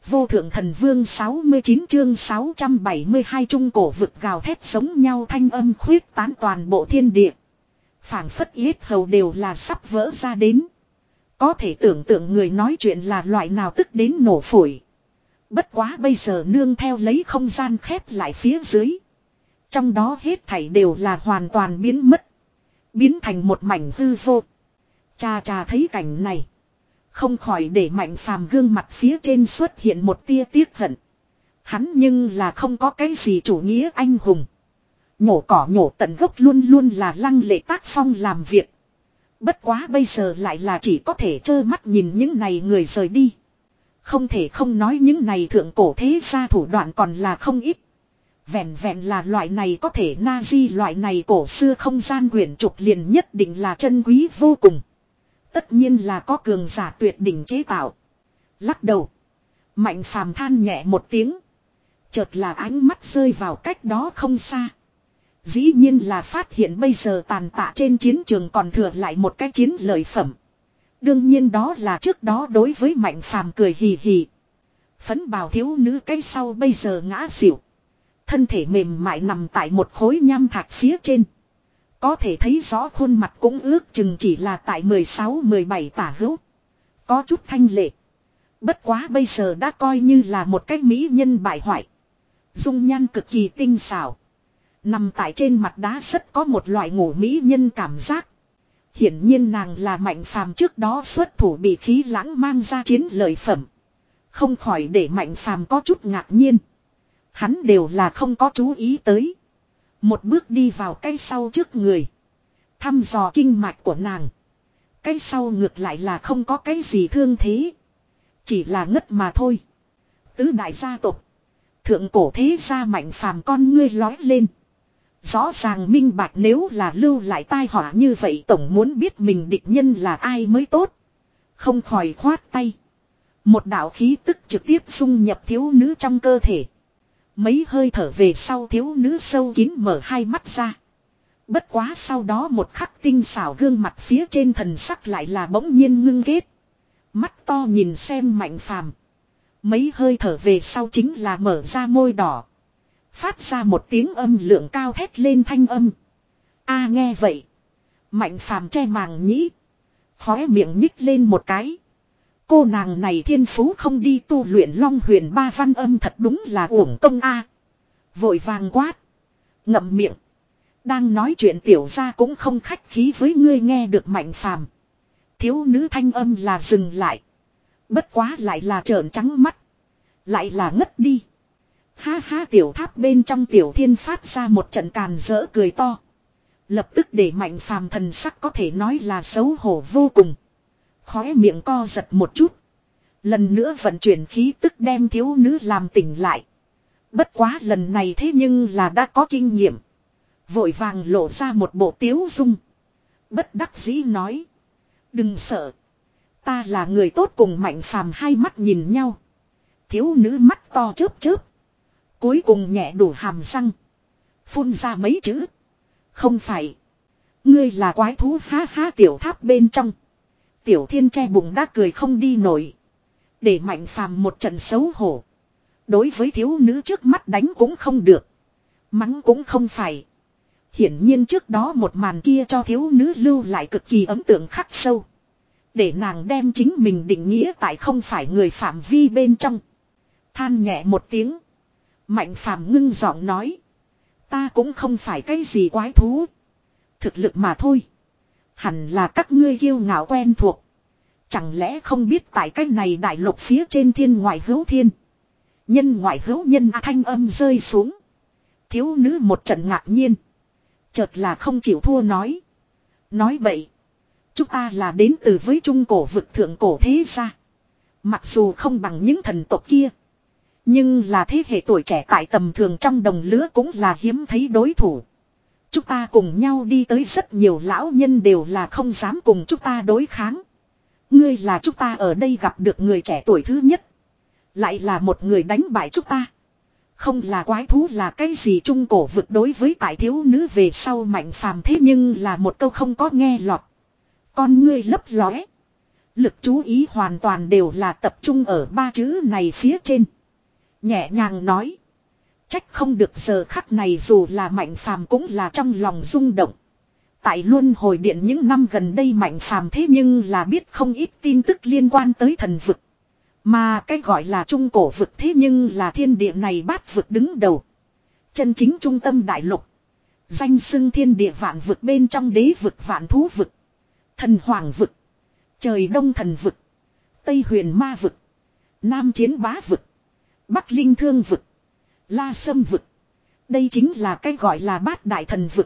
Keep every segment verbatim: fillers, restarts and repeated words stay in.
Vô thượng thần vương sáu mươi chín chương sáu trăm bảy mươi hai trung cổ vực gào thét giống nhau thanh âm khuyết tán toàn bộ thiên địa. Phảng phất yết hầu đều là sắp vỡ ra đến. Có thể tưởng tượng người nói chuyện là loại nào tức đến nổ phổi. Bất quá bây giờ nương theo lấy không gian khép lại phía dưới. Trong đó hết thảy đều là hoàn toàn biến mất. Biến thành một mảnh hư vô. Cha cha thấy cảnh này. Không khỏi để Mạnh Phàm gương mặt phía trên xuất hiện một tia tiếc hận. Hắn nhưng là không có cái gì chủ nghĩa anh hùng. Nhổ cỏ nhổ tận gốc luôn luôn là lăng lệ tác phong làm việc. Bất quá bây giờ lại là chỉ có thể trơ mắt nhìn những này người rời đi. Không thể không nói những này thượng cổ thế gia thủ đoạn còn là không ít. Vẹn vẹn là loại này có thể na di loại này cổ xưa không gian quyển trục liền nhất định là chân quý vô cùng. Tất nhiên là có cường giả tuyệt đỉnh chế tạo. Lắc đầu. Mạnh Phàm than nhẹ một tiếng. Chợt là ánh mắt rơi vào cách đó không xa. Dĩ nhiên là phát hiện bây giờ tàn tạ trên chiến trường còn thừa lại một cái chiến lợi phẩm. Đương nhiên đó là trước đó đối với Mạnh Phàm cười hì hì. Phấn bào thiếu nữ cái sau bây giờ ngã xỉu. Thân thể mềm mại nằm tại một khối nham thạch phía trên. Có thể thấy rõ khuôn mặt cũng ước chừng chỉ là tại mười sáu mười bảy tả hữu. Có chút thanh lệ. Bất quá bây giờ đã coi như là một cái mỹ nhân bại hoại. Dung nhan cực kỳ tinh xảo. Nằm tại trên mặt đá rất có một loại ngủ mỹ nhân cảm giác. Hiển nhiên nàng là Mạnh Phàm trước đó xuất thủ bị khí lãng mang ra chiến lợi phẩm. Không khỏi để Mạnh Phàm có chút ngạc nhiên. Hắn đều là không có chú ý tới. Một bước đi vào cái sau trước người. Thăm dò kinh mạch của nàng. Cái sau ngược lại là không có cái gì thương thế. Chỉ là ngất mà thôi. Tứ đại gia tộc. Thượng cổ thế gia Mạnh Phàm con ngươi lói lên. Rõ ràng minh bạch nếu là lưu lại tai họa như vậy tổng muốn biết mình địch nhân là ai mới tốt. Không khỏi khoát tay. Một đạo khí tức trực tiếp dung nhập thiếu nữ trong cơ thể. Mấy hơi thở về sau thiếu nữ sâu kín mở hai mắt ra. Bất quá sau đó một khắc tinh xảo gương mặt phía trên thần sắc lại là bỗng nhiên ngưng ghét. Mắt to nhìn xem Mạnh Phàm. Mấy hơi thở về sau chính là mở ra môi đỏ. Phát ra một tiếng âm lượng cao thét lên thanh âm. A nghe vậy. Mạnh Phàm che màng nhĩ. Khóe miệng nhích lên một cái. Cô nàng này thiên phú không đi tu luyện long huyền ba văn âm thật đúng là uổng công a. Vội vàng quát. Ngậm miệng. Đang nói chuyện tiểu gia cũng không khách khí với ngươi nghe được Mạnh Phàm. Thiếu nữ thanh âm là dừng lại. Bất quá lại là trợn trắng mắt. Lại là ngất đi. Ha ha tiểu tháp bên trong tiểu thiên phát ra một trận càn rỡ cười to. Lập tức để Mạnh Phàm thần sắc có thể nói là xấu hổ vô cùng. Khóe miệng co giật một chút. Lần nữa vận chuyển khí tức đem thiếu nữ làm tỉnh lại. Bất quá lần này thế nhưng là đã có kinh nghiệm. Vội vàng lộ ra một bộ tiếu dung. Bất đắc dĩ nói. Đừng sợ. Ta là người tốt cùng Mạnh Phàm hai mắt nhìn nhau. Thiếu nữ mắt to chớp chớp. Cuối cùng nhẹ đủ hàm răng. Phun ra mấy chữ. Không phải. Ngươi là quái thú ha ha tiểu tháp bên trong. Tiểu thiên che bụng đã cười không đi nổi. Để Mạnh Phàm một trận xấu hổ. Đối với thiếu nữ trước mắt đánh cũng không được. Mắng cũng không phải. Hiển nhiên trước đó một màn kia cho thiếu nữ lưu lại cực kỳ ấn tượng khắc sâu. Để nàng đem chính mình định nghĩa tại không phải người phạm vi bên trong. Than nhẹ một tiếng. Mạnh Phàm ngưng giọng nói. Ta cũng không phải cái gì quái thú. Thực lực mà thôi. Hẳn là các ngươi kiêu ngạo quen thuộc. Chẳng lẽ không biết tại cái này đại lục phía trên thiên ngoại hữu thiên. Nhân ngoại hữu nhân à, thanh âm rơi xuống. Thiếu nữ một trận ngạc nhiên. Chợt là không chịu thua nói. Nói bậy. Chúng ta là đến từ với trung cổ vực thượng cổ thế gia. Mặc dù không bằng những thần tộc kia. Nhưng là thế hệ tuổi trẻ tại tầm thường trong đồng lứa cũng là hiếm thấy đối thủ. Chúng ta cùng nhau đi tới rất nhiều lão nhân đều là không dám cùng chúng ta đối kháng. Ngươi là chúng ta ở đây gặp được người trẻ tuổi thứ nhất. Lại là một người đánh bại chúng ta. Không là quái thú là cái gì trung cổ vực đối với tại thiếu nữ về sau Mạnh Phàm thế nhưng là một câu không có nghe lọt. Con ngươi lấp lóe. Lực chú ý hoàn toàn đều là tập trung ở ba chữ này phía trên. Nhẹ nhàng nói. Trách không được giờ khắc này dù là Mạnh Phàm cũng là trong lòng rung động. Tại luân hồi điện những năm gần đây Mạnh Phàm thế nhưng là biết không ít tin tức liên quan tới thần vực. Mà cái gọi là trung cổ vực thế nhưng là thiên địa này bát vực đứng đầu. Chân chính trung tâm đại lục. Danh xưng thiên địa vạn vực bên trong đế vực vạn thú vực. Thần hoàng vực. Trời đông thần vực. Tây huyền ma vực. Nam chiến bá vực. Bắc linh thương vực. La sâm vực. Đây chính là cái gọi là bát đại thần vực.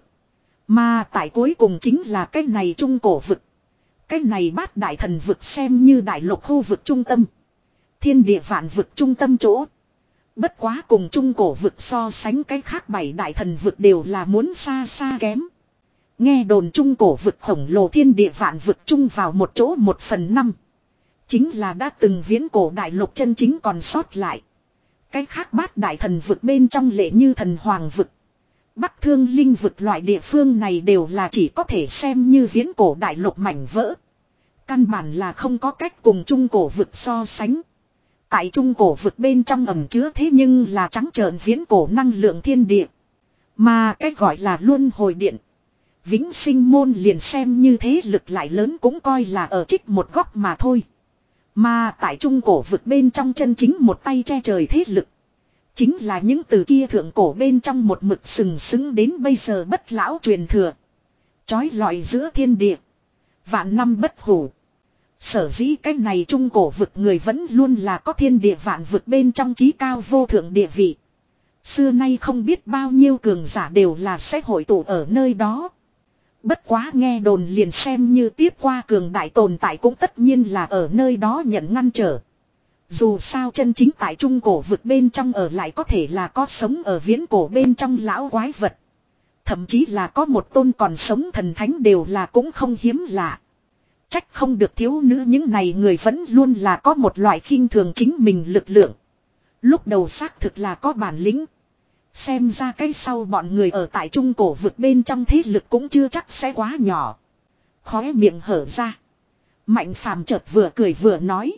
Mà tại cuối cùng chính là cái này trung cổ vực. Cái này bát đại thần vực xem như đại lục khu vực trung tâm. Thiên địa vạn vực trung tâm chỗ. Bất quá cùng trung cổ vực so sánh cái khác bảy đại thần vực đều là muốn xa xa kém. Nghe đồn trung cổ vực khổng lồ thiên địa vạn vực chung vào một chỗ một phần năm. Chính là đã từng viễn cổ đại lục chân chính còn sót lại. Cái khác bát đại thần vực bên trong lệ như thần hoàng vực. Bắc thương linh vực loại địa phương này đều là chỉ có thể xem như viễn cổ đại lục mảnh vỡ. Căn bản là không có cách cùng trung cổ vực so sánh. Tại trung cổ vực bên trong ẩn chứa thế nhưng là trắng trợn viễn cổ năng lượng thiên địa. Mà cái gọi là luân hồi điện. Vĩnh sinh môn liền xem như thế lực lại lớn cũng coi là ở trích một góc mà thôi. Mà tại trung cổ vực bên trong chân chính một tay che trời thế lực. Chính là những từ kia thượng cổ bên trong một mực sừng sững đến bây giờ bất lão truyền thừa. Chói lọi giữa thiên địa. Vạn năm bất hủ. Sở dĩ cái này trung cổ vực người vẫn luôn là có thiên địa vạn vực bên trong trí cao vô thượng địa vị. Xưa nay không biết bao nhiêu cường giả đều là sẽ hội tụ ở nơi đó. Bất quá nghe đồn liền xem như tiếp qua cường đại tồn tại cũng tất nhiên là ở nơi đó nhận ngăn trở. Dù sao chân chính tại trung cổ vực bên trong ở lại có thể là có sống ở viễn cổ bên trong lão quái vật. Thậm chí là có một tôn còn sống thần thánh đều là cũng không hiếm lạ. Trách không được thiếu nữ những này người vẫn luôn là có một loại khinh thường chính mình lực lượng. Lúc đầu xác thực là có bản lĩnh. Xem ra cái sau bọn người ở tại trung cổ vực bên trong thế lực cũng chưa chắc sẽ quá nhỏ. Khóe miệng hở ra. Mạnh Phàm chợt vừa cười vừa nói.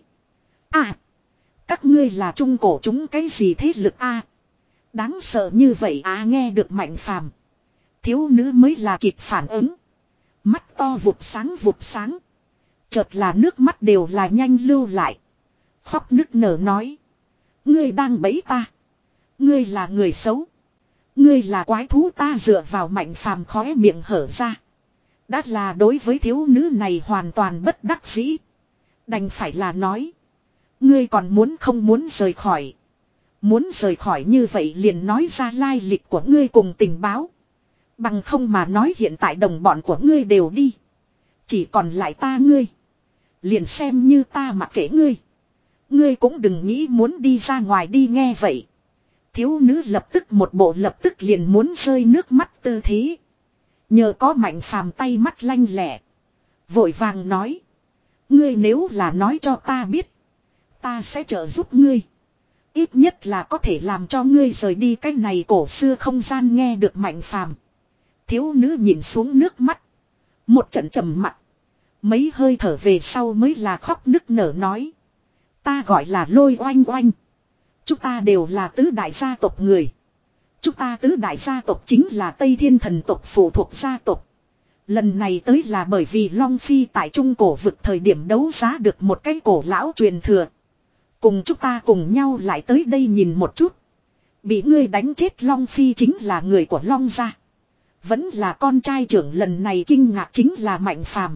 À. Các ngươi là trung cổ chúng cái gì thế lực a? À, đáng sợ như vậy à nghe được Mạnh Phàm. Thiếu nữ mới là kịp phản ứng. Mắt to vụt sáng vụt sáng. Chợt là nước mắt đều là nhanh lưu lại. Khóc nức nở nói. Ngươi đang bẫy ta. Ngươi là người xấu. Ngươi là quái thú ta dựa vào Mạnh Phàm khóe miệng hở ra. Đã là đối với thiếu nữ này hoàn toàn bất đắc dĩ. Đành phải là nói. Ngươi còn muốn không muốn rời khỏi. Muốn rời khỏi như vậy liền nói ra lai lịch của ngươi cùng tình báo. Bằng không mà nói hiện tại đồng bọn của ngươi đều đi. Chỉ còn lại ta ngươi. Liền xem như ta mặc kệ ngươi. Ngươi cũng đừng nghĩ muốn đi ra ngoài đi nghe vậy. Thiếu nữ lập tức một bộ lập tức liền muốn rơi nước mắt tư thế. Nhờ có Mạnh Phàm tay mắt lanh lẹ. Vội vàng nói. Ngươi nếu là nói cho ta biết. Ta sẽ trợ giúp ngươi. Ít nhất là có thể làm cho ngươi rời đi cái này cổ xưa không gian nghe được Mạnh Phàm. Thiếu nữ nhìn xuống nước mắt. Một trận trầm mặc. Mấy hơi thở về sau mới là khóc nức nở nói. Ta gọi là Lôi Oanh Oanh. Chúng ta đều là tứ đại gia tộc người. Chúng ta tứ đại gia tộc chính là Tây Thiên thần tộc phụ thuộc gia tộc. Lần này tới là bởi vì Long Phi tại trung cổ vực thời điểm đấu giá được một cái cổ lão truyền thừa. Cùng chúng ta cùng nhau lại tới đây nhìn một chút. Bị ngươi đánh chết Long Phi chính là người của Long gia. Vẫn là con trai trưởng lần này kinh ngạc chính là Mạnh Phàm.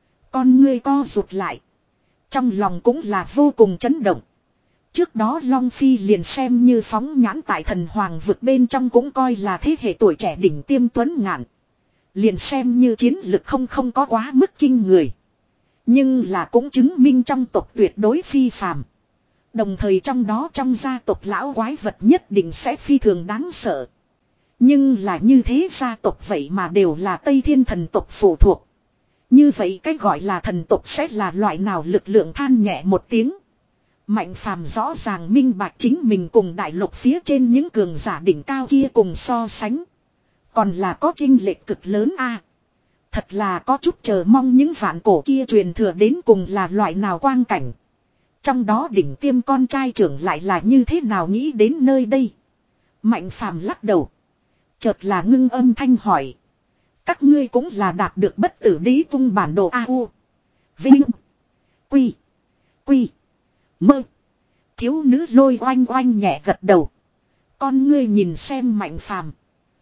Con ngươi co rụt lại. Trong lòng cũng là vô cùng chấn động. Trước đó Long Phi liền xem như phóng nhãn tại thần hoàng vực bên trong cũng coi là thế hệ tuổi trẻ đỉnh tiêm tuấn ngạn. Liền xem như chiến lực không không có quá mức kinh người. Nhưng là cũng chứng minh trong tộc tuyệt đối phi phàm. Đồng thời trong đó trong gia tộc lão quái vật nhất định sẽ phi thường đáng sợ. Nhưng là như thế gia tộc vậy mà đều là Tây Thiên thần tộc phụ thuộc. Như vậy cái gọi là thần tộc sẽ là loại nào lực lượng than nhẹ một tiếng. Mạnh Phàm rõ ràng minh bạch chính mình cùng đại lục phía trên những cường giả đỉnh cao kia cùng so sánh. Còn là có chênh lệch cực lớn a. Thật là có chút chờ mong những vạn cổ kia truyền thừa đến cùng là loại nào quang cảnh. Trong đó đỉnh tiêm con trai trưởng lại là như thế nào nghĩ đến nơi đây. Mạnh phàm lắc đầu. Chợt là ngưng âm thanh hỏi. Các ngươi cũng là đạt được bất tử đế cung bản đồ A U. Vinh. Quy. Quy. Mơ. Thiếu nữ lôi oanh oanh nhẹ gật đầu. Con ngươi nhìn xem mạnh phàm.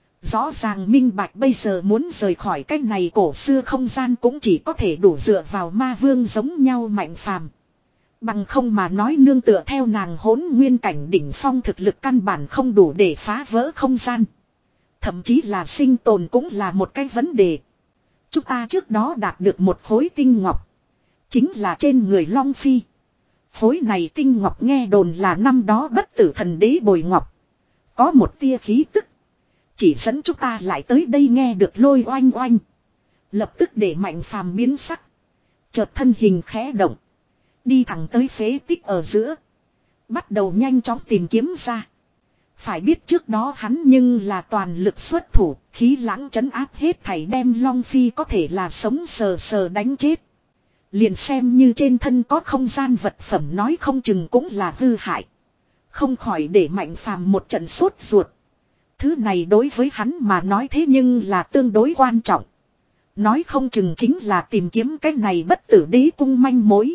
Rõ ràng minh bạch bây giờ muốn rời khỏi cái này cổ xưa không gian cũng chỉ có thể đủ dựa vào ma vương giống nhau mạnh phàm. Bằng không mà nói nương tựa theo nàng hỗn nguyên cảnh đỉnh phong thực lực căn bản không đủ để phá vỡ không gian. Thậm chí là sinh tồn cũng là một cái vấn đề. Chúng ta trước đó đạt được một khối tinh ngọc. Chính là trên người Long Phi. Khối này tinh ngọc nghe đồn là năm đó bất tử thần đế bồi ngọc. Có một tia khí tức. Chỉ dẫn chúng ta lại tới đây nghe được lôi oanh oanh. Lập tức để mạnh phàm biến sắc. Chợt thân hình khẽ động. Đi thẳng tới phế tích ở giữa. Bắt đầu nhanh chóng tìm kiếm ra. Phải biết trước đó hắn nhưng là toàn lực xuất thủ. Khí lãng trấn áp hết thảy đem Long Phi có thể là sống sờ sờ đánh chết. Liền xem như trên thân có không gian vật phẩm nói không chừng cũng là hư hại. Không khỏi để mạnh phàm một trận sốt ruột. Thứ này đối với hắn mà nói thế nhưng là tương đối quan trọng. Nói không chừng chính là tìm kiếm cái này bất tử đế cung manh mối.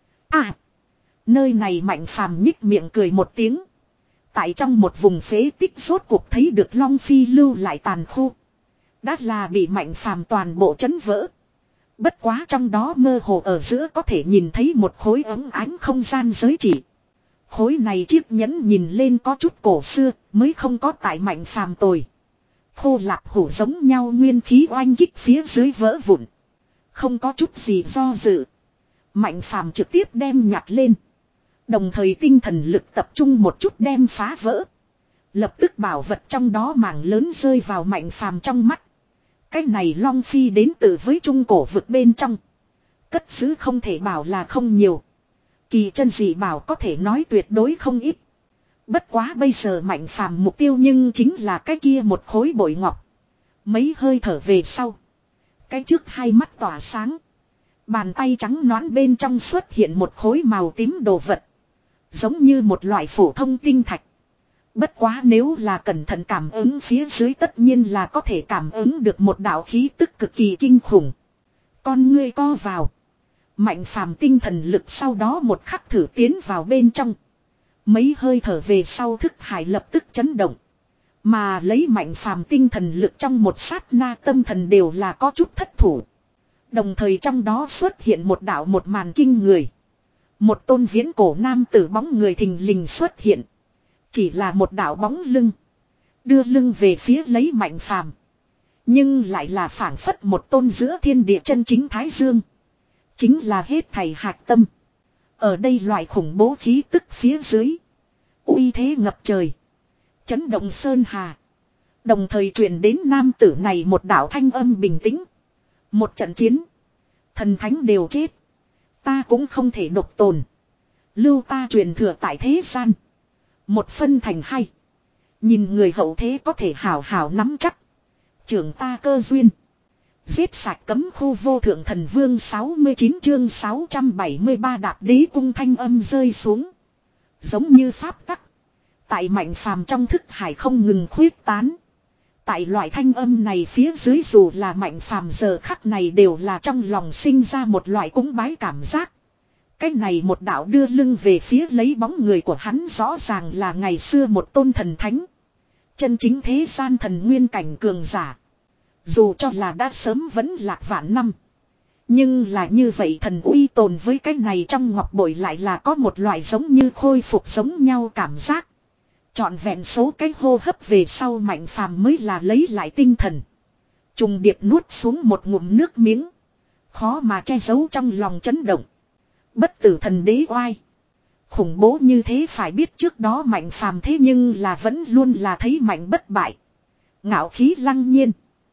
À! Nơi này mạnh phàm nhích miệng cười một tiếng. Tại trong một vùng phế tích rốt cuộc thấy được Long Phi lưu lại tàn khu. Đã là bị mạnh phàm toàn bộ chấn vỡ. Bất quá trong đó mơ hồ ở giữa có thể nhìn thấy một khối ấm ánh không gian giới chỉ. Khối này chiếc nhẫn nhìn lên có chút cổ xưa, mới không có tại mạnh phàm tồi. Khô lạp hủ giống nhau nguyên khí oanh kích phía dưới vỡ vụn. Không có chút gì do dự. Mạnh phàm trực tiếp đem nhặt lên. Đồng thời tinh thần lực tập trung một chút đem phá vỡ. Lập tức bảo vật trong đó mảng lớn rơi vào mạnh phàm trong mắt. Cái này Long Phi đến từ với trung cổ vực bên trong. Cất giữ không thể bảo là không nhiều. Kỳ chân dị bảo có thể nói tuyệt đối không ít. Bất quá bây giờ mạnh phàm mục tiêu nhưng chính là cái kia một khối bội ngọc. Mấy hơi thở về sau. Cái trước hai mắt tỏa sáng. Bàn tay trắng nõn bên trong xuất hiện một khối màu tím đồ vật. Giống như một loại phổ thông tinh thạch. Bất quá nếu là cẩn thận cảm ứng phía dưới tất nhiên là có thể cảm ứng được một đạo khí tức cực kỳ kinh khủng. Con ngươi co vào. Mạnh phàm tinh thần lực sau đó một khắc thử tiến vào bên trong. Mấy hơi thở về sau thức hải lập tức chấn động. Mà lấy mạnh phàm tinh thần lực trong một sát na tâm thần đều là có chút thất thủ. Đồng thời trong đó xuất hiện một đạo một màn kinh người. Một tôn viễn cổ nam tử bóng người thình lình xuất hiện. Chỉ là một đạo bóng lưng. Đưa lưng về phía lấy mạnh phàm. Nhưng lại là phảng phất một tôn giữa thiên địa chân chính Thái Dương. Chính là hết thầy hạc tâm. Ở đây loại khủng bố khí tức phía dưới. Uy thế ngập trời. Chấn động sơn hà. Đồng thời truyền đến nam tử này một đạo thanh âm bình tĩnh. Một trận chiến. Thần thánh đều chết. Ta cũng không thể độc tồn. Lưu ta truyền thừa tại thế gian. Một phân thành hai. Nhìn người hậu thế có thể hào hào nắm chắc. Trưởng ta cơ duyên. Giết sạch cấm khu vô thượng thần vương sáu mươi chín chương sáu trăm bảy mươi ba đạp đế cung thanh âm rơi xuống. Giống như pháp tắc. Tại mạnh phàm trong thức hải không ngừng khuyết tán. Tại loại thanh âm này phía dưới dù là mạnh phàm giờ khắc này đều là trong lòng sinh ra một loại cúng bái cảm giác. Cái này một đạo đưa lưng về phía lấy bóng người của hắn rõ ràng là ngày xưa một tôn thần thánh. Chân chính thế gian thần nguyên cảnh cường giả. Dù cho là đã sớm vẫn lạc vạn năm. Nhưng là như vậy thần uy tồn với cái này trong ngọc bội lại là có một loại giống như khôi phục giống nhau cảm giác. Chọn vẹn số cái hô hấp về sau mạnh phàm mới là lấy lại tinh thần. Trùng điệp nuốt xuống một ngụm nước miếng. Khó mà che giấu trong lòng chấn động. Bất tử thần đế oai. Khủng bố như thế phải biết trước đó mạnh phàm thế nhưng là vẫn luôn là thấy mạnh bất bại. Ngạo khí lăng nhiên.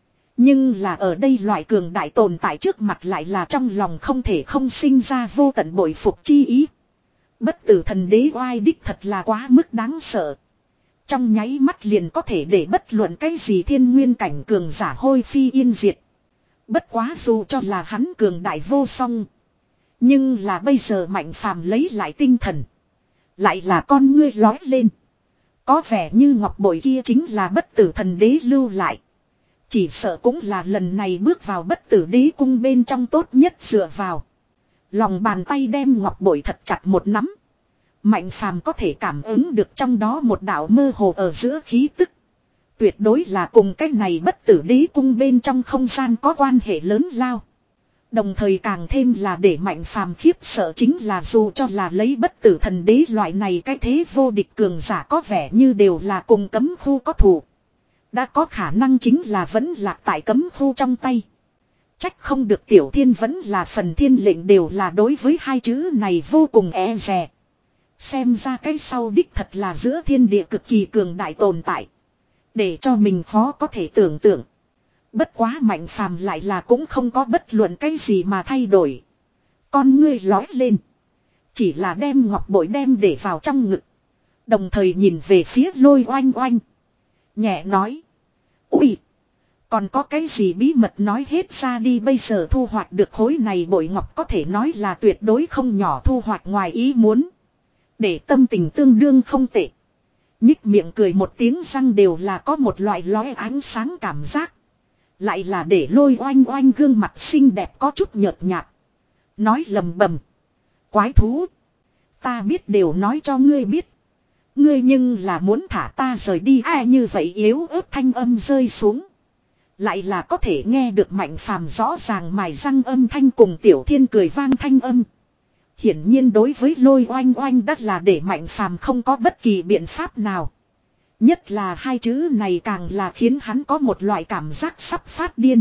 Nhưng là ở đây loại cường đại tồn tại trước mặt lại là trong lòng không thể không sinh ra vô tận bội phục chi ý. Bất tử thần đế oai đích thật là quá mức đáng sợ. Trong nháy mắt liền có thể để bất luận cái gì thiên nguyên cảnh cường giả hôi phi yên diệt. Bất quá dù cho là hắn cường đại vô song. Nhưng là bây giờ Mạnh Phàm lấy lại tinh thần. Lại là con ngươi lói lên. Có vẻ như ngọc bội kia chính là bất tử thần đế lưu lại. Chỉ sợ cũng là lần này bước vào bất tử đế cung bên trong tốt nhất dựa vào. Lòng bàn tay đem ngọc bội thật chặt một nắm. Mạnh Phàm có thể cảm ứng được trong đó một đạo mơ hồ ở giữa khí tức. Tuyệt đối là cùng cái này bất tử đế cung bên trong không gian có quan hệ lớn lao. Đồng thời càng thêm là để Mạnh Phàm khiếp sợ chính là dù cho là lấy bất tử thần đế loại này cái thế vô địch cường giả có vẻ như đều là cùng cấm khu có thù. Đã có khả năng chính là vẫn lạc tại cấm khu trong tay. Trách không được Tiểu Thiên vẫn là phần thiên lệnh đều là đối với hai chữ này vô cùng e dè. Xem ra cái sau đích thật là giữa thiên địa cực kỳ cường đại tồn tại. Để cho mình khó có thể tưởng tượng. Bất quá Mạnh Phàm lại là cũng không có bất luận cái gì mà thay đổi. Con ngươi lói lên. Chỉ là đem ngọc bội đem để vào trong ngực. Đồng thời nhìn về phía Lôi Oanh Oanh. Nhẹ nói. Ui. Còn có cái gì bí mật nói hết ra đi, bây giờ thu hoạch được khối này bội ngọc có thể nói là tuyệt đối không nhỏ thu hoạch ngoài ý muốn. Để tâm tình tương đương không tệ. Nhích miệng cười một tiếng răng đều là có một loại lóe ánh sáng cảm giác. Lại là để Lôi Oanh Oanh gương mặt xinh đẹp có chút nhợt nhạt. Nói lầm bầm. Quái thú. Ta biết đều nói cho ngươi biết. Ngươi nhưng là muốn thả ta rời đi ai như vậy yếu ớt thanh âm rơi xuống. Lại là có thể nghe được Mạnh Phàm rõ ràng mài răng âm thanh cùng Tiểu Thiên cười vang thanh âm. Hiển nhiên đối với Lôi Oanh Oanh đắt là để Mạnh Phàm không có bất kỳ biện pháp nào. Nhất là hai chữ này càng là khiến hắn có một loại cảm giác sắp phát điên.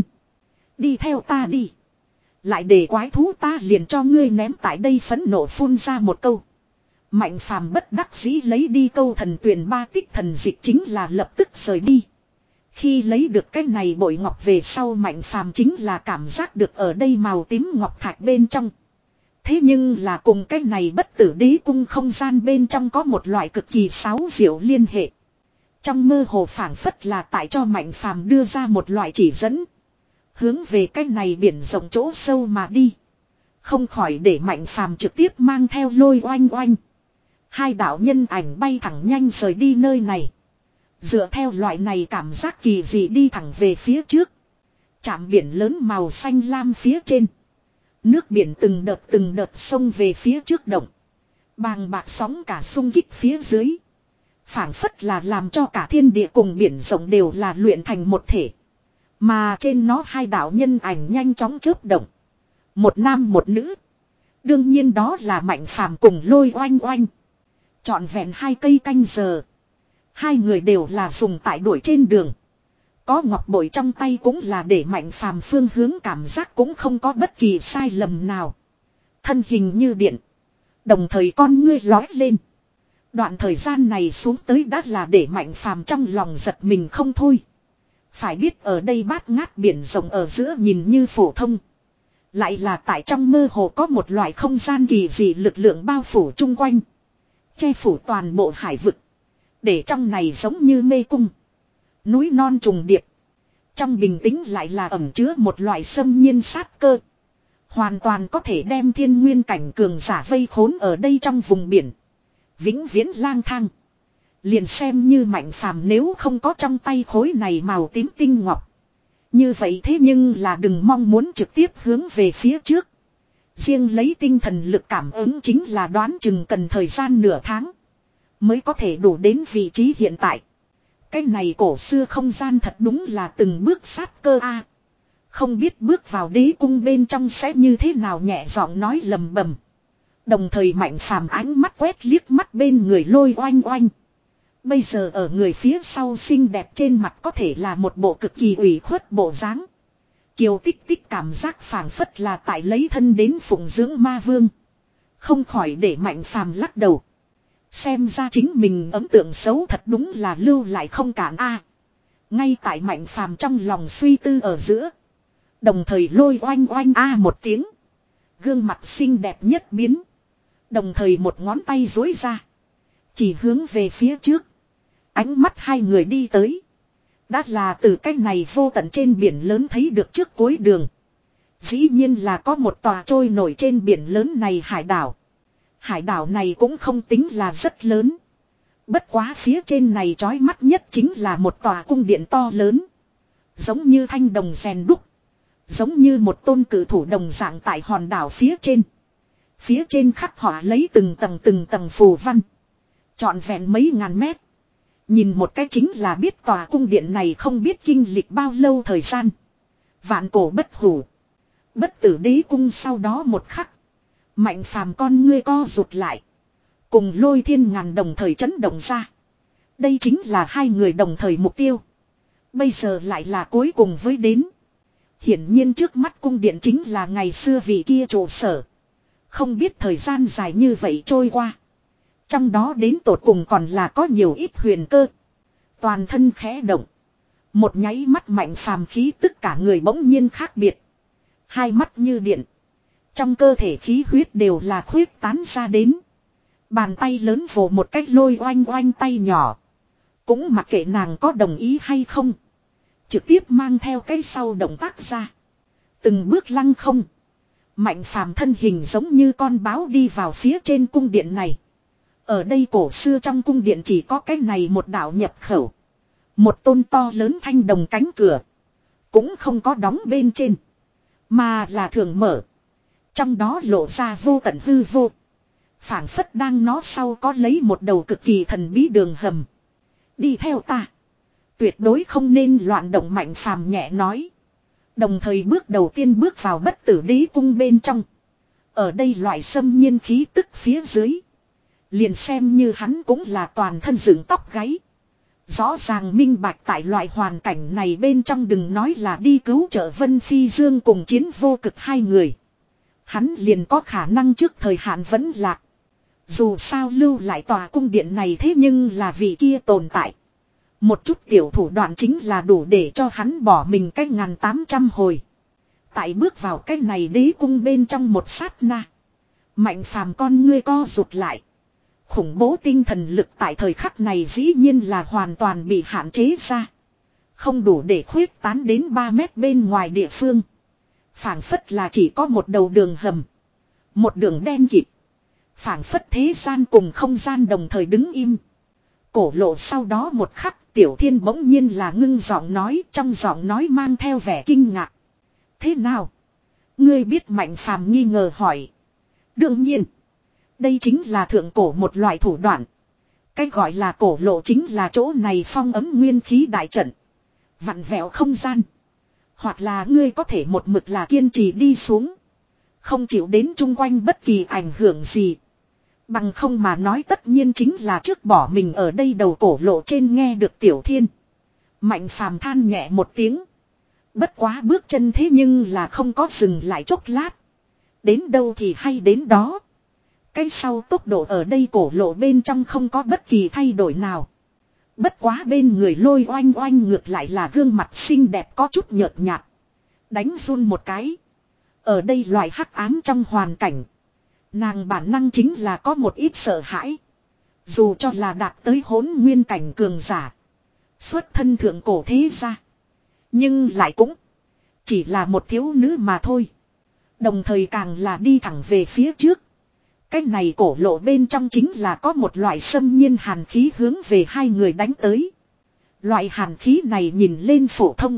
Đi theo ta đi. Lại để quái thú ta liền cho ngươi ném tại đây, phẫn nộ phun ra một câu. Mạnh Phàm bất đắc dĩ lấy đi câu thần tuyền ba tích thần dịch chính là lập tức rời đi. Khi lấy được cái này bội ngọc về sau Mạnh Phàm chính là cảm giác được ở đây màu tím ngọc thạch bên trong. Thế nhưng là cùng cái này bất tử đế cung không gian bên trong có một loại cực kỳ xáo diệu liên hệ. Trong mơ hồ phảng phất là tại cho Mạnh Phàm đưa ra một loại chỉ dẫn. Hướng về cái này biển rộng chỗ sâu mà đi. Không khỏi để Mạnh Phàm trực tiếp mang theo Lôi Oanh Oanh. Hai đạo nhân ảnh bay thẳng nhanh rời đi nơi này. Dựa theo loại này cảm giác kỳ dị đi thẳng về phía trước. Trạm biển lớn màu xanh lam phía trên. Nước biển từng đợt từng đợt xông về phía trước động. Bàng bạc sóng cả xung kích phía dưới. Phảng phất là làm cho cả thiên địa cùng biển rộng đều là luyện thành một thể. Mà trên nó hai đạo nhân ảnh nhanh chóng chớp động. Một nam một nữ. Đương nhiên đó là Mạnh Phàm cùng Lôi Oanh Oanh. Trọn vẹn hai cây canh giờ. Hai người đều là dùng tại đuổi trên đường. Có ngọc bội trong tay cũng là để Mạnh Phàm phương hướng cảm giác cũng không có bất kỳ sai lầm nào. Thân hình như điện. Đồng thời con ngươi lói lên. Đoạn thời gian này xuống tới đã là để Mạnh Phàm trong lòng giật mình không thôi. Phải biết ở đây bát ngát biển rộng ở giữa nhìn như phổ thông. Lại là tại trong mơ hồ có một loại không gian kỳ dị lực lượng bao phủ chung quanh. Che phủ toàn bộ hải vực. Để trong này giống như mê cung. Núi non trùng điệp. Trong bình tĩnh lại là ẩn chứa một loại xâm nhiên sát cơ. Hoàn toàn có thể đem thiên nguyên cảnh cường giả vây khốn ở đây trong vùng biển. Vĩnh viễn lang thang. Liền xem như Mạnh Phàm nếu không có trong tay khối này màu tím tinh ngọc. Như vậy thế nhưng là đừng mong muốn trực tiếp hướng về phía trước. Riêng lấy tinh thần lực cảm ứng chính là đoán chừng cần thời gian nửa tháng. Mới có thể đủ đến vị trí hiện tại. Cái này cổ xưa không gian thật đúng là từng bước sát cơ a. Không biết bước vào đế cung bên trong sẽ như thế nào, nhẹ giọng nói lầm bầm. Đồng thời Mạnh Phàm ánh mắt quét liếc mắt bên người Lôi Oanh Oanh. Bây giờ ở người phía sau xinh đẹp trên mặt có thể là một bộ cực kỳ ủy khuất bộ dáng. Kiều Tích Tích cảm giác phảng phất là tại lấy thân đến phụng dưỡng ma vương. Không khỏi để Mạnh Phàm lắc đầu. Xem ra chính mình ấn tượng xấu thật đúng là lưu lại không cản a. Ngay tại Mạnh Phàm trong lòng suy tư ở giữa. Đồng thời Lôi Oanh Oanh a một tiếng. Gương mặt xinh đẹp nhất biến. Đồng thời một ngón tay duỗi ra. Chỉ hướng về phía trước. Ánh mắt hai người đi tới. Đã là từ cái này vô tận trên biển lớn thấy được trước cuối đường. Dĩ nhiên là có một tòa trôi nổi trên biển lớn này hải đảo. Hải đảo này cũng không tính là rất lớn. Bất quá phía trên này chói mắt nhất chính là một tòa cung điện to lớn. Giống như thanh đồng rèn đúc. Giống như một tôn cử thủ đồng dạng tại hòn đảo phía trên. Phía trên khắc họa lấy từng tầng từng tầng phù văn. Trọn vẹn mấy ngàn mét. Nhìn một cái chính là biết tòa cung điện này không biết kinh lịch bao lâu thời gian. Vạn cổ bất hủ. Bất tử đế cung sau đó một khắc. Mạnh phàm con ngươi co rụt lại. Cùng Lôi Thiên Ngàn đồng thời chấn động ra. Đây chính là hai người đồng thời mục tiêu. Bây giờ lại là cuối cùng với đến. Hiển nhiên trước mắt cung điện chính là ngày xưa vị kia trụ sở. Không biết thời gian dài như vậy trôi qua. Trong đó đến tột cùng còn là có nhiều ít huyền cơ. Toàn thân khẽ động. Một nháy mắt mạnh phàm khí tất cả người bỗng nhiên khác biệt. Hai mắt như điện. Trong cơ thể khí huyết đều là khuyết tán ra đến. Bàn tay lớn vồ một cách lôi oanh oanh tay nhỏ. Cũng mặc kệ nàng có đồng ý hay không. Trực tiếp mang theo cái sau động tác ra. Từng bước lăng không. Mạnh phàm thân hình giống như con báo đi vào phía trên cung điện này. Ở đây cổ xưa trong cung điện chỉ có cái này một đạo nhập khẩu. Một tôn to lớn thanh đồng cánh cửa. Cũng không có đóng bên trên. Mà là thường mở. Trong đó lộ ra vô tận hư vô. Phảng phất đang nó sau có lấy một đầu cực kỳ thần bí đường hầm. Đi theo ta. Tuyệt đối không nên loạn động mạnh phàm nhẹ nói. Đồng thời bước đầu tiên bước vào bất tử đế cung bên trong. Ở đây loại xâm nhiên khí tức phía dưới. Liền xem như hắn cũng là toàn thân dựng tóc gáy. Rõ ràng minh bạch tại loại hoàn cảnh này bên trong đừng nói là đi cứu trợ Vân Phi Dương cùng chiến vô cực hai người. Hắn liền có khả năng trước thời hạn vẫn lạc. Dù sao lưu lại tòa cung điện này thế nhưng là vị kia tồn tại. Một chút tiểu thủ đoạn chính là đủ để cho hắn bỏ mình cách ngàn tám trăm hồi. Tại bước vào cái này đế cung bên trong một sát na. Mạnh phàm con ngươi co rụt lại. Khủng bố tinh thần lực tại thời khắc này dĩ nhiên là hoàn toàn bị hạn chế ra. Không đủ để khuyết tán đến ba mét bên ngoài địa phương. Phảng phất là chỉ có một đầu đường hầm. Một đường đen kịt. Phảng phất thế gian cùng không gian đồng thời đứng im. Cổ lộ sau đó một khắc Tiểu Thiên bỗng nhiên là ngưng giọng nói, trong giọng nói mang theo vẻ kinh ngạc. Thế nào? Ngươi biết Mạnh phàm nghi ngờ hỏi. Đương nhiên. Đây chính là thượng cổ một loại thủ đoạn. Cái gọi là cổ lộ chính là chỗ này phong ấm nguyên khí đại trận. Vặn vẹo không gian. Hoặc là ngươi có thể một mực là kiên trì đi xuống. Không chịu đến chung quanh bất kỳ ảnh hưởng gì. Bằng không mà nói tất nhiên chính là trước bỏ mình ở đây đầu cổ lộ trên nghe được Tiểu Thiên. Mạnh phàm than nhẹ một tiếng. Bất quá bước chân thế nhưng là không có dừng lại chốc lát. Đến đâu thì hay đến đó. Cái sau tốc độ ở đây cổ lộ bên trong không có bất kỳ thay đổi nào. Bất quá bên người Lôi oanh oanh ngược lại là gương mặt xinh đẹp có chút nhợt nhạt. Đánh run một cái. Ở đây loại hắc ám trong hoàn cảnh. Nàng bản năng chính là có một ít sợ hãi. Dù cho là đạt tới hỗn nguyên cảnh cường giả. Xuất thân thượng cổ thế gia. Nhưng lại cũng chỉ là một thiếu nữ mà thôi. Đồng thời càng là đi thẳng về phía trước. Cái này cổ lộ bên trong chính là có một loại xâm nhiên hàn khí hướng về hai người đánh tới. Loại hàn khí này nhìn lên phổ thông.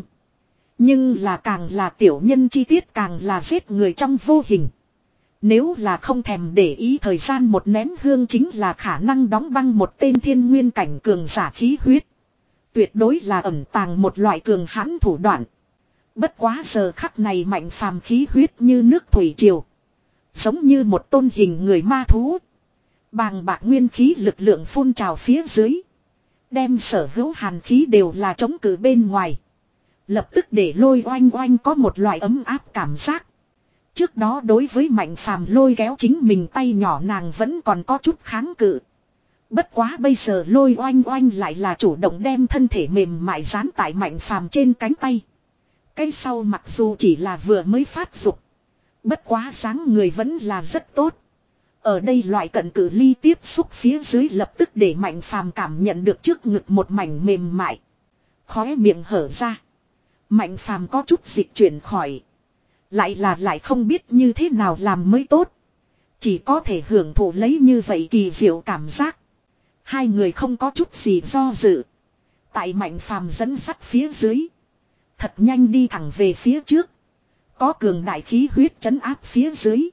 Nhưng là càng là tiểu nhân chi tiết càng là giết người trong vô hình. Nếu là không thèm để ý thời gian một nén hương chính là khả năng đóng băng một tên thiên nguyên cảnh cường giả khí huyết. Tuyệt đối là ẩn tàng một loại cường hãn thủ đoạn. Bất quá giờ khắc này mạnh phàm khí huyết như nước thủy triều. Giống như một tôn hình người ma thú. Bàng bạc nguyên khí lực lượng phun trào phía dưới. Đem sở hữu hàn khí đều là chống cự bên ngoài. Lập tức để Lôi oanh oanh có một loại ấm áp cảm giác. Trước đó đối với mạnh phàm lôi kéo chính mình tay nhỏ nàng vẫn còn có chút kháng cự. Bất quá bây giờ Lôi oanh oanh lại là chủ động đem thân thể mềm mại dán tại mạnh phàm trên cánh tay. Cái sau mặc dù chỉ là vừa mới phát dục. Bất quá dáng người vẫn là rất tốt. Ở đây loại cận cự ly tiếp xúc phía dưới lập tức để mạnh phàm cảm nhận được trước ngực một mảnh mềm mại. Khóe miệng hở ra. Mạnh phàm có chút dịch chuyển khỏi. Lại là lại không biết như thế nào làm mới tốt. Chỉ có thể hưởng thụ lấy như vậy kỳ diệu cảm giác. Hai người không có chút gì do dự. Tại Mạnh Phàm dẫn sắt phía dưới. Thật nhanh đi thẳng về phía trước. Có cường đại khí huyết trấn áp phía dưới.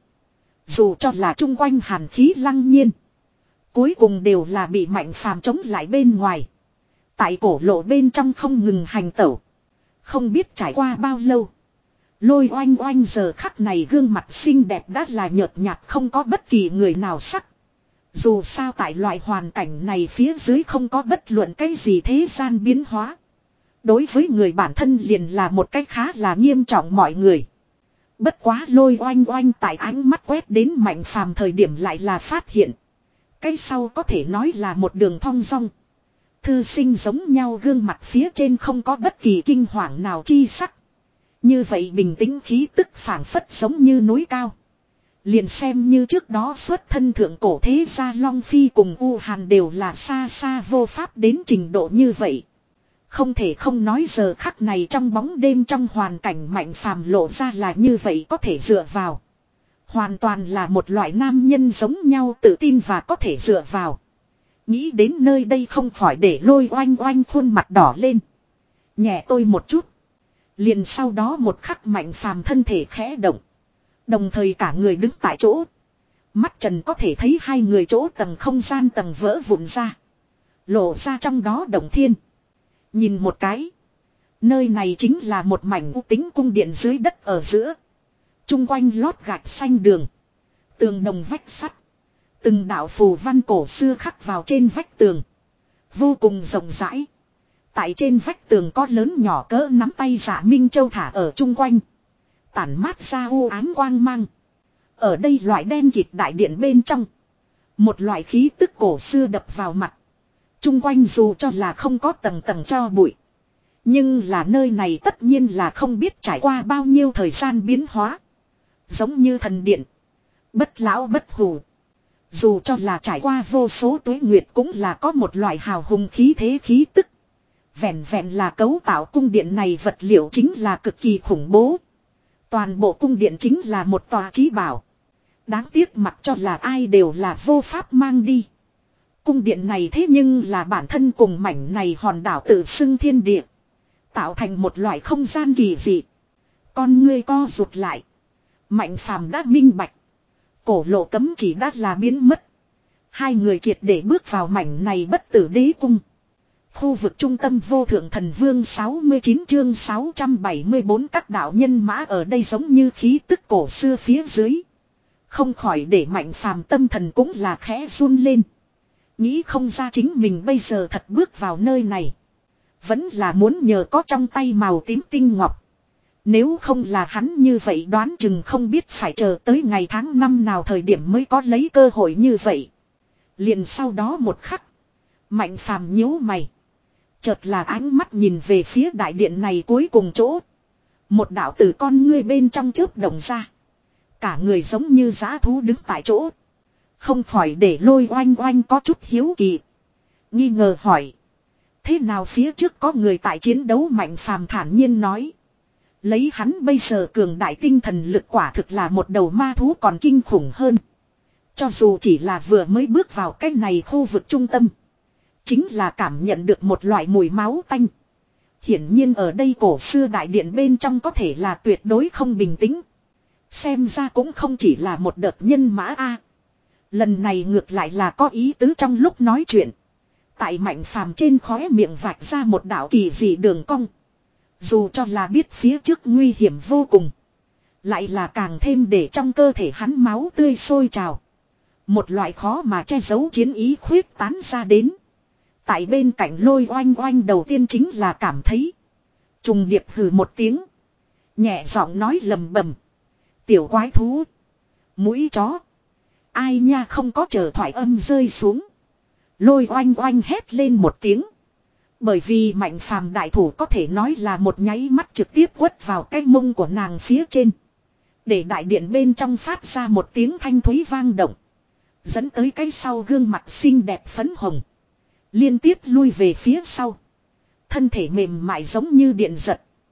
Dù cho là chung quanh hàn khí lăng nhiên. Cuối cùng đều là bị Mạnh Phàm chống lại bên ngoài. Tại cổ lộ bên trong không ngừng hành tẩu. Không biết trải qua bao lâu. Lôi oanh oanh giờ khắc này gương mặt xinh đẹp đã là nhợt nhạt, không có bất kỳ người nào sắc. Dù sao tại loại hoàn cảnh này phía dưới không có bất luận cái gì thế gian biến hóa. Đối với người bản thân liền là một cách khá là nghiêm trọng mọi người. Bất quá lôi oanh oanh tại ánh mắt quét đến Mạnh Phàm thời điểm lại là phát hiện. Cái sau có thể nói là một đường thong dong. Thư sinh giống nhau gương mặt phía trên không có bất kỳ kinh hoàng nào chi sắc. Như vậy bình tĩnh khí tức phảng phất giống như núi cao. Liền xem như trước đó xuất thân thượng cổ thế gia Long Phi cùng U Hàn đều là xa xa vô pháp đến trình độ như vậy. Không thể không nói giờ khắc này trong bóng đêm trong hoàn cảnh Mạnh Phàm lộ ra là như vậy có thể dựa vào. Hoàn toàn là một loại nam nhân giống nhau tự tin và có thể dựa vào. Nghĩ đến nơi đây không khỏi để lôi oanh oanh khuôn mặt đỏ lên. Nhẹ tôi một chút. Liền sau đó một khắc Mạnh Phàm thân thể khẽ động. Đồng thời cả người đứng tại chỗ. Mắt trần có thể thấy hai người chỗ tầng không gian tầng vỡ vụn ra. Lộ ra trong đó động thiên. Nhìn một cái. Nơi này chính là một mảnh u tính cung điện dưới đất ở giữa. Trung quanh lót gạch xanh đường. Tường đồng vách sắt. Từng đạo phù văn cổ xưa khắc vào trên vách tường. Vô cùng rộng rãi. Tại trên vách tường có lớn nhỏ cỡ nắm tay Dạ Minh Châu thả ở chung quanh. Tản mát ra u ám quang mang. Ở đây loại đen kịt đại điện bên trong. Một loại khí tức cổ xưa đập vào mặt. Chung quanh dù cho là không có tầng tầng cho bụi. Nhưng là nơi này tất nhiên là không biết trải qua bao nhiêu thời gian biến hóa. Giống như thần điện. Bất lão bất hủ. Dù cho là trải qua vô số tuế nguyệt cũng là có một loại hào hùng khí thế khí tức. Vẹn vẹn là cấu tạo cung điện này vật liệu chính là cực kỳ khủng bố. Toàn bộ cung điện chính là một tòa chí bảo. Đáng tiếc mặc cho là ai đều là vô pháp mang đi. Cung điện này thế nhưng là bản thân cùng mảnh này hòn đảo tự xưng thiên địa. Tạo thành một loại không gian kỳ dị. Con ngươi co rụt lại. Mạnh Phàm đã minh bạch. Cổ lộ cấm chỉ đã là biến mất. Hai người triệt để bước vào mảnh này bất tử đế cung. Khu vực trung tâm vô thượng thần vương sáu mươi chín chương sáu trăm bảy mươi bốn các đạo nhân mã ở đây giống như khí tức cổ xưa phía dưới. Không khỏi để Mạnh Phàm tâm thần cũng là khẽ run lên. Nghĩ không ra chính mình bây giờ thật bước vào nơi này. Vẫn là muốn nhờ có trong tay màu tím tinh ngọc. Nếu không là hắn như vậy đoán chừng không biết phải chờ tới ngày tháng năm nào thời điểm mới có lấy cơ hội như vậy. Liền sau đó một khắc. Mạnh Phàm nhíu mày. Chợt là ánh mắt nhìn về phía đại điện này cuối cùng chỗ. Một đạo tử con ngươi bên trong chớp động ra. Cả người giống như dã thú đứng tại chỗ. Không khỏi để lôi oanh oanh có chút hiếu kỳ. Nghi ngờ hỏi. Thế nào phía trước có người tại chiến đấu? Mạnh Phàm thản nhiên nói. Lấy hắn bây giờ cường đại tinh thần lực quả thực là một đầu ma thú còn kinh khủng hơn. Cho dù chỉ là vừa mới bước vào cái này khu vực trung tâm. Chính là cảm nhận được một loại mùi máu tanh. Hiển nhiên ở đây cổ xưa đại điện bên trong có thể là tuyệt đối không bình tĩnh. Xem ra cũng không chỉ là một đợt nhân mã a. Lần này ngược lại là có ý tứ trong lúc nói chuyện. Tại Mạnh Phàm trên khóe miệng vạch ra một đạo kỳ dị đường cong. Dù cho là biết phía trước nguy hiểm vô cùng. Lại là càng thêm để trong cơ thể hắn máu tươi sôi trào. Một loại khó mà che giấu chiến ý khuyết tán ra đến. Tại bên cạnh lôi oanh oanh đầu tiên chính là cảm thấy. Trùng điệp hừ một tiếng. Nhẹ giọng nói lầm bầm. Tiểu quái thú. Mũi chó. Ai nha không có chờ thoại âm rơi xuống. Lôi oanh oanh hét lên một tiếng. Bởi vì Mạnh Phàm đại thủ có thể nói là một nháy mắt trực tiếp quất vào cái mông của nàng phía trên. Để đại điện bên trong phát ra một tiếng thanh thúy vang động. Dẫn tới cái sau gương mặt xinh đẹp phấn hồng. Liên tiếp lui về phía sau. Thân thể mềm mại giống như điện giật.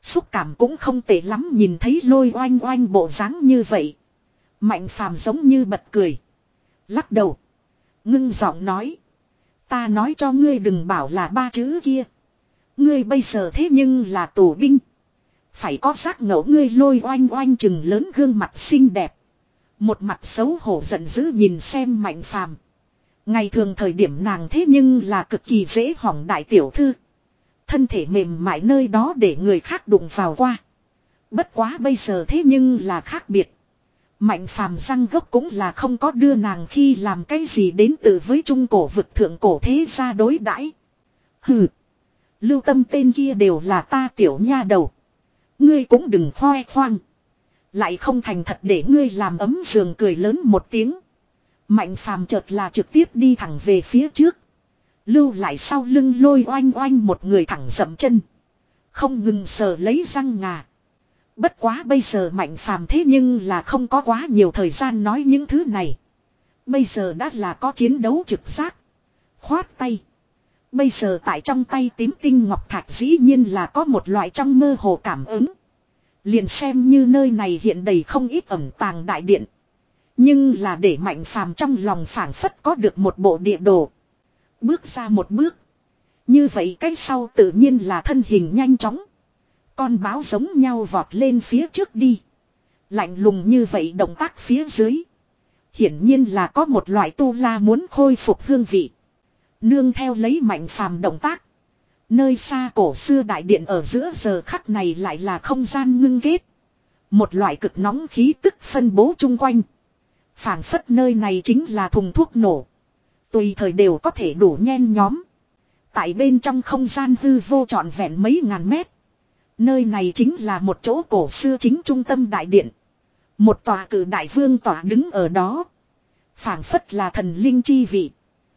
Xúc cảm cũng không tệ lắm, nhìn thấy Lôi Oanh Oanh bộ dáng như vậy. Mạnh Phàm giống như bật cười. Lắc đầu. Ngưng giọng nói. Ta nói cho ngươi đừng bảo là ba chữ kia. Ngươi bây giờ thế nhưng là tù binh. Phải có giác ngẫu, ngươi Lôi Oanh Oanh chừng lớn gương mặt xinh đẹp. Một mặt xấu hổ giận dữ nhìn xem Mạnh Phàm. Ngày thường thời điểm nàng thế nhưng là cực kỳ dễ hỏng đại tiểu thư. Thân thể mềm mại nơi đó để người khác đụng vào qua. Bất quá bây giờ thế nhưng là khác biệt. Mạnh Phàm răng gốc cũng là không có đưa nàng khi làm cái gì đến từ với trung cổ vực thượng cổ thế gia đối đãi. Hừ. Lưu Tâm tên kia đều là ta tiểu nha đầu. Ngươi cũng đừng khoe khoang. Lại không thành thật để ngươi làm ấm giường, cười lớn một tiếng. Mạnh Phàm chợt là trực tiếp đi thẳng về phía trước. Lưu lại sau lưng Lôi Oanh Oanh một người thẳng dậm chân. Không ngừng sờ lấy răng ngà. Bất quá bây giờ Mạnh Phàm thế nhưng là không có quá nhiều thời gian nói những thứ này. Bây giờ đã là có chiến đấu trực giác. Khoát tay. Bây giờ tại trong tay tím tinh ngọc thạch dĩ nhiên là có một loại trong mơ hồ cảm ứng. Liền xem như nơi này hiện đầy không ít ẩn tàng đại điện. Nhưng là để Mạnh Phàm trong lòng phảng phất có được một bộ địa đồ. Bước ra một bước. Như vậy cái sau tự nhiên là thân hình nhanh chóng. Con báo giống nhau vọt lên phía trước đi. Lạnh lùng như vậy động tác phía dưới. Hiển nhiên là có một loại tu la muốn khôi phục hương vị. Nương theo lấy Mạnh Phàm động tác. Nơi xa cổ xưa đại điện ở giữa giờ khắc này lại là không gian ngưng kết. Một loại cực nóng khí tức phân bố chung quanh. Phảng phất nơi này chính là thùng thuốc nổ. Tùy thời đều có thể đủ nhen nhóm. Tại bên trong không gian hư vô trọn vẹn mấy ngàn mét. Nơi này chính là một chỗ cổ xưa chính trung tâm đại điện. Một tòa cử đại vương tòa đứng ở đó. Phảng phất là thần linh chi vị.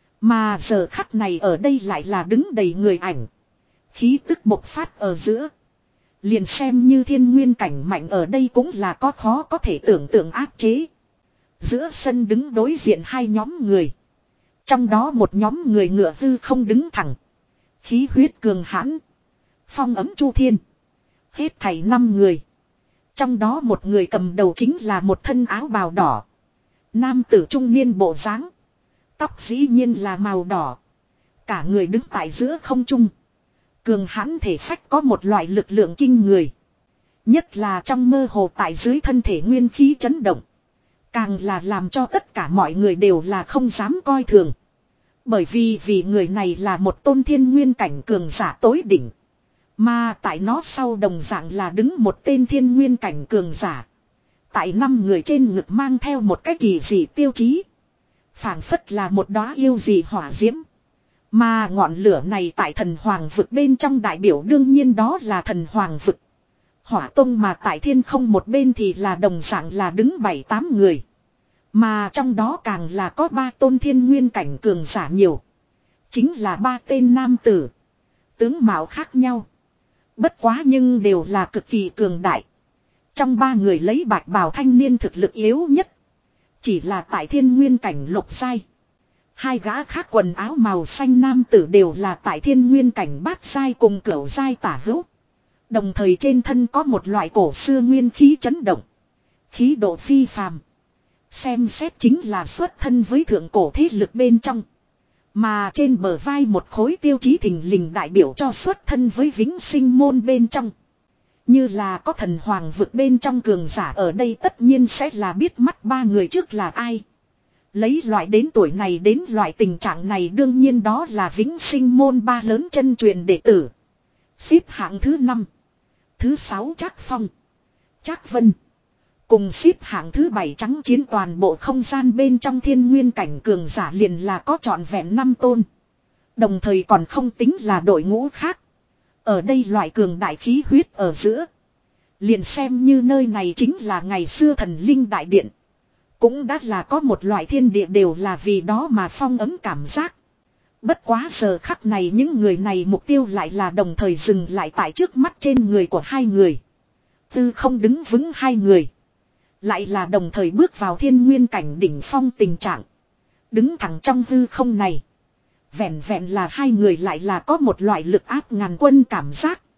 Mà giờ khắc này ở đây lại là đứng đầy người ảnh. Khí tức bộc phát ở giữa. Liền xem như thiên nguyên cảnh mạnh ở đây cũng là có khó có thể tưởng tượng áp chế. Giữa sân đứng đối diện hai nhóm người. Trong đó một nhóm người ngựa hư không đứng thẳng. Khí huyết cường hãn. Phong ấm chu thiên. Hết thảy năm người. Trong đó một người cầm đầu chính là một thân áo bào đỏ. Nam tử trung niên bộ dáng. Tóc dĩ nhiên là màu đỏ. Cả người đứng tại giữa không trung. Cường hãn thể phách có một loại lực lượng kinh người. Nhất là trong mơ hồ tại dưới thân thể nguyên khí chấn động. Càng là làm cho tất cả mọi người đều là không dám coi thường. Bởi vì vì người này là một tôn thiên nguyên cảnh cường giả tối đỉnh. Mà tại nó sau đồng dạng là đứng một tên thiên nguyên cảnh cường giả. Tại năm người trên ngực mang theo một cái kỳ dị tiêu chí. Phảng phất là một đóa yêu dị hỏa diễm. Mà ngọn lửa này tại thần hoàng vực bên trong đại biểu đương nhiên đó là thần hoàng vực. Hỏa tông mà tại thiên không một bên thì là đồng dạng là đứng bảy tám người. Mà trong đó càng là có ba tôn thiên nguyên cảnh cường giả nhiều. Chính là ba tên nam tử. Tướng mạo khác nhau. Bất quá nhưng đều là cực kỳ cường đại. Trong ba người lấy bạch bào thanh niên thực lực yếu nhất. Chỉ là tại thiên nguyên cảnh lục giai. Hai gã khác quần áo màu xanh nam tử đều là tại thiên nguyên cảnh bát giai cùng cửu giai tả hữu. Đồng thời trên thân có một loại cổ xưa nguyên khí chấn động. Khí độ phi phàm. Xem xét chính là xuất thân với thượng cổ thế lực bên trong. Mà trên bờ vai một khối tiêu chí thình lình đại biểu cho xuất thân với vĩnh sinh môn bên trong. Như là có thần hoàng vực bên trong cường giả ở đây tất nhiên sẽ là biết mắt ba người trước là ai. Lấy loại đến tuổi này đến loại tình trạng này đương nhiên đó là vĩnh sinh môn ba lớn chân truyền đệ tử. Xếp hạng thứ năm. Thứ sáu Trác Phong. Trác Vân. Cùng xếp hạng thứ bảy trắng chiến toàn bộ không gian bên trong thiên nguyên cảnh cường giả liền là có trọn vẹn năm tôn. Đồng thời còn không tính là đội ngũ khác. Ở đây loại cường đại khí huyết ở giữa. Liền xem như nơi này chính là ngày xưa thần linh đại điện. Cũng đã là có một loại thiên địa đều là vì đó mà phong ấm cảm giác. Bất quá giờ khắc này những người này mục tiêu lại là đồng thời dừng lại tại trước mắt trên người của hai người. Tư không đứng vững hai người. Lại là đồng thời bước vào thiên nguyên cảnh đỉnh phong tình trạng. Đứng thẳng trong hư không này. Vẹn vẹn là hai người lại là có một loại lực áp ngàn quân cảm giác.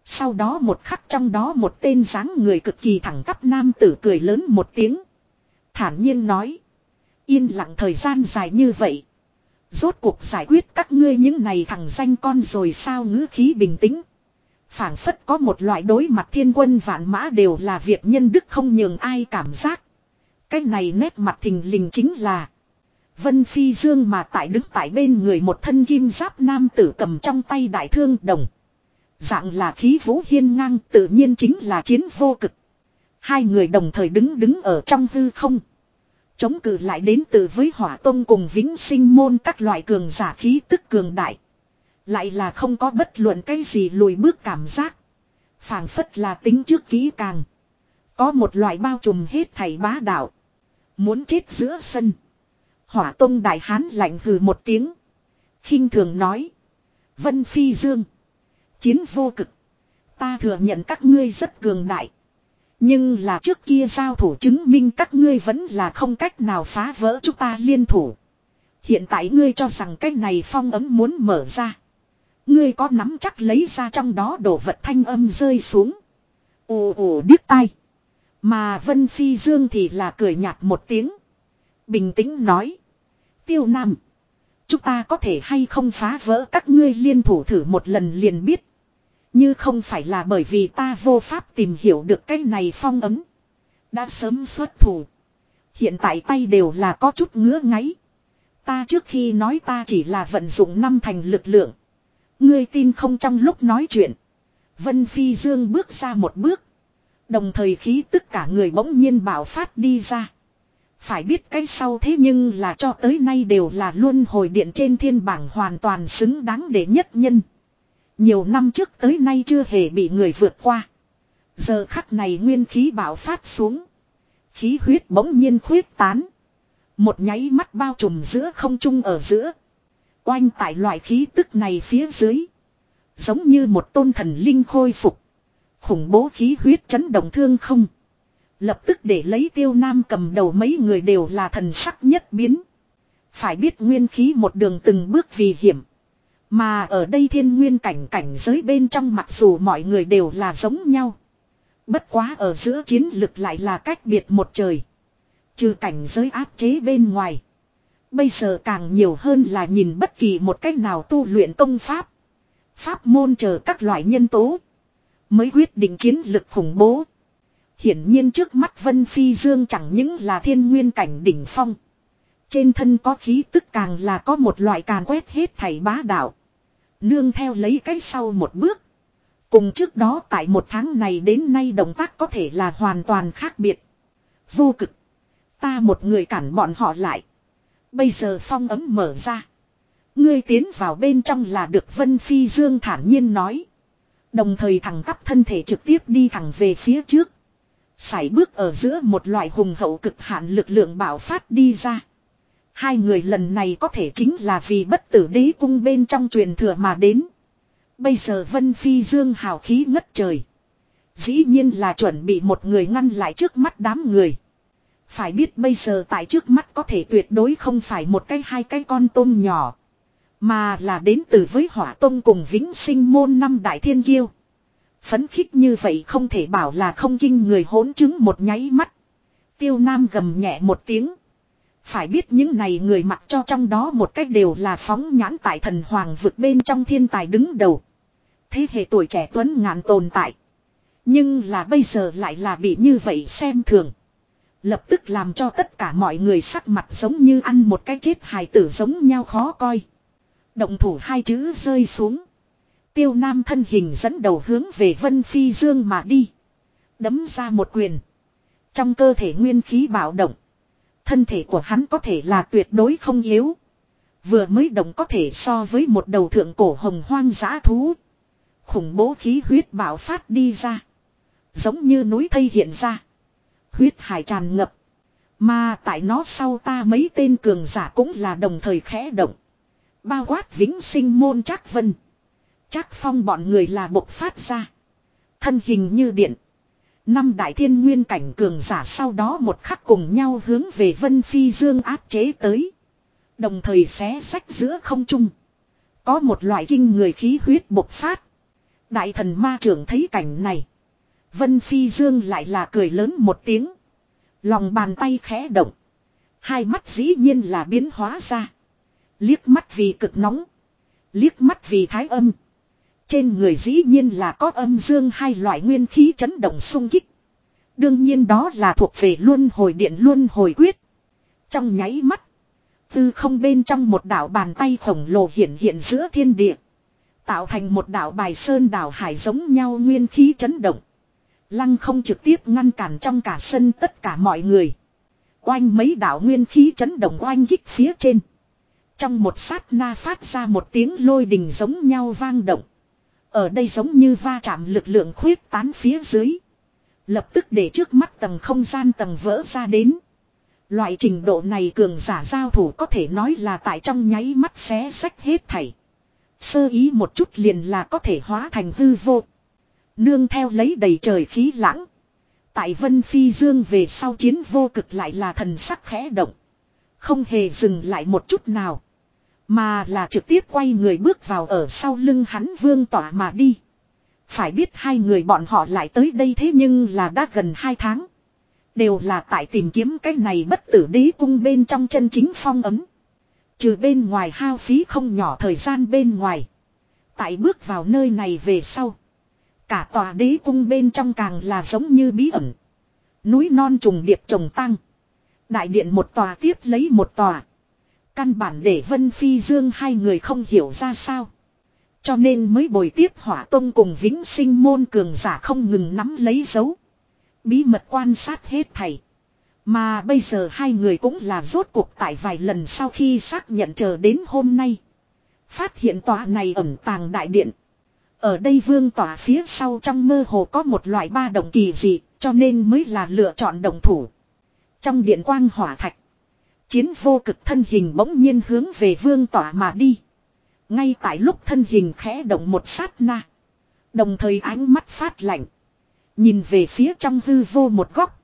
Sau đó một khắc trong đó một tên dáng người cực kỳ thẳng tắp nam tử cười lớn một tiếng. Thản nhiên nói. Yên lặng thời gian dài như vậy. Rốt cuộc giải quyết các ngươi những này thằng danh con rồi sao, ngữ khí bình tĩnh. Phảng phất có một loại đối mặt thiên quân vạn mã đều là việc nhân đức không nhường ai cảm giác. Cái này nét mặt thình lình chính là Vân Phi Dương, mà tại đứng tại bên người một thân kim giáp nam tử cầm trong tay đại thương đồng. Dạng là khí vũ hiên ngang, tự nhiên chính là chiến vô cực. Hai người đồng thời đứng đứng ở trong hư không. Chống cự lại đến từ với Hỏa Tông cùng Vĩnh Sinh môn các loại cường giả khí tức cường đại. Lại là không có bất luận cái gì lùi bước cảm giác. Phảng phất là tính trước kỹ càng. Có một loại bao trùm hết thảy bá đạo. Muốn chết giữa sân. Hỏa Tông đại hán lạnh hừ một tiếng. Khinh thường nói. Vân Phi Dương. Chiến vô cực. Ta thừa nhận các ngươi rất cường đại. Nhưng là trước kia giao thủ chứng minh các ngươi vẫn là không cách nào phá vỡ chúng ta liên thủ. Hiện tại ngươi cho rằng cái này phong ấm muốn mở ra. Ngươi có nắm chắc lấy ra trong đó đồ vật, thanh âm rơi xuống. Ồ ồ điếc tai. Mà Vân Phi Dương thì là cười nhạt một tiếng. Bình tĩnh nói. Tiêu Nam. Chúng ta có thể hay không phá vỡ các ngươi liên thủ thử một lần liền biết. Như không phải là bởi vì ta vô pháp tìm hiểu được cái này phong ấm. Đã sớm xuất thủ. Hiện tại tay đều là có chút ngứa ngáy. Ta trước khi nói ta chỉ là vận dụng năm thành lực lượng. Ngươi tin không? Trong lúc nói chuyện. Vân Phi Dương bước ra một bước. Đồng thời khí tức cả người bỗng nhiên bạo phát đi ra. Phải biết cái sau thế nhưng là cho tới nay đều là luân hồi điện trên thiên bảng hoàn toàn xứng đáng để nhất nhân. Nhiều năm trước tới nay chưa hề bị người vượt qua. Giờ khắc này nguyên khí bạo phát xuống. Khí huyết bỗng nhiên khuyết tán. Một nháy mắt bao trùm giữa không trung ở giữa. Oanh tại loại khí tức này phía dưới. Giống như một tôn thần linh khôi phục. Khủng bố khí huyết chấn động thương không. Lập tức để lấy Tiêu Nam cầm đầu mấy người đều là thần sắc nhất biến. Phải biết nguyên khí một đường từng bước vì hiểm. Mà ở đây thiên nguyên cảnh cảnh giới bên trong, mặc dù mọi người đều là giống nhau. Bất quá ở giữa chiến lực lại là cách biệt một trời. Trừ cảnh giới áp chế bên ngoài. Bây giờ càng nhiều hơn là nhìn bất kỳ một cách nào tu luyện công pháp. Pháp môn chờ các loại nhân tố. Mới quyết định chiến lực khủng bố. Hiển nhiên trước mắt Vân Phi Dương chẳng những là thiên nguyên cảnh đỉnh phong. Trên thân có khí tức càng là có một loại càn quét hết thảy bá đạo. Nương theo lấy cái sau một bước. Cùng trước đó tại một tháng này đến nay động tác có thể là hoàn toàn khác biệt. Vô cực. Ta một người cản bọn họ lại. Bây giờ phong ấm mở ra. Ngươi tiến vào bên trong là được, Vân Phi Dương thản nhiên nói. Đồng thời thẳng tắp thân thể trực tiếp đi thẳng về phía trước. Sải bước ở giữa một loại hùng hậu cực hạn lực lượng bạo phát đi ra. Hai người lần này có thể chính là vì bất tử đế cung bên trong truyền thừa mà đến. Bây giờ Vân Phi Dương hào khí ngất trời. Dĩ nhiên là chuẩn bị một người ngăn lại trước mắt đám người. Phải biết bây giờ tại trước mắt có thể tuyệt đối không phải một cái hai cái con tôm nhỏ. Mà là đến từ với Hỏa Tông cùng Vĩnh Sinh môn năm đại thiên kiêu. Phấn khích như vậy không thể bảo là không kinh người hỗn chứng một nháy mắt. Tiêu Nam gầm nhẹ một tiếng. Phải biết những này người mặc cho trong đó một cách đều là phóng nhãn tại thần hoàng vực bên trong thiên tài đứng đầu. Thế hệ tuổi trẻ tuấn ngàn tồn tại. Nhưng là bây giờ lại là bị như vậy xem thường. Lập tức làm cho tất cả mọi người sắc mặt giống như ăn một cái chết hài tử giống nhau khó coi. Động thủ hai chữ rơi xuống. Tiêu Nam thân hình dẫn đầu hướng về Vân Phi Dương mà đi. Đấm ra một quyền. Trong cơ thể nguyên khí bạo động. Thân thể của hắn có thể là tuyệt đối không yếu. Vừa mới động có thể so với một đầu thượng cổ hồng hoang dã thú. Khủng bố khí huyết bạo phát đi ra. Giống như núi thây hiện ra. Huyết hải tràn ngập. Mà tại nó sau ta mấy tên cường giả cũng là đồng thời khẽ động. Bao quát Vĩnh Sinh môn Trác Vân. Trác Phong bọn người là bộc phát ra. Thân hình như điện. Năm đại thiên nguyên cảnh cường giả sau đó một khắc cùng nhau hướng về Vân Phi Dương áp chế tới. Đồng thời xé sách giữa không trung. Có một loại kinh người khí huyết bộc phát. Đại thần ma trưởng thấy cảnh này. Vân Phi Dương lại là cười lớn một tiếng. Lòng bàn tay khẽ động. Hai mắt dĩ nhiên là biến hóa ra. Liếc mắt vì cực nóng. Liếc mắt vì thái âm. Trên người dĩ nhiên là có âm dương hai loại nguyên khí chấn động xung kích. Đương nhiên đó là thuộc về luân hồi điện luân hồi quyết. Trong nháy mắt. Tư không bên trong một đạo bàn tay khổng lồ hiện hiện giữa thiên địa. Tạo thành một đạo bài sơn đảo hải giống nhau nguyên khí chấn động. Lăng không trực tiếp ngăn cản trong cả sân tất cả mọi người. Oanh mấy đạo nguyên khí chấn động oanh kích phía trên. Trong một sát na phát ra một tiếng lôi đình giống nhau vang động. Ở đây giống như va chạm lực lượng khuyết tán phía dưới. Lập tức để trước mắt tầng không gian tầng vỡ ra đến. Loại trình độ này cường giả giao thủ có thể nói là tại trong nháy mắt xé sách hết thảy. Sơ ý một chút liền là có thể hóa thành hư vô. Nương theo lấy đầy trời khí lãng. Tại Vân Phi Dương về sau chiến vô cực lại là thần sắc khẽ động. Không hề dừng lại một chút nào. Mà là trực tiếp quay người bước vào ở sau lưng hắn vương tỏa mà đi. Phải biết hai người bọn họ lại tới đây thế nhưng là đã gần hai tháng. Đều là tại tìm kiếm cái này bất tử đế cung bên trong chân chính phong ấm. Trừ bên ngoài hao phí không nhỏ thời gian bên ngoài. Tại bước vào nơi này về sau. Cả tòa đế cung bên trong càng là giống như bí ẩn. Núi non trùng điệp trồng tăng. Đại điện một tòa tiếp lấy một tòa. Căn bản để Vân Phi Dương hai người không hiểu ra sao. Cho nên mới bồi tiếp Hỏa Tông cùng Vĩnh Sinh môn cường giả không ngừng nắm lấy dấu. Bí mật quan sát hết thảy. Mà bây giờ hai người cũng là rốt cuộc tại vài lần sau khi xác nhận chờ đến hôm nay. Phát hiện tòa này ẩn tàng đại điện. Ở đây vương tỏa phía sau trong mơ hồ có một loại ba động kỳ dị, cho nên mới là lựa chọn đồng thủ. Trong điện quang hỏa thạch. Chiến vô cực thân hình bỗng nhiên hướng về vương tỏa mà đi. Ngay tại lúc thân hình khẽ động một sát na. Đồng thời ánh mắt phát lạnh. Nhìn về phía trong hư vô một góc.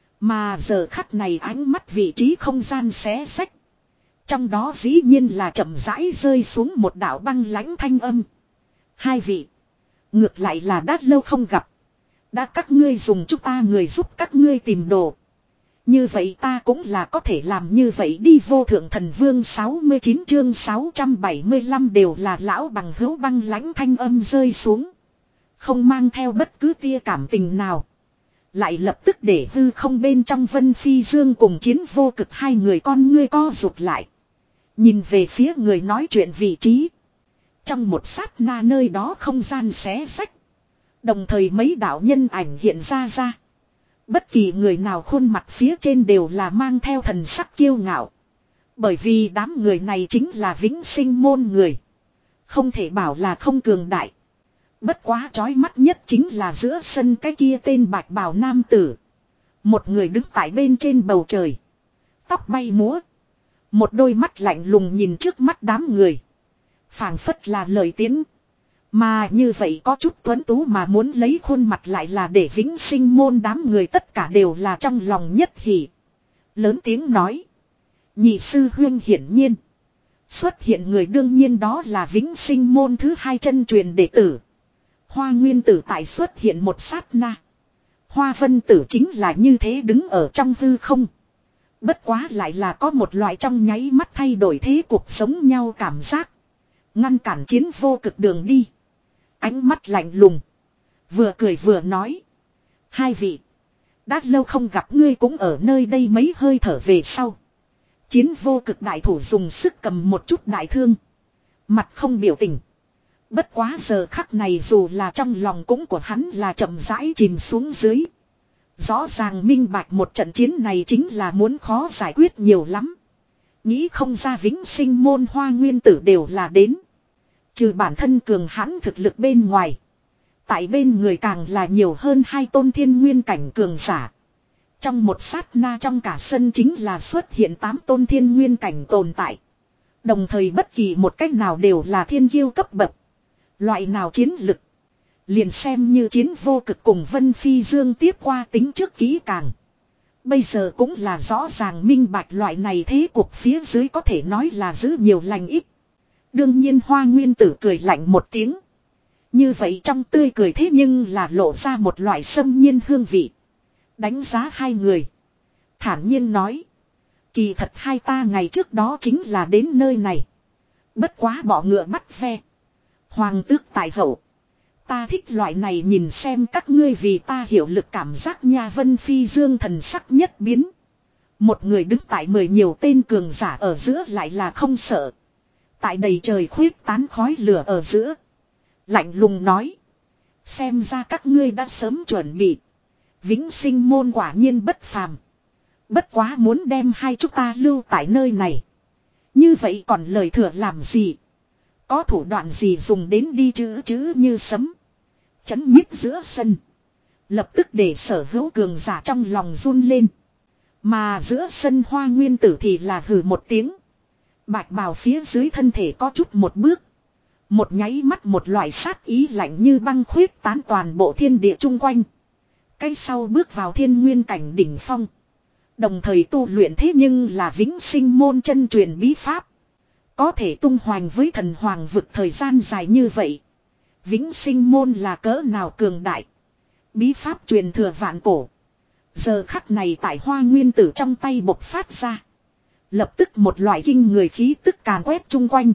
Mà giờ khắc này ánh mắt vị trí không gian xé sách. Trong đó dĩ nhiên là chậm rãi rơi xuống một đạo băng lãnh thanh âm. Hai vị. Ngược lại là đã lâu không gặp. Đã các ngươi dùng chúng ta người giúp các ngươi tìm đồ. Như vậy ta cũng là có thể làm như vậy đi. Vô thượng thần vương sáu mươi chín chương sáu trăm bảy mươi lăm đều là lão bằng hữu băng lãnh thanh âm rơi xuống. Không mang theo bất cứ tia cảm tình nào. Lại lập tức để hư không bên trong Vân Phi Dương cùng chiến vô cực hai người con ngươi co rụt lại. Nhìn về phía người nói chuyện vị trí. Trong một sát na nơi đó không gian xé sách. Đồng thời mấy đạo nhân ảnh hiện ra ra. Bất kỳ người nào khuôn mặt phía trên đều là mang theo thần sắc kiêu ngạo. Bởi vì đám người này chính là Vĩnh Sinh môn người. Không thể bảo là không cường đại. Bất quá chói mắt nhất chính là giữa sân cái kia tên bạch bào nam tử. Một người đứng tại bên trên bầu trời. Tóc bay múa. Một đôi mắt lạnh lùng nhìn trước mắt đám người. Phảng phất là lời tiến. Mà như vậy có chút tuấn tú mà muốn lấy khuôn mặt lại là để Vĩnh Sinh môn đám người tất cả đều là trong lòng nhất hỉ. Lớn tiếng nói. Nhị sư huyên hiển nhiên. Xuất hiện người đương nhiên đó là Vĩnh Sinh môn thứ hai chân truyền đệ tử. Hoa Nguyên Tử tại xuất hiện một sát na. Hoa Vân Tử chính là như thế đứng ở trong hư không. Bất quá lại là có một loại trong nháy mắt thay đổi thế cuộc sống nhau cảm giác. Ngăn cản chiến vô cực đường đi. Ánh mắt lạnh lùng. Vừa cười vừa nói. Hai vị. Đã lâu không gặp ngươi cũng ở nơi đây mấy hơi thở về sau. Chiến vô cực đại thủ dùng sức cầm một chút đại thương. Mặt không biểu tình. Bất quá giờ khắc này dù là trong lòng cũng của hắn là chậm rãi chìm xuống dưới. Rõ ràng minh bạch một trận chiến này chính là muốn khó giải quyết nhiều lắm. Nghĩ không ra Vĩnh Sinh môn Hoa Nguyên Tử đều là đến. Trừ bản thân cường hãn thực lực bên ngoài. Tại bên người càng là nhiều hơn hai tôn thiên nguyên cảnh cường giả. Trong một sát na trong cả sân chính là xuất hiện tám tôn thiên nguyên cảnh tồn tại. Đồng thời bất kỳ một cách nào đều là thiên kiêu cấp bậc. Loại nào chiến lực. Liền xem như chiến vô cực cùng Vân Phi Dương tiếp qua tính trước kỹ càng. Bây giờ cũng là rõ ràng minh bạch loại này thế cuộc phía dưới có thể nói là giữ nhiều lành ít. Đương nhiên Hoa Nguyên Tử cười lạnh một tiếng. Như vậy trong tươi cười thế nhưng là lộ ra một loại xâm nhiên hương vị. Đánh giá hai người. Thản nhiên nói. Kỳ thật hai ta ngày trước đó chính là đến nơi này. Bất quá bỏ ngựa bắt ve. Hoàng tước tại hậu. Ta thích loại này nhìn xem các ngươi vì ta hiểu lực cảm giác nha. Vân Phi Dương thần sắc nhất biến. Một người đứng tại mười nhiều tên cường giả ở giữa lại là không sợ. Tại đầy trời khuyết tán khói lửa ở giữa. Lạnh lùng nói. Xem ra các ngươi đã sớm chuẩn bị. Vĩnh sinh môn quả nhiên bất phàm. Bất quá muốn đem hai chúng ta lưu tại nơi này. Như vậy còn lời thừa làm gì? Có thủ đoạn gì dùng đến đi chữ chữ như sấm. Chấn nhiếp giữa sân. Lập tức để sở hữu cường giả trong lòng run lên. Mà giữa sân Hoa Nguyên Tử thì là hừ một tiếng. Bạch bào phía dưới thân thể có chút một bước. Một nháy mắt một loại sát ý lạnh như băng khuyết tán toàn bộ thiên địa chung quanh. Cái sau bước vào thiên nguyên cảnh đỉnh phong. Đồng thời tu luyện thế nhưng là vĩnh sinh môn chân truyền bí pháp. Có thể tung hoành với thần hoàng vực thời gian dài như vậy. Vĩnh sinh môn là cỡ nào cường đại. Bí pháp truyền thừa vạn cổ. Giờ khắc này tại Hoa Nguyên Tử trong tay bộc phát ra. Lập tức một loại kinh người khí tức càn quét chung quanh.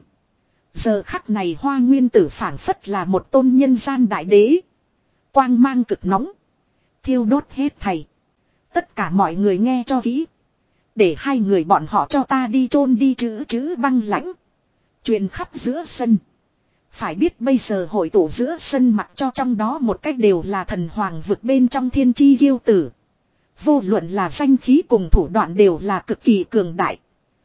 Giờ khắc này Hoa Nguyên Tử phảng phất là một tôn nhân gian đại đế. Quang mang cực nóng. Thiêu đốt hết thảy. Tất cả mọi người nghe cho kỹ. Để hai người bọn họ cho ta đi chôn đi chữ chữ băng lãnh. Truyền khắp giữa sân. Phải biết bây giờ hội tụ giữa sân mặc cho trong đó một cách đều là thần hoàng vực bên trong thiên chi kiêu tử. Vô luận là danh khí cùng thủ đoạn đều là cực kỳ cường đại.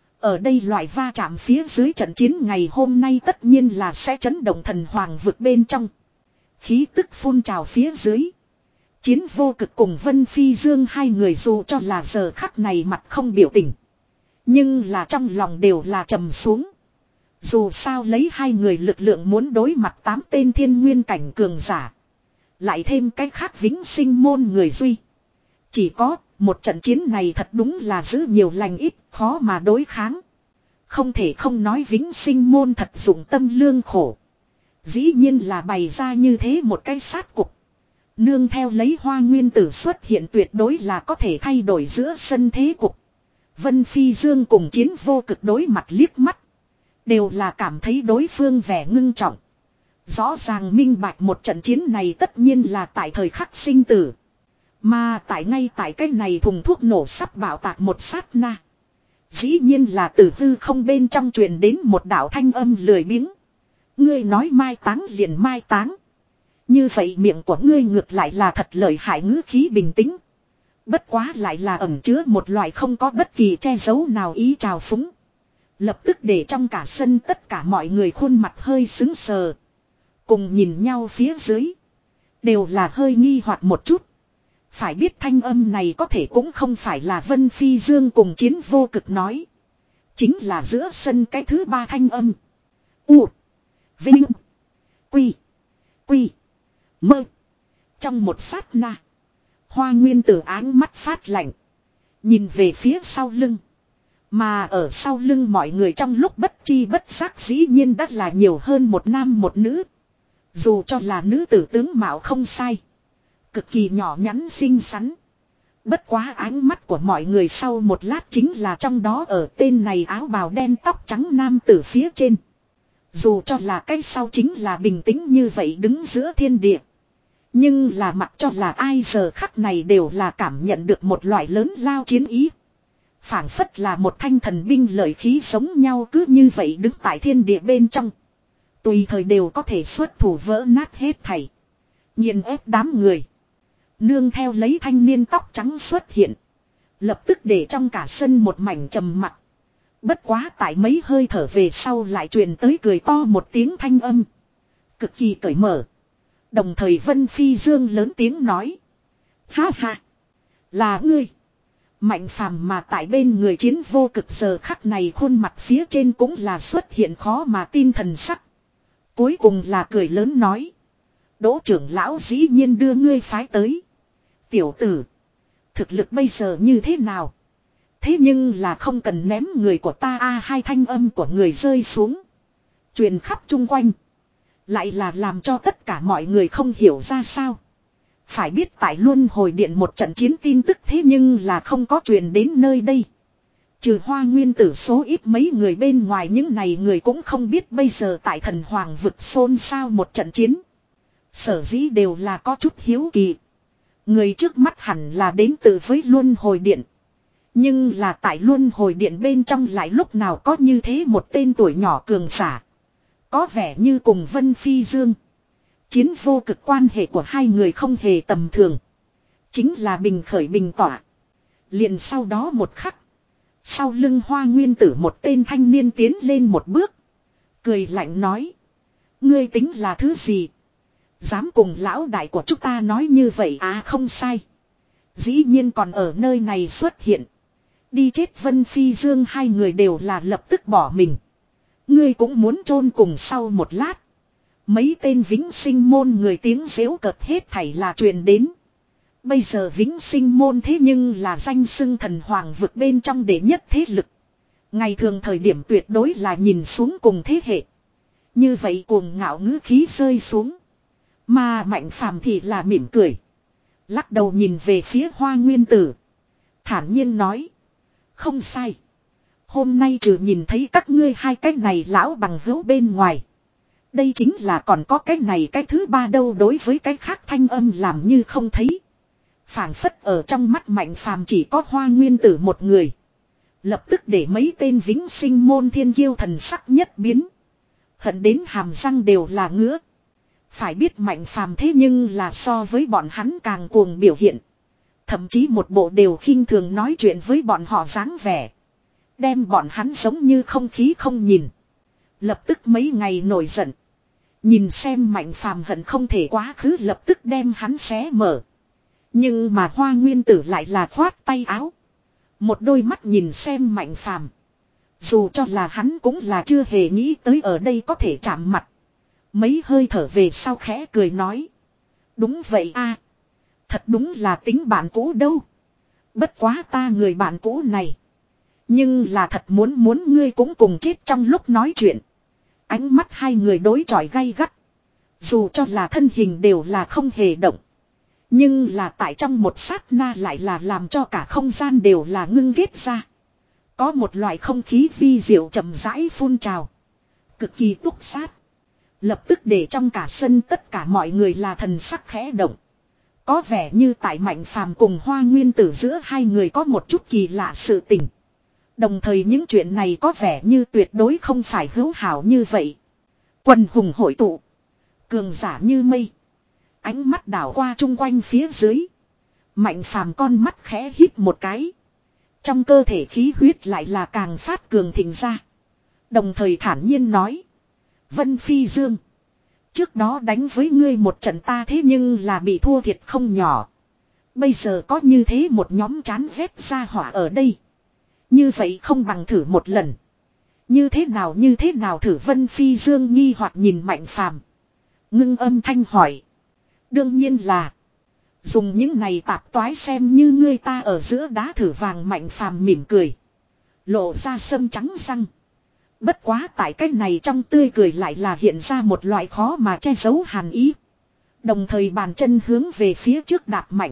Ở đây loại va chạm phía dưới trận chiến ngày hôm nay tất nhiên là sẽ chấn động thần hoàng vực bên trong. Khí tức phun trào phía dưới. Chiến Vô Cực cùng Vân Phi Dương hai người dù cho là giờ khắc này mặt không biểu tình. Nhưng là trong lòng đều là trầm xuống. Dù sao lấy hai người lực lượng muốn đối mặt tám tên thiên nguyên cảnh cường giả. Lại thêm cách khác vĩnh sinh môn người duy. Chỉ có một trận chiến này thật đúng là giữ nhiều lành ít, khó mà đối kháng. Không thể không nói vĩnh sinh môn thật dụng tâm lương khổ. Dĩ nhiên là bày ra như thế một cái sát cục. Nương theo lấy Hoa Nguyên Tử xuất hiện tuyệt đối là có thể thay đổi giữa sân thế cục. Vân Phi Dương cùng Chiến Vô Cực đối mặt liếc mắt. Đều là cảm thấy đối phương vẻ ngưng trọng. Rõ ràng minh bạch một trận chiến này tất nhiên là tại thời khắc sinh tử. Mà tại ngay tại cái này thùng thuốc nổ sắp bạo tạc một sát na. Dĩ nhiên là từ hư không bên trong truyền đến một đạo thanh âm lười biếng. Ngươi nói mai táng liền mai táng. Như vậy miệng của ngươi ngược lại là thật lợi hại ngữ khí bình tĩnh. Bất quá lại là ẩn chứa một loại không có bất kỳ che giấu nào ý trào phúng. Lập tức để trong cả sân tất cả mọi người khuôn mặt hơi sững sờ. Cùng nhìn nhau phía dưới. Đều là hơi nghi hoặc một chút. Phải biết thanh âm này có thể cũng không phải là Vân Phi Dương cùng Chiến Vô Cực nói. Chính là giữa sân cái thứ ba thanh âm. U. Vinh. Quy. Quy. Mơ. Trong một sát na. Hoa Nguyên Tử áng mắt phát lạnh. Nhìn về phía sau lưng. Mà ở sau lưng mọi người trong lúc bất chi bất giác dĩ nhiên đã là nhiều hơn một nam một nữ. Dù cho là nữ tử tướng mạo không sai. Cực kỳ nhỏ nhắn xinh xắn. Bất quá ánh mắt của mọi người sau một lát chính là trong đó ở tên này áo bào đen tóc trắng nam tử phía trên. Dù cho là cái sau chính là bình tĩnh như vậy đứng giữa thiên địa. Nhưng là mặc cho là ai giờ khắc này đều là cảm nhận được một loại lớn lao chiến ý. Phảng phất là một thanh thần binh lợi khí giống nhau cứ như vậy đứng tại thiên địa bên trong. Tùy thời đều có thể xuất thủ vỡ nát hết thảy. Nhìn ép đám người. Nương theo lấy thanh niên tóc trắng xuất hiện. Lập tức để trong cả sân một mảnh trầm mặc. Bất quá tại mấy hơi thở về sau lại truyền tới cười to một tiếng thanh âm. Cực kỳ cởi mở. Đồng thời Vân Phi Dương lớn tiếng nói. Ha ha. Là ngươi. Mạnh phàm mà tại bên người Chiến Vô Cực giờ khắc này khuôn mặt phía trên cũng là xuất hiện khó mà tin thần sắc. Cuối cùng là cười lớn nói. Đỗ trưởng lão dĩ nhiên đưa ngươi phái tới. Tiểu tử. Thực lực bây giờ như thế nào? Thế nhưng là không cần ném người của ta a hai thanh âm của người rơi xuống. Truyền khắp chung quanh. Lại là làm cho tất cả mọi người không hiểu ra sao. Phải biết tại Luân Hồi Điện một trận chiến tin tức thế nhưng là không có truyền đến nơi đây. Trừ Hoa Nguyên Tử số ít mấy người bên ngoài, những này người cũng không biết bây giờ tại Thần Hoàng vực xôn xao một trận chiến. Sở dĩ đều là có chút hiếu kỳ. Người trước mắt hẳn là đến từ với Luân Hồi Điện. Nhưng là tại Luân Hồi Điện bên trong lại lúc nào có như thế một tên tuổi nhỏ cường giả. Có vẻ như cùng Vân Phi Dương. Chiến vô cực quan hệ của hai người không hề tầm thường. Chính là bình khởi bình tỏa. Liền sau đó một khắc. Sau lưng Hoa Nguyên Tử một tên thanh niên tiến lên một bước. Cười lạnh nói. Ngươi tính là thứ gì? Dám cùng lão đại của chúng ta nói như vậy à? Không sai. Dĩ nhiên còn ở nơi này xuất hiện. Đi chết Vân Phi Dương hai người đều là lập tức bỏ mình. Ngươi cũng muốn chôn cùng. Sau một lát. Mấy tên vĩnh sinh môn người tiếng giễu cợt hết thảy là truyền đến. Bây giờ vĩnh sinh môn thế nhưng là danh xưng Thần Hoàng vực bên trong đệ nhất thế lực. Ngày thường thời điểm tuyệt đối là nhìn xuống cùng thế hệ. Như vậy cuồng ngạo ngữ khí rơi xuống. Mà Mạnh Phàm thì là mỉm cười. Lắc đầu nhìn về phía Hoa Nguyên Tử. Thản nhiên nói. Không sai. Hôm nay trừ nhìn thấy các ngươi hai cái này lão bằng hữu bên ngoài. Đây chính là còn có cái này cái thứ ba đâu. Đối với cái khác thanh âm làm như không thấy. Phảng phất ở trong mắt Mạnh Phàm chỉ có Hoa Nguyên Tử một người. Lập tức để mấy tên vĩnh sinh môn thiên kiêu thần sắc nhất biến. Hận đến hàm răng đều là ngứa. Phải biết Mạnh Phàm thế nhưng là so với bọn hắn càng cuồng biểu hiện. Thậm chí một bộ đều khinh thường nói chuyện với bọn họ dáng vẻ. Đem bọn hắn giống như không khí không nhìn. Lập tức mấy ngày nổi giận. Nhìn xem Mạnh Phàm hận không thể quá khứ lập tức đem hắn xé mở. Nhưng mà Hoa Nguyên Tử lại là khoát tay áo. Một đôi mắt nhìn xem Mạnh Phàm. Dù cho là hắn cũng là chưa hề nghĩ tới ở đây có thể chạm mặt. Mấy hơi thở về sau khẽ cười nói. Đúng vậy a, thật đúng là tính bạn cũ đâu. Bất quá ta người bạn cũ này. Nhưng là thật muốn muốn ngươi cũng cùng chết trong lúc nói chuyện. Ánh mắt hai người đối chọi gay gắt. Dù cho là thân hình đều là không hề động. Nhưng là tại trong một sát na lại là làm cho cả không gian đều là ngưng ghét ra. Có một loại không khí vi diệu chậm rãi phun trào. Cực kỳ túc sát. Lập tức để trong cả sân tất cả mọi người là thần sắc khẽ động. Có vẻ như tại Mạnh Phàm cùng Hoa Nguyên Tử giữa hai người có một chút kỳ lạ sự tình. Đồng thời những chuyện này có vẻ như tuyệt đối không phải hữu hảo như vậy. Quần hùng hội tụ. Cường giả như mây. Ánh mắt đảo qua chung quanh phía dưới. Mạnh Phàm con mắt khẽ híp một cái. Trong cơ thể khí huyết lại là càng phát cường thịnh ra. Đồng thời thản nhiên nói. Vân Phi Dương. Trước đó đánh với ngươi một trận ta thế nhưng là bị thua thiệt không nhỏ. Bây giờ có như thế một nhóm chán ghét ra hỏa ở đây. Như vậy không bằng thử một lần. Như thế nào như thế nào thử? Vân Phi Dương nghi hoặc nhìn Mạnh Phàm, ngưng âm thanh hỏi. Đương nhiên là dùng những này tạp toái xem như ngươi ta ở giữa đá thử vàng. Mạnh Phàm mỉm cười. Lộ ra sâm trắng răng. Bất quá tại cách này trong tươi cười lại là hiện ra một loại khó mà che giấu hàn ý. Đồng thời bàn chân hướng về phía trước đạp mạnh.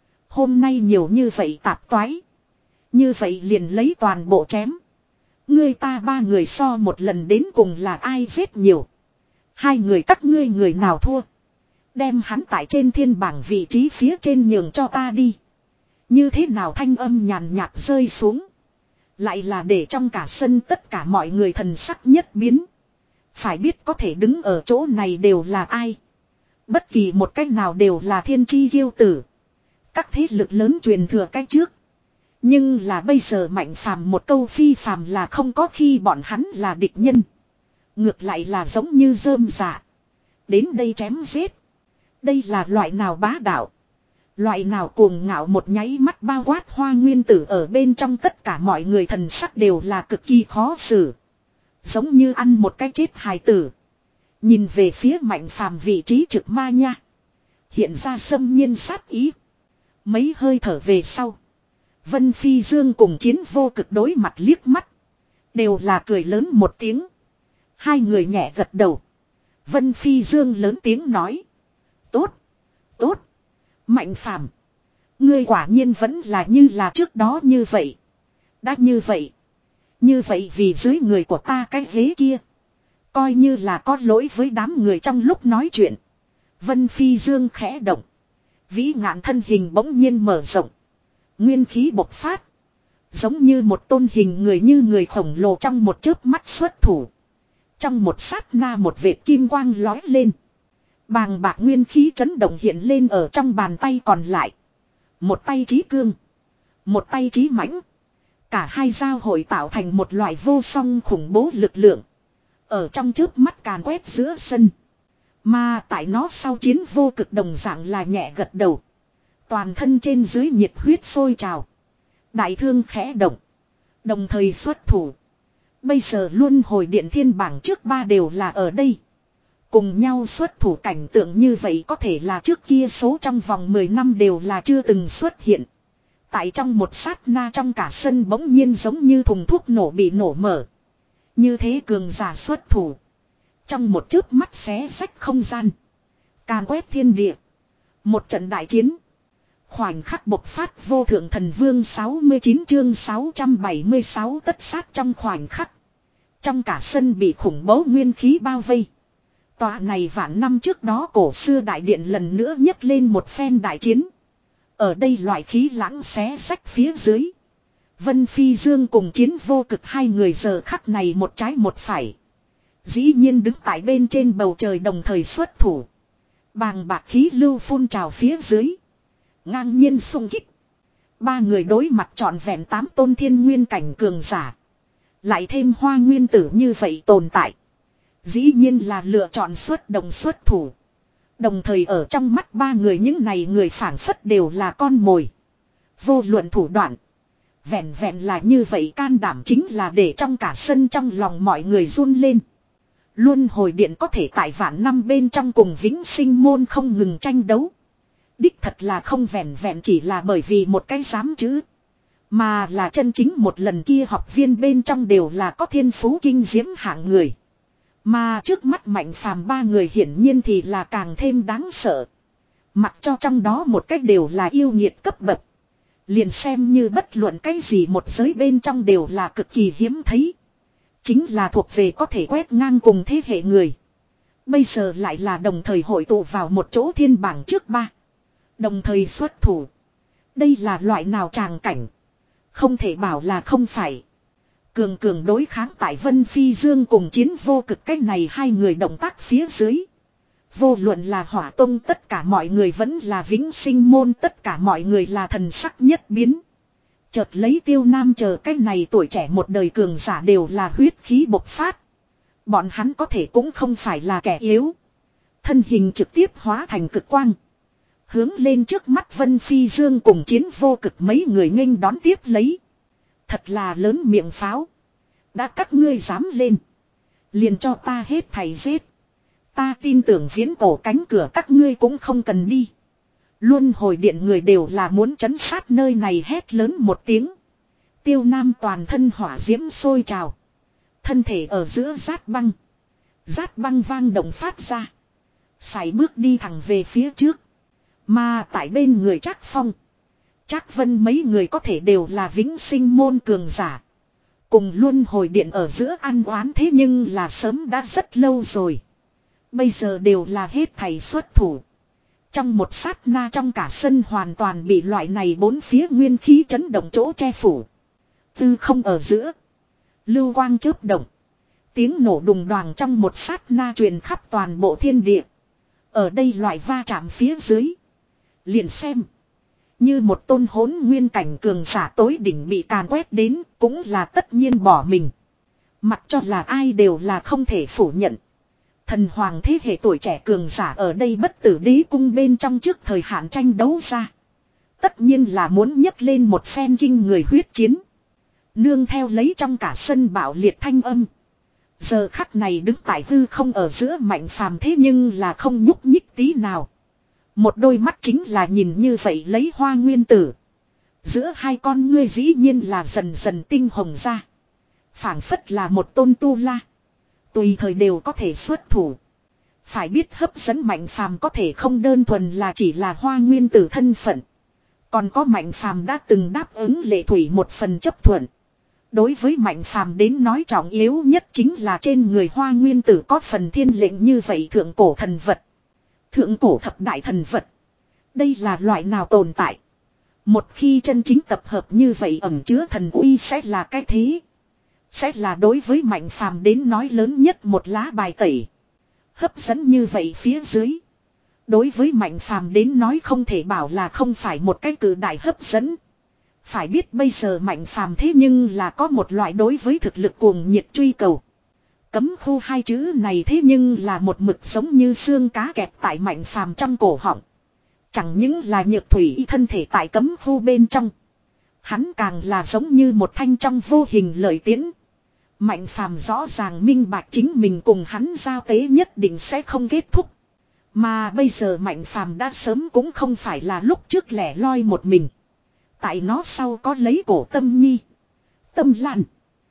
Hôm nay nhiều như vậy tạp toái. Như vậy liền lấy toàn bộ chém. Ngươi ta ba người so một lần đến cùng là ai giết nhiều. Hai người các ngươi người nào thua. Đem hắn tại trên thiên bảng vị trí phía trên nhường cho ta đi. Như thế nào? Thanh âm nhàn nhạt rơi xuống. Lại là để trong cả sân tất cả mọi người thần sắc nhất biến. Phải biết có thể đứng ở chỗ này đều là ai. Bất kỳ một cách nào đều là thiên chi kiêu tử. Các thế lực lớn truyền thừa cách trước. Nhưng là bây giờ Mạnh Phàm một câu phi phàm là không có khi bọn hắn là địch nhân. Ngược lại là giống như rơm rạ. Đến đây chém giết. Đây là loại nào bá đạo. Loại nào cuồng ngạo. Một nháy mắt bao quát Hoa Nguyên Tử ở bên trong tất cả mọi người thần sắc đều là cực kỳ khó xử. Giống như ăn một cái chết hài tử. Nhìn về phía Mạnh Phàm vị trí trực ma nha. Hiện ra xâm nhiên sát ý. Mấy hơi thở về sau. Vân Phi Dương cùng Chiến Vô Cực đối mặt liếc mắt. Đều là cười lớn một tiếng. Hai người nhẹ gật đầu. Vân Phi Dương lớn tiếng nói. Tốt. Tốt. Mạnh Phàm, ngươi quả nhiên vẫn là như là trước đó như vậy. Đã như vậy. Như vậy vì dưới người của ta cái ghế kia. Coi như là có lỗi với đám người trong lúc nói chuyện. Vân Phi Dương khẽ động. Vĩ ngạn thân hình bỗng nhiên mở rộng. Nguyên khí bộc phát. Giống như một tôn hình người như người khổng lồ trong một chớp mắt xuất thủ. Trong một sát na một vệt kim quang lói lên. Bàng bạc nguyên khí chấn động hiện lên ở trong bàn tay còn lại. Một tay chí cương. Một tay chí mãnh. Cả hai giao hội tạo thành một loại vô song khủng bố lực lượng. Ở trong chớp mắt càn quét giữa sân. Mà tại nó sau chiến vô cực đồng dạng là nhẹ gật đầu. Toàn thân trên dưới nhiệt huyết sôi trào. Đại thương khẽ động. Đồng thời xuất thủ. Bây giờ luôn hồi điện thiên bảng trước ba đều là ở đây. Cùng nhau xuất thủ cảnh tượng như vậy có thể là trước kia số trong vòng mười năm đều là chưa từng xuất hiện. Tại trong một sát na trong cả sân bỗng nhiên giống như thùng thuốc nổ bị nổ mở. Như thế cường giả xuất thủ. Trong một chớp mắt xé rách không gian. Càn quét thiên địa. Một trận đại chiến. Khoảnh khắc bộc phát vô thượng thần vương sáu mươi chín chương sáu trăm bảy mươi sáu tất sát trong khoảnh khắc. Trong cả sân bị khủng bố nguyên khí bao vây. Tòa này vạn năm trước đó cổ xưa đại điện lần nữa nhấc lên một phen đại chiến. Ở đây loại khí lãng xé rách phía dưới. Vân Phi Dương cùng chiến vô cực hai người giờ khắc này một trái một phải. Dĩ nhiên đứng tại bên trên bầu trời đồng thời xuất thủ. Bàng bạc khí lưu phun trào phía dưới. Ngang nhiên xung kích. Ba người đối mặt trọn vẹn tám tôn thiên nguyên cảnh cường giả. Lại thêm hoa nguyên tử như vậy tồn tại. Dĩ nhiên là lựa chọn xuất động xuất thủ. Đồng thời ở trong mắt ba người những này người phản phất đều là con mồi. Vô luận thủ đoạn. Vẹn vẹn là như vậy can đảm chính là để trong cả sân trong lòng mọi người run lên. Luân hồi điện có thể tại vạn năm bên trong cùng vĩnh sinh môn không ngừng tranh đấu. Đích thật là không vẹn vẹn chỉ là bởi vì một cái dám chữ. Mà là chân chính một lần kia học viên bên trong đều là có thiên phú kinh diễm hạng người. Mà trước mắt Mạnh Phàm ba người hiển nhiên thì là càng thêm đáng sợ. Mặc cho trong đó một cách đều là yêu nghiệt cấp bậc. Liền xem như bất luận cái gì một giới bên trong đều là cực kỳ hiếm thấy. Chính là thuộc về có thể quét ngang cùng thế hệ người. Bây giờ lại là đồng thời hội tụ vào một chỗ thiên bảng trước ba. Đồng thời xuất thủ. Đây là loại nào tràng cảnh. Không thể bảo là không phải. Cường cường đối kháng tại Vân Phi Dương cùng chiến vô cực cách này hai người động tác phía dưới. Vô luận là hỏa tông tất cả mọi người vẫn là vĩnh sinh môn tất cả mọi người là thần sắc nhất biến. Chợt lấy Tiêu Nam chờ cách này tuổi trẻ một đời cường giả đều là huyết khí bộc phát. Bọn hắn có thể cũng không phải là kẻ yếu. Thân hình trực tiếp hóa thành cực quang. Hướng lên trước mắt Vân Phi Dương cùng chiến vô cực mấy người nghênh đón tiếp lấy. Thật là lớn miệng pháo. Đã các ngươi dám lên. Liền cho ta hết thầy giết. Ta tin tưởng viễn cổ cánh cửa các ngươi cũng không cần đi. Luôn hồi điện người đều là muốn trấn sát nơi này hét lớn một tiếng. Tiêu Nam toàn thân hỏa diễm sôi trào. Thân thể ở giữa rát băng. Rát băng vang động phát ra. Sải bước đi thẳng về phía trước. Mà tại bên người Trác Phong. Trác Vân mấy người có thể đều là vĩnh sinh môn cường giả. Cùng luôn hồi điện ở giữa ăn oán thế nhưng là sớm đã rất lâu rồi. Bây giờ đều là hết thầy xuất thủ. Trong một sát na trong cả sân hoàn toàn bị loại này bốn phía nguyên khí chấn động chỗ che phủ. Tư không ở giữa. Lưu quang chớp động. Tiếng nổ đùng đoàng trong một sát na truyền khắp toàn bộ thiên địa. Ở đây loại va chạm phía dưới. Liền xem. Như một tôn hỗn nguyên cảnh cường giả tối đỉnh bị càn quét đến cũng là tất nhiên bỏ mình. Mặc cho là ai đều là không thể phủ nhận. Thần hoàng thế hệ tuổi trẻ cường giả ở đây bất tử đế cung bên trong trước thời hạn tranh đấu ra. Tất nhiên là muốn nhấc lên một phen kinh người huyết chiến. Nương theo lấy trong cả sân bạo liệt thanh âm. Giờ khắc này đứng tại hư không ở giữa Mạnh Phàm thế nhưng là không nhúc nhích tí nào. Một đôi mắt chính là nhìn như vậy lấy hoa nguyên tử. Giữa hai con ngươi dĩ nhiên là dần dần tinh hồng ra. Phảng phất là một tôn tu la. Tùy thời đều có thể xuất thủ. Phải biết hấp dẫn Mạnh Phàm có thể không đơn thuần là chỉ là Hoa Nguyên Tử thân phận. Còn có Mạnh Phàm đã từng đáp ứng Lệ Thủy một phần chấp thuận. Đối với Mạnh Phàm đến nói trọng yếu nhất chính là trên người Hoa Nguyên Tử có phần thiên lệnh như vậy thượng cổ thần vật. Thượng cổ thập đại thần vật. Đây là loại nào tồn tại. Một khi chân chính tập hợp như vậy ẩn chứa thần uy sẽ là cái thế. Sẽ là đối với Mạnh Phàm đến nói lớn nhất một lá bài tẩy. Hấp dẫn như vậy phía dưới. Đối với Mạnh Phàm đến nói không thể bảo là không phải một cái cử đại hấp dẫn. Phải biết bây giờ Mạnh Phàm thế nhưng là có một loại đối với thực lực cuồng nhiệt truy cầu. Cấm khu hai chữ này thế nhưng là một mực giống như xương cá kẹp tại Mạnh Phàm trong cổ họng. Chẳng những là Nhược Thủy thân thể tại cấm khu bên trong. Hắn càng là giống như một thanh trong vô hình lợi tiễn. Mạnh Phàm rõ ràng minh bạch chính mình cùng hắn giao tế nhất định sẽ không kết thúc. Mà bây giờ Mạnh Phàm đã sớm cũng không phải là lúc trước lẻ loi một mình. Tại nó sau có lấy Cổ Tâm Nhi, Tâm Lan,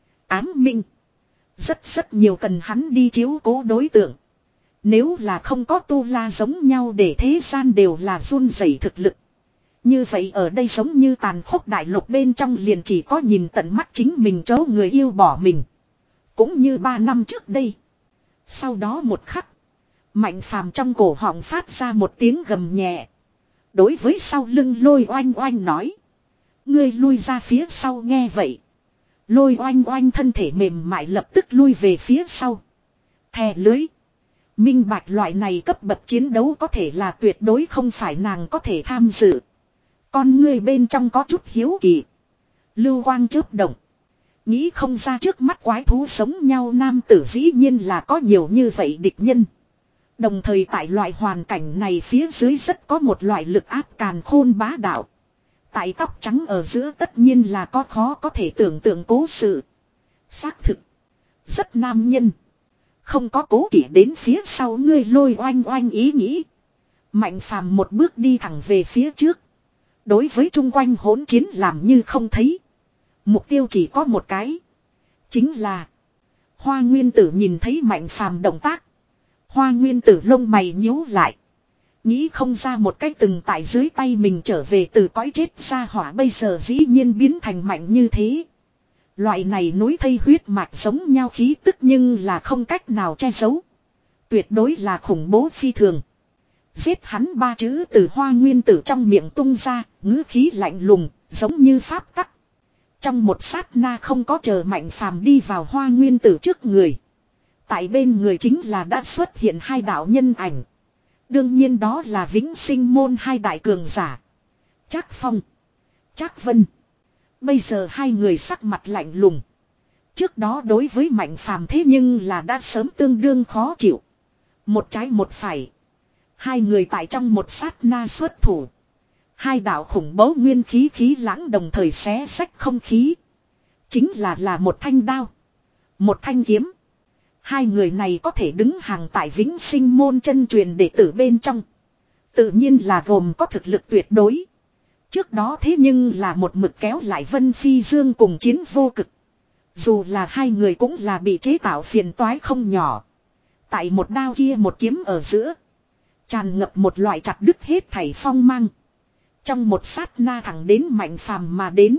Ám Minh. Rất rất nhiều cần hắn đi chiếu cố đối tượng. Nếu là không có tu la giống nhau để thế gian đều là run rẩy thực lực. Như vậy ở đây giống như tàn khốc đại lục bên trong liền chỉ có nhìn tận mắt chính mình chỗ người yêu bỏ mình. Cũng như ba năm trước đây. Sau đó một khắc. Mạnh Phàm trong cổ họng phát ra một tiếng gầm nhẹ. Đối với sau lưng Lôi Oanh Oanh nói. Ngươi lui ra phía sau nghe vậy. Lôi Oanh Oanh thân thể mềm mại lập tức lui về phía sau. Thè lưới. Minh bạch loại này cấp bậc chiến đấu có thể là tuyệt đối không phải nàng có thể tham dự. Con ngươi bên trong có chút hiếu kỳ. Lưu quang chớp động. Nghĩ không ra trước mắt quái thú sống nhau nam tử dĩ nhiên là có nhiều như vậy địch nhân. Đồng thời tại loại hoàn cảnh này phía dưới rất có một loại lực áp càn khôn bá đạo. Tại tóc trắng ở giữa tất nhiên là có khó có thể tưởng tượng cố sự. Xác thực. Rất nam nhân. Không có cố kỵ đến phía sau ngươi Lôi Oanh Oanh ý nghĩ. Mạnh Phàm một bước đi thẳng về phía trước. Đối với chung quanh hỗn chiến làm như không thấy. Mục tiêu chỉ có một cái. Chính là. Hoa Nguyên Tử nhìn thấy Mạnh Phàm động tác. Hoa Nguyên Tử lông mày nhíu lại. Nghĩ không ra một cách từng tại dưới tay mình trở về từ cõi chết ra hỏa bây giờ dĩ nhiên biến thành mạnh như thế. Loại này núi thây huyết mạch giống nhau khí tức nhưng là không cách nào che giấu. Tuyệt đối là khủng bố phi thường. Giết hắn ba chữ từ Hoa Nguyên Tử trong miệng tung ra, ngữ khí lạnh lùng, giống như pháp tắc. Trong một sát na không có chờ Mạnh Phàm đi vào Hoa Nguyên Tử trước người. Tại bên người chính là đã xuất hiện hai đạo nhân ảnh. Đương nhiên đó là Vĩnh Sinh môn hai đại cường giả. Trác Phong, Trác Vân. Bây giờ hai người sắc mặt lạnh lùng. Trước đó đối với Mạnh Phàm thế nhưng là đã sớm tương đương khó chịu. Một trái một phải. Hai người tại trong một sát na xuất thủ. Hai đạo khủng bố nguyên khí khí lãng đồng thời xé xách không khí. Chính là là một thanh đao. Một thanh kiếm. Hai người này có thể đứng hàng tại Vĩnh Sinh môn chân truyền đệ tử bên trong. Tự nhiên là gồm có thực lực tuyệt đối. Trước đó thế nhưng là một mực kéo lại Vân Phi Dương cùng chiến vô cực. Dù là hai người cũng là bị chế tạo phiền toái không nhỏ. Tại một đao kia một kiếm ở giữa. Tràn ngập một loại chặt đứt hết thảy phong mang. Trong một sát na thẳng đến Mạnh Phàm mà đến.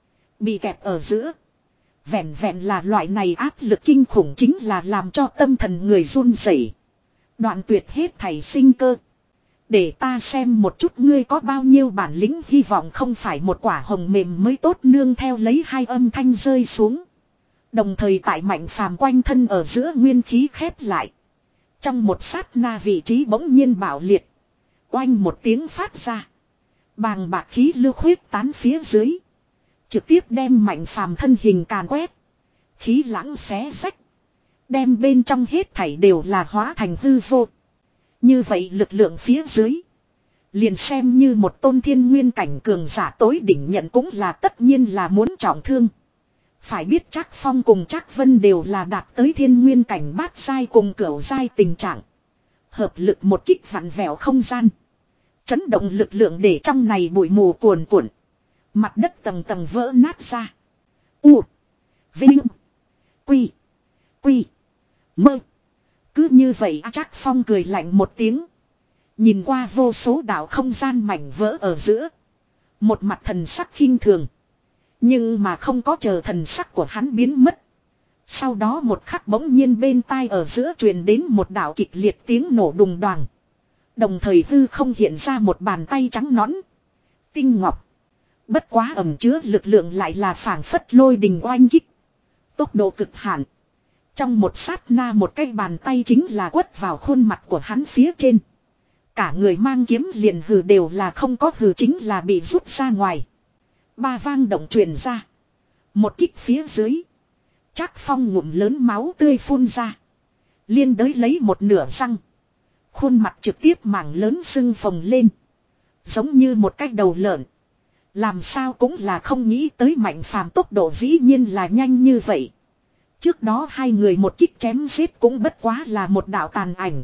Bị kẹp ở giữa. Vẹn vẹn là loại này áp lực kinh khủng chính là làm cho tâm thần người run rẩy. Đoạn tuyệt hết thảy sinh cơ. Để ta xem một chút ngươi có bao nhiêu bản lĩnh, hy vọng không phải một quả hồng mềm mới tốt, nương theo lấy hai âm thanh rơi xuống. Đồng thời tại Mạnh Phàm quanh thân ở giữa nguyên khí khép lại. Trong một sát na vị trí bỗng nhiên bạo liệt. Oanh một tiếng phát ra. Bàng bạc khí lưu khuyết tán phía dưới. Trực tiếp đem Mạnh Phàm thân hình càn quét. Khí lãng xé rách. Đem bên trong hết thảy đều là hóa thành hư vô. Như vậy lực lượng phía dưới. Liền xem như một tôn thiên nguyên cảnh cường giả tối đỉnh nhận cũng là tất nhiên là muốn trọng thương. Phải biết Trác Phong cùng Trác Vân đều là đạt tới thiên nguyên cảnh bát giai cùng cửu giai tình trạng. Hợp lực một kích vặn vẹo không gian. Chấn động lực lượng để trong này bụi mù cuồn cuộn. Mặt đất tầng tầng vỡ nát ra. U. Vinh. Quy. Quy. Mơ. Cứ như vậy Trác Phong cười lạnh một tiếng. Nhìn qua vô số đạo không gian mảnh vỡ ở giữa. Một mặt thần sắc khinh thường. Nhưng mà không có chờ thần sắc của hắn biến mất. Sau đó một khắc bỗng nhiên bên tai ở giữa truyền đến một đạo kịch liệt tiếng nổ đùng đoàng. Đồng thời hư không hiện ra một bàn tay trắng nõn. Tinh ngọc. Bất quá ẩn chứa lực lượng lại là phảng phất lôi đình oanh kích. Tốc độ cực hạn. Trong một sát na một cái bàn tay chính là quất vào khuôn mặt của hắn phía trên. Cả người mang kiếm liền hừ đều là không có hừ chính là bị rút ra ngoài. Ba vang động truyền ra. Một kích phía dưới. Trác Phong ngụm lớn máu tươi phun ra. Liên đới lấy một nửa răng. Khuôn mặt trực tiếp mảng lớn sưng phồng lên. Giống như một cái đầu lợn. Làm sao cũng là không nghĩ tới Mạnh Phàm tốc độ dĩ nhiên là nhanh như vậy. Trước đó hai người một kích chém giết cũng bất quá là một đạo tàn ảnh.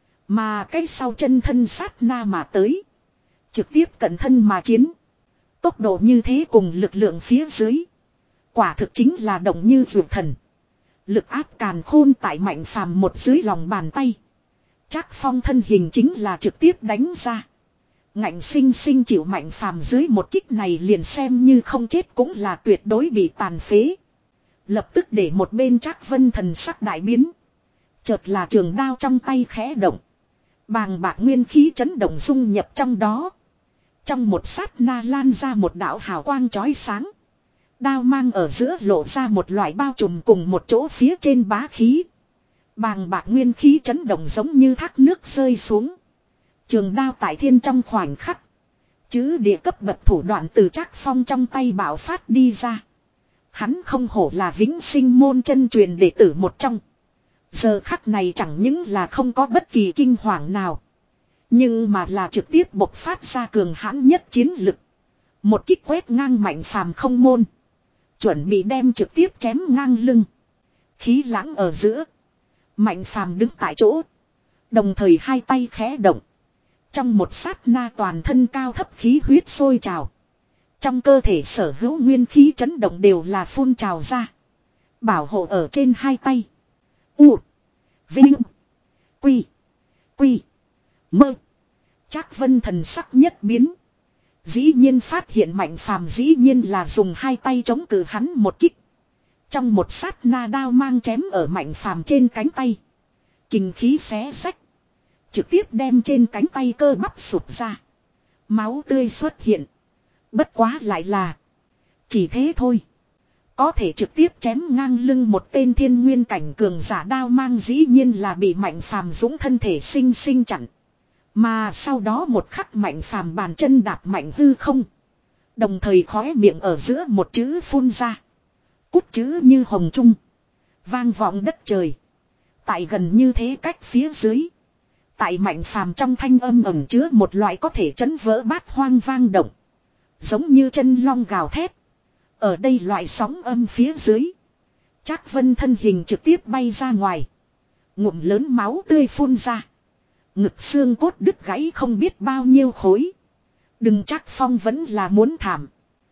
Mà cái sau chân thân sát na mà tới. Trực tiếp cận thân mà chiến. Tốc độ như thế cùng lực lượng phía dưới. Quả thực chính là động như dược thần. Lực áp càn khôn tại Mạnh Phàm một dưới lòng bàn tay. Trác Phong thân hình chính là trực tiếp đánh ra. Ngạnh sinh sinh chịu Mạnh Phàm dưới một kích này liền xem như không chết cũng là tuyệt đối bị tàn phế. Lập tức để một bên Trác Vân thần sắc đại biến. Chợt là trường đao trong tay khẽ động. Bàng bạc nguyên khí chấn động dung nhập trong đó. Trong một sát na lan ra một đạo hào quang chói sáng. Đao mang ở giữa lộ ra một loại bao trùm cùng một chỗ phía trên bá khí. Bàng bạc nguyên khí chấn động giống như thác nước rơi xuống. Trường đao tại thiên trong khoảnh khắc. Chứ địa cấp bậc thủ đoạn từ Trác Phong trong tay bạo phát đi ra. Hắn không hổ là vĩnh sinh môn chân truyền đệ tử một trong. Giờ khắc này chẳng những là không có bất kỳ kinh hoàng nào. Nhưng mà là trực tiếp bộc phát ra cường hãn nhất chiến lực. Một kích quét ngang Mạnh Phàm không môn. Chuẩn bị đem trực tiếp chém ngang lưng. Khí lãng ở giữa. Mạnh Phàm đứng tại chỗ. Đồng thời hai tay khẽ động. Trong một sát na toàn thân cao thấp khí huyết sôi trào. Trong cơ thể sở hữu nguyên khí chấn động đều là phun trào ra. Bảo hộ ở trên hai tay. U. Vinh. Quy. Quy. Mơ. Trác Vân thần sắc nhất biến. Dĩ nhiên phát hiện Mạnh Phàm dĩ nhiên là dùng hai tay chống cự hắn một kích. Trong một sát na đao mang chém ở Mạnh Phàm trên cánh tay. Kình khí xé xách. Trực tiếp đem trên cánh tay cơ bắp sụt ra. Máu tươi xuất hiện. Bất quá lại là. Chỉ thế thôi. Có thể trực tiếp chém ngang lưng một tên thiên nguyên cảnh cường giả đao mang dĩ nhiên là bị Mạnh Phàm dũng thân thể sinh sinh chặn. Mà sau đó một khắc Mạnh Phàm bàn chân đạp mạnh hư không. Đồng thời khóe miệng ở giữa một chữ phun ra. Cút chữ như hồng trung. Vang vọng đất trời. Tại gần như thế cách phía dưới. Tại Mạnh Phàm trong thanh âm ẩn chứa một loại có thể chấn vỡ bát hoang vang động. Giống như chân long gào thét. Ở đây loại sóng âm phía dưới. Trác Vân thân hình trực tiếp bay ra ngoài. Ngụm lớn máu tươi phun ra. Ngực xương cốt đứt gãy không biết bao nhiêu khối. Đừng Trác Phong vẫn là muốn thảm.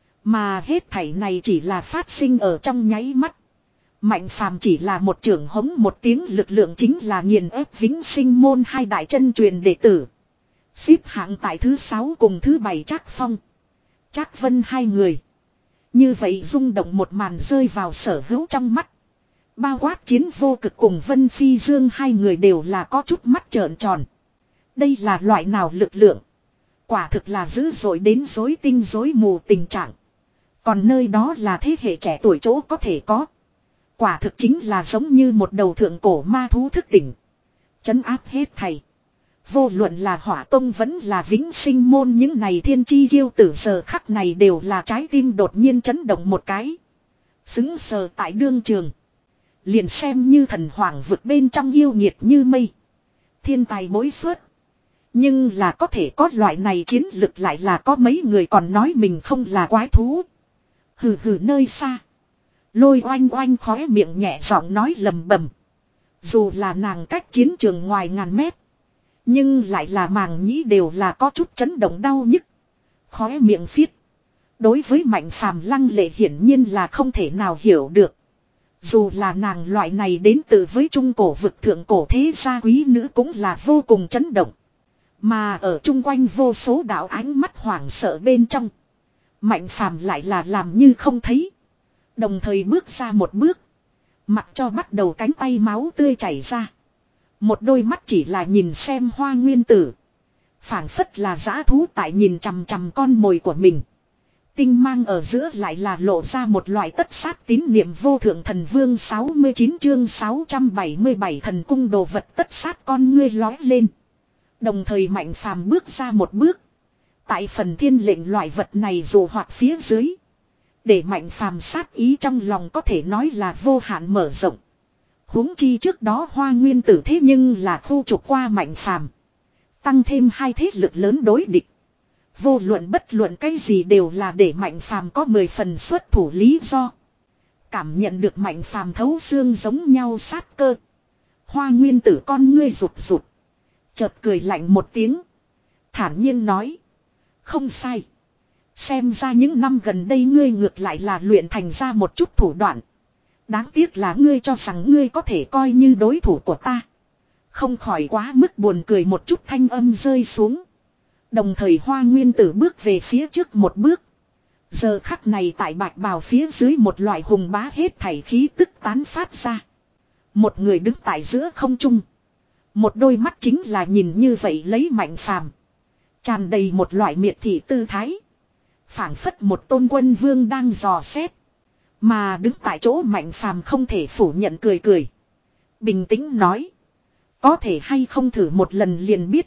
Mà hết thảy này chỉ là phát sinh ở trong nháy mắt. Mạnh Phàm chỉ là một trưởng hống một tiếng lực lượng chính là nghiền ép vĩnh sinh môn hai đại chân truyền đệ tử. Xếp hạng tại thứ sáu cùng thứ bảy Trác Phong. Trác Vân hai người. Như vậy rung động một màn rơi vào sở hữu trong mắt. Bao quát Chiến Vô Cực cùng Vân Phi Dương hai người đều là có chút mắt trợn tròn. Đây là loại nào lực lượng? Quả thực là dữ dội đến rối tinh rối mù tình trạng. Còn nơi đó là thế hệ trẻ tuổi chỗ có thể có. Quả thực chính là giống như một đầu thượng cổ ma thú thức tỉnh. Chấn áp hết thầy. Vô luận là Hỏa Tông vẫn là Vĩnh Sinh môn những này thiên chi kiêu tử giờ khắc này đều là trái tim đột nhiên chấn động một cái. Xứng sờ tại đương trường. Liền xem như thần hoàng vực bên trong yêu nghiệt như mây. Thiên tài bối xuất. Nhưng là có thể có loại này chiến lực lại là có mấy người còn nói mình không là quái thú. Hừ hừ nơi xa. Lôi oanh oanh khóe miệng nhẹ giọng nói lầm bầm. Dù là nàng cách chiến trường ngoài ngàn mét. Nhưng lại là màng nhĩ đều là có chút chấn động đau nhức. Khóe miệng phiết. Đối với Mạnh Phàm lăng lệ hiển nhiên là không thể nào hiểu được. Dù là nàng loại này đến từ với trung cổ vực thượng cổ thế gia quý nữ cũng là vô cùng chấn động. Mà ở chung quanh vô số đạo ánh mắt hoảng sợ bên trong. Mạnh phàm lại là làm như không thấy. Đồng thời bước ra một bước. Mặc cho bắt đầu cánh tay máu tươi chảy ra. Một đôi mắt chỉ là nhìn xem Hoa Nguyên Tử. Phảng phất là dã thú tại nhìn chằm chằm con mồi của mình. Tinh mang ở giữa lại là lộ ra một loại tất sát tín niệm vô thượng thần vương sáu mươi chín chương sáu trăm bảy mươi bảy thần cung đồ vật tất sát con ngươi lói lên. Đồng thời Mạnh phàm bước ra một bước. Tại phần thiên lệnh loại vật này dù hoạt phía dưới. Để Mạnh phàm sát ý trong lòng có thể nói là vô hạn mở rộng. Huống chi trước đó Hoa Nguyên Tử thế nhưng là khu trục qua Mạnh phàm. Tăng thêm hai thế lực lớn đối địch. Vô luận bất luận cái gì đều là để Mạnh phàm có mười phần xuất thủ lý do. Cảm nhận được Mạnh phàm thấu xương giống nhau sát cơ. Hoa Nguyên Tử con ngươi rụt rụt. Chợt cười lạnh một tiếng. Thản nhiên nói. Không sai. Xem ra những năm gần đây ngươi ngược lại là luyện thành ra một chút thủ đoạn. Đáng tiếc là ngươi cho rằng ngươi có thể coi như đối thủ của ta. Không khỏi quá mức buồn cười một chút thanh âm rơi xuống. Đồng thời Hoa Nguyên Tử bước về phía trước một bước. Giờ khắc này tại bạch bào phía dưới một loại hùng bá hết thảy khí tức tán phát ra. Một người đứng tại giữa không trung. Một đôi mắt chính là nhìn như vậy lấy Mạnh phàm. Tràn đầy một loại miệt thị tư thái. Phảng phất một tôn quân vương đang dò xét. Mà đứng tại chỗ Mạnh phàm không thể phủ nhận cười cười. Bình tĩnh nói. Có thể hay không thử một lần liền biết.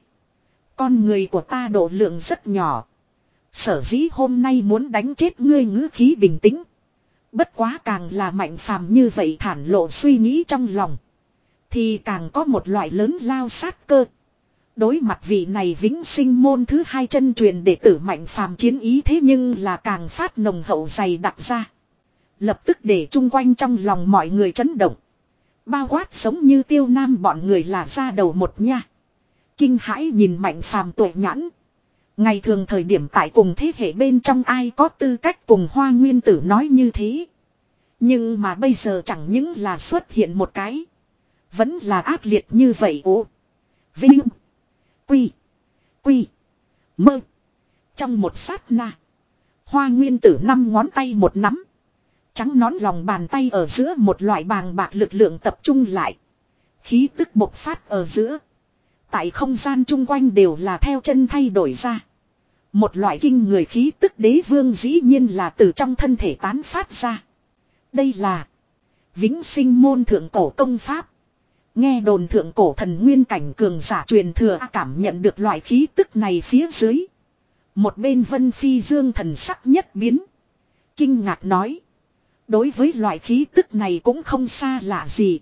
Con người của ta độ lượng rất nhỏ. Sở dĩ hôm nay muốn đánh chết ngươi ngữ khí bình tĩnh. Bất quá càng là Mạnh phàm như vậy thản lộ suy nghĩ trong lòng. Thì càng có một loại lớn lao sát cơ. Đối mặt vị này vĩnh sinh môn thứ hai chân truyền đệ tử Mạnh phàm chiến ý thế nhưng là càng phát nồng hậu dày đặc ra. Lập tức để chung quanh trong lòng mọi người chấn động. Bao quát giống như Tiêu Nam bọn người là ra đầu một nha. Kinh hãi nhìn Mạnh phàm tuệ nhãn. Ngày thường thời điểm tại cùng thế hệ bên trong ai có tư cách cùng Hoa Nguyên Tử nói như thế. Nhưng mà bây giờ chẳng những là xuất hiện một cái. Vẫn là ác liệt như vậy ố. Vinh. Quy. Quy. Mơ. Trong một sát na. Hoa Nguyên Tử năm ngón tay một nắm. Trắng nón lòng bàn tay ở giữa một loại bàng bạc lực lượng tập trung lại. Khí tức bộc phát ở giữa. Tại không gian chung quanh đều là theo chân thay đổi ra. Một loại kinh người khí tức đế vương dĩ nhiên là từ trong thân thể tán phát ra. Đây là vĩnh sinh môn thượng cổ công pháp. Nghe đồn thượng cổ thần nguyên cảnh cường giả truyền thừa cảm nhận được loại khí tức này phía dưới. Một bên Vân Phi Dương thần sắc nhất biến. Kinh ngạc nói. Đối với loại khí tức này cũng không xa lạ gì.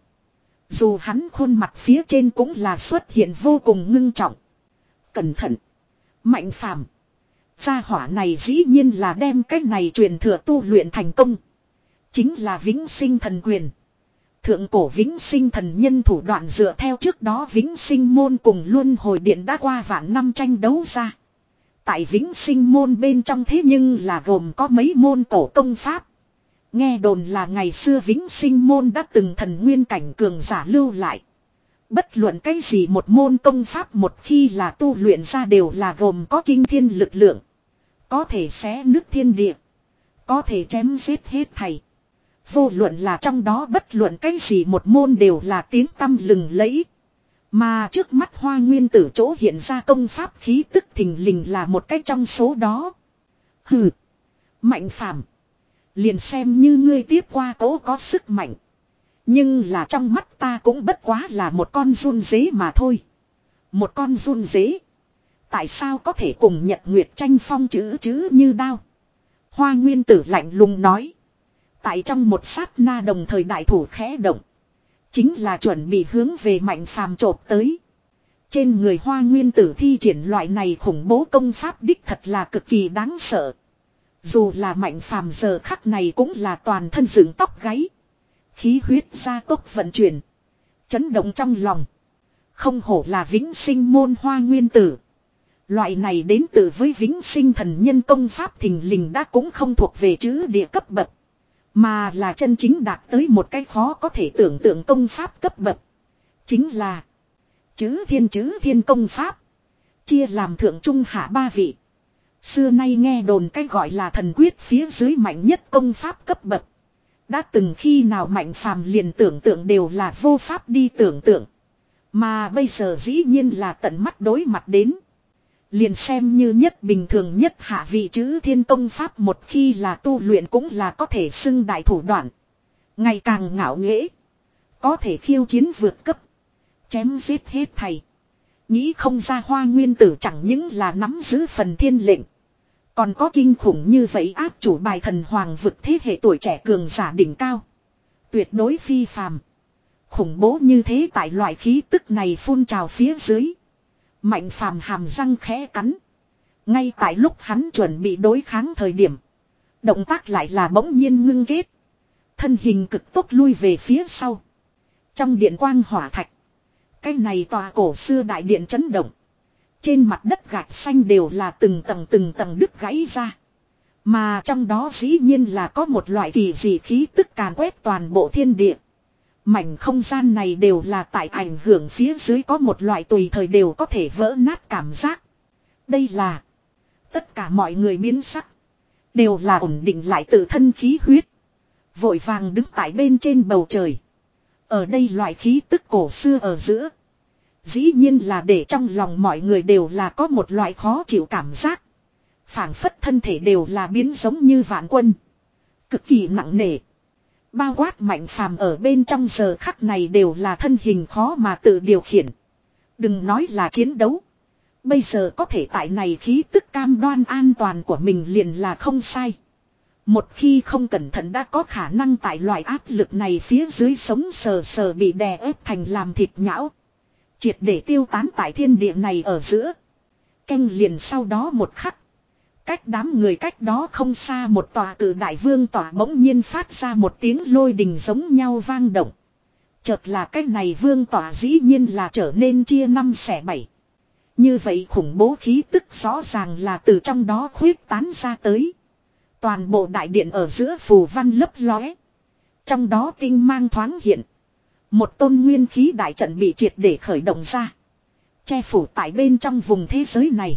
Dù hắn khuôn mặt phía trên cũng là xuất hiện vô cùng ngưng trọng. Cẩn thận. Mạnh phàm. Gia hỏa này dĩ nhiên là đem cái này truyền thừa tu luyện thành công. Chính là vĩnh sinh thần quyền. Thượng cổ vĩnh sinh thần nhân thủ đoạn dựa theo trước đó vĩnh sinh môn cùng luân hồi điện đã qua vạn năm tranh đấu ra. Tại vĩnh sinh môn bên trong thế nhưng là gồm có mấy môn cổ công pháp. Nghe đồn là ngày xưa vĩnh sinh môn đã từng thần nguyên cảnh cường giả lưu lại. Bất luận cái gì một môn công pháp một khi là tu luyện ra đều là gồm có kinh thiên lực lượng. Có thể xé nứt thiên địa. Có thể chém giết hết thảy. Vô luận là trong đó bất luận cái gì một môn đều là tiếng tăm lừng lẫy. Mà trước mắt Hoa Nguyên Tử chỗ hiện ra công pháp khí tức thình lình là một cái trong số đó. Hừ. Mạnh phàm. Liền xem như ngươi tiếp qua cố có sức mạnh. Nhưng là trong mắt ta cũng bất quá là một con run dế mà thôi. Một con run dế. Tại sao có thể cùng Nhật Nguyệt tranh phong chữ chữ như đao. Hoa Nguyên Tử lạnh lùng nói. Tại trong một sát na đồng thời đại thủ khẽ động. Chính là chuẩn bị hướng về Mạnh phàm chộp tới. Trên người Hoa Nguyên Tử thi triển loại này khủng bố công pháp đích thật là cực kỳ đáng sợ. Dù là Mạnh phàm giờ khắc này cũng là toàn thân dựng tóc gáy. Khí huyết gia tốc vận chuyển. Chấn động trong lòng. Không hổ là vĩnh sinh môn Hoa Nguyên Tử. Loại này đến từ với vĩnh sinh thần nhân công pháp thình lình đã cũng không thuộc về chữ địa cấp bậc. Mà là chân chính đạt tới một cái khó có thể tưởng tượng công pháp cấp bậc. Chính là chữ thiên chữ thiên công pháp. Chia làm thượng trung hạ ba vị. Xưa nay nghe đồn cái gọi là thần quyết phía dưới mạnh nhất công pháp cấp bậc. Đã từng khi nào Mạnh Phàm liền tưởng tượng đều là vô pháp đi tưởng tượng. Mà bây giờ dĩ nhiên là tận mắt đối mặt đến. Liền xem như nhất bình thường nhất hạ vị chữ thiên công pháp một khi là tu luyện cũng là có thể xưng đại thủ đoạn. Ngày càng ngạo nghễ. Có thể khiêu chiến vượt cấp. Chém giết hết thầy. Nghĩ không ra Hoa Nguyên Tử chẳng những là nắm giữ phần thiên lệnh. Còn có kinh khủng như vậy áp chủ bài thần hoàng vực thế hệ tuổi trẻ cường giả đỉnh cao. Tuyệt đối phi phàm. Khủng bố như thế tại loại khí tức này phun trào phía dưới. Mạnh Phàm hàm răng khẽ cắn. Ngay tại lúc hắn chuẩn bị đối kháng thời điểm. Động tác lại là bỗng nhiên ngưng kết. Thân hình cực tốc lui về phía sau. Trong điện quang hỏa thạch. Cái này tòa cổ xưa đại điện chấn động. Trên mặt đất gạch xanh đều là từng tầng từng tầng đứt gãy ra. Mà trong đó dĩ nhiên là có một loại kỳ dị khí tức càn quét toàn bộ thiên địa. Mảnh không gian này đều là tại ảnh hưởng phía dưới có một loại tùy thời đều có thể vỡ nát cảm giác. Đây là tất cả mọi người biến sắc. Đều là ổn định lại tự thân khí huyết. Vội vàng đứng tại bên trên bầu trời. Ở đây loại khí tức cổ xưa ở giữa. Dĩ nhiên là để trong lòng mọi người đều là có một loại khó chịu cảm giác. Phảng phất thân thể đều là biến giống như vạn quân. Cực kỳ nặng nề. Bao quát Mạnh Phàm ở bên trong giờ khắc này đều là thân hình khó mà tự điều khiển. Đừng nói là chiến đấu. Bây giờ có thể tại này khí tức cam đoan an toàn của mình liền là không sai. Một khi không cẩn thận đã có khả năng tại loại áp lực này phía dưới sống sờ sờ bị đè ép thành làm thịt nhão. Triệt để tiêu tán tại thiên địa này ở giữa. Canh liền sau đó một khắc. Cách đám người cách đó không xa một tòa cử đại vương tòa bỗng nhiên phát ra một tiếng lôi đình giống nhau vang động. Chợt là cách này vương tòa dĩ nhiên là trở nên chia năm xẻ bảy. Như vậy khủng bố khí tức rõ ràng là từ trong đó khuyết tán ra tới. Toàn bộ đại điện ở giữa phù văn lấp lóe. Trong đó tinh mang thoáng hiện. Một tôn nguyên khí đại trận bị triệt để khởi động ra. Che phủ tại bên trong vùng thế giới này.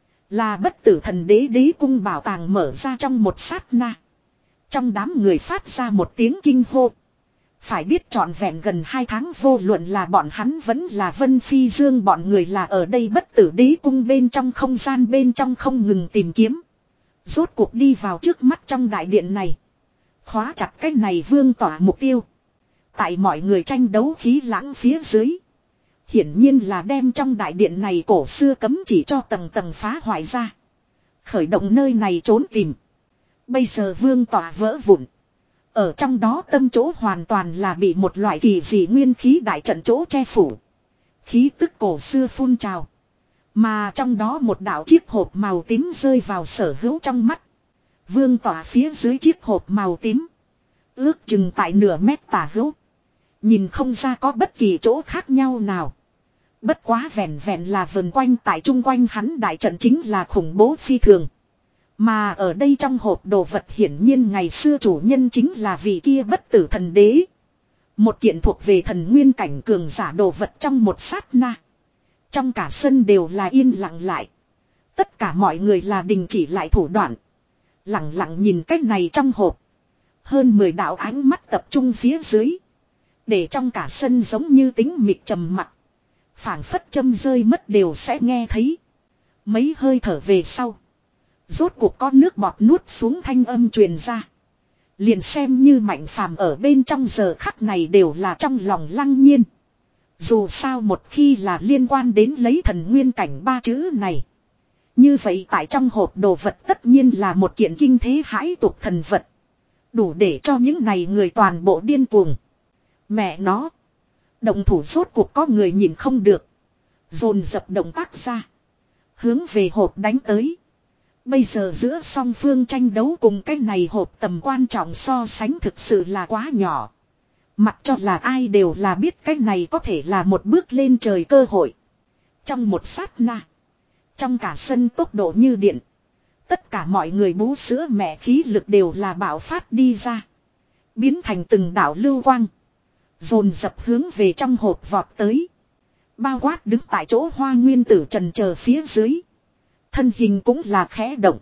Là bất tử thần đế đế cung bảo tàng mở ra trong một sát na. Trong đám người phát ra một tiếng kinh hô. Phải biết trọn vẹn gần hai tháng vô luận là bọn hắn vẫn là Vân Phi Dương bọn người là ở đây bất tử đế cung bên trong không gian bên trong không ngừng tìm kiếm. Rốt cuộc đi vào trước mắt trong đại điện này. Khóa chặt cái này vương tỏa mục tiêu. Tại mọi người tranh đấu khí lãng phía dưới. Hiển nhiên là đem trong đại điện này cổ xưa cấm chỉ cho tầng tầng phá hoại ra. Khởi động nơi này trốn tìm. Bây giờ vương tỏa vỡ vụn. Ở trong đó tâm chỗ hoàn toàn là bị một loại kỳ dị nguyên khí đại trận chỗ che phủ. Khí tức cổ xưa phun trào. Mà trong đó một đạo chiếc hộp màu tím rơi vào sở hữu trong mắt. Vương tỏa phía dưới chiếc hộp màu tím. Ước chừng tại nửa mét tả hữu. Nhìn không ra có bất kỳ chỗ khác nhau nào. Bất quá vẹn vẹn là vần quanh tại chung quanh hắn đại trận chính là khủng bố phi thường. Mà ở đây trong hộp đồ vật hiển nhiên ngày xưa chủ nhân chính là vị kia bất tử thần đế. Một kiện thuộc về thần nguyên cảnh cường giả đồ vật trong một sát na. Trong cả sân đều là yên lặng lại. Tất cả mọi người là đình chỉ lại thủ đoạn. Lặng lặng nhìn cách này trong hộp. Hơn mười đạo ánh mắt tập trung phía dưới. Để trong cả sân giống như tính mịt trầm mặc. Phảng phất châm rơi mất đều sẽ nghe thấy. Mấy hơi thở về sau. Rốt cuộc có nước bọt nuốt xuống thanh âm truyền ra. Liền xem như Mạnh Phàm ở bên trong giờ khắc này đều là trong lòng lăng nhiên. Dù sao một khi là liên quan đến lấy thần nguyên cảnh ba chữ này. Như vậy tại trong hộp đồ vật tất nhiên là một kiện kinh thế hãi tục thần vật. Đủ để cho những này người toàn bộ điên cuồng. Mẹ nó. Động thủ rốt cuộc có người nhìn không được. Dồn dập động tác ra. Hướng về hộp đánh tới. Bây giờ giữa song phương tranh đấu cùng cái này hộp tầm quan trọng so sánh thực sự là quá nhỏ. Mặc cho là ai đều là biết cái này có thể là một bước lên trời cơ hội. Trong một sát na. Trong cả sân tốc độ như điện. Tất cả mọi người bú sữa mẹ khí lực đều là bạo phát đi ra. Biến thành từng đạo lưu quang. Dồn dập hướng về trong hộp vọt tới. Bao quát đứng tại chỗ Hoa Nguyên Tử trần chờ phía dưới. Thân hình cũng là khẽ động.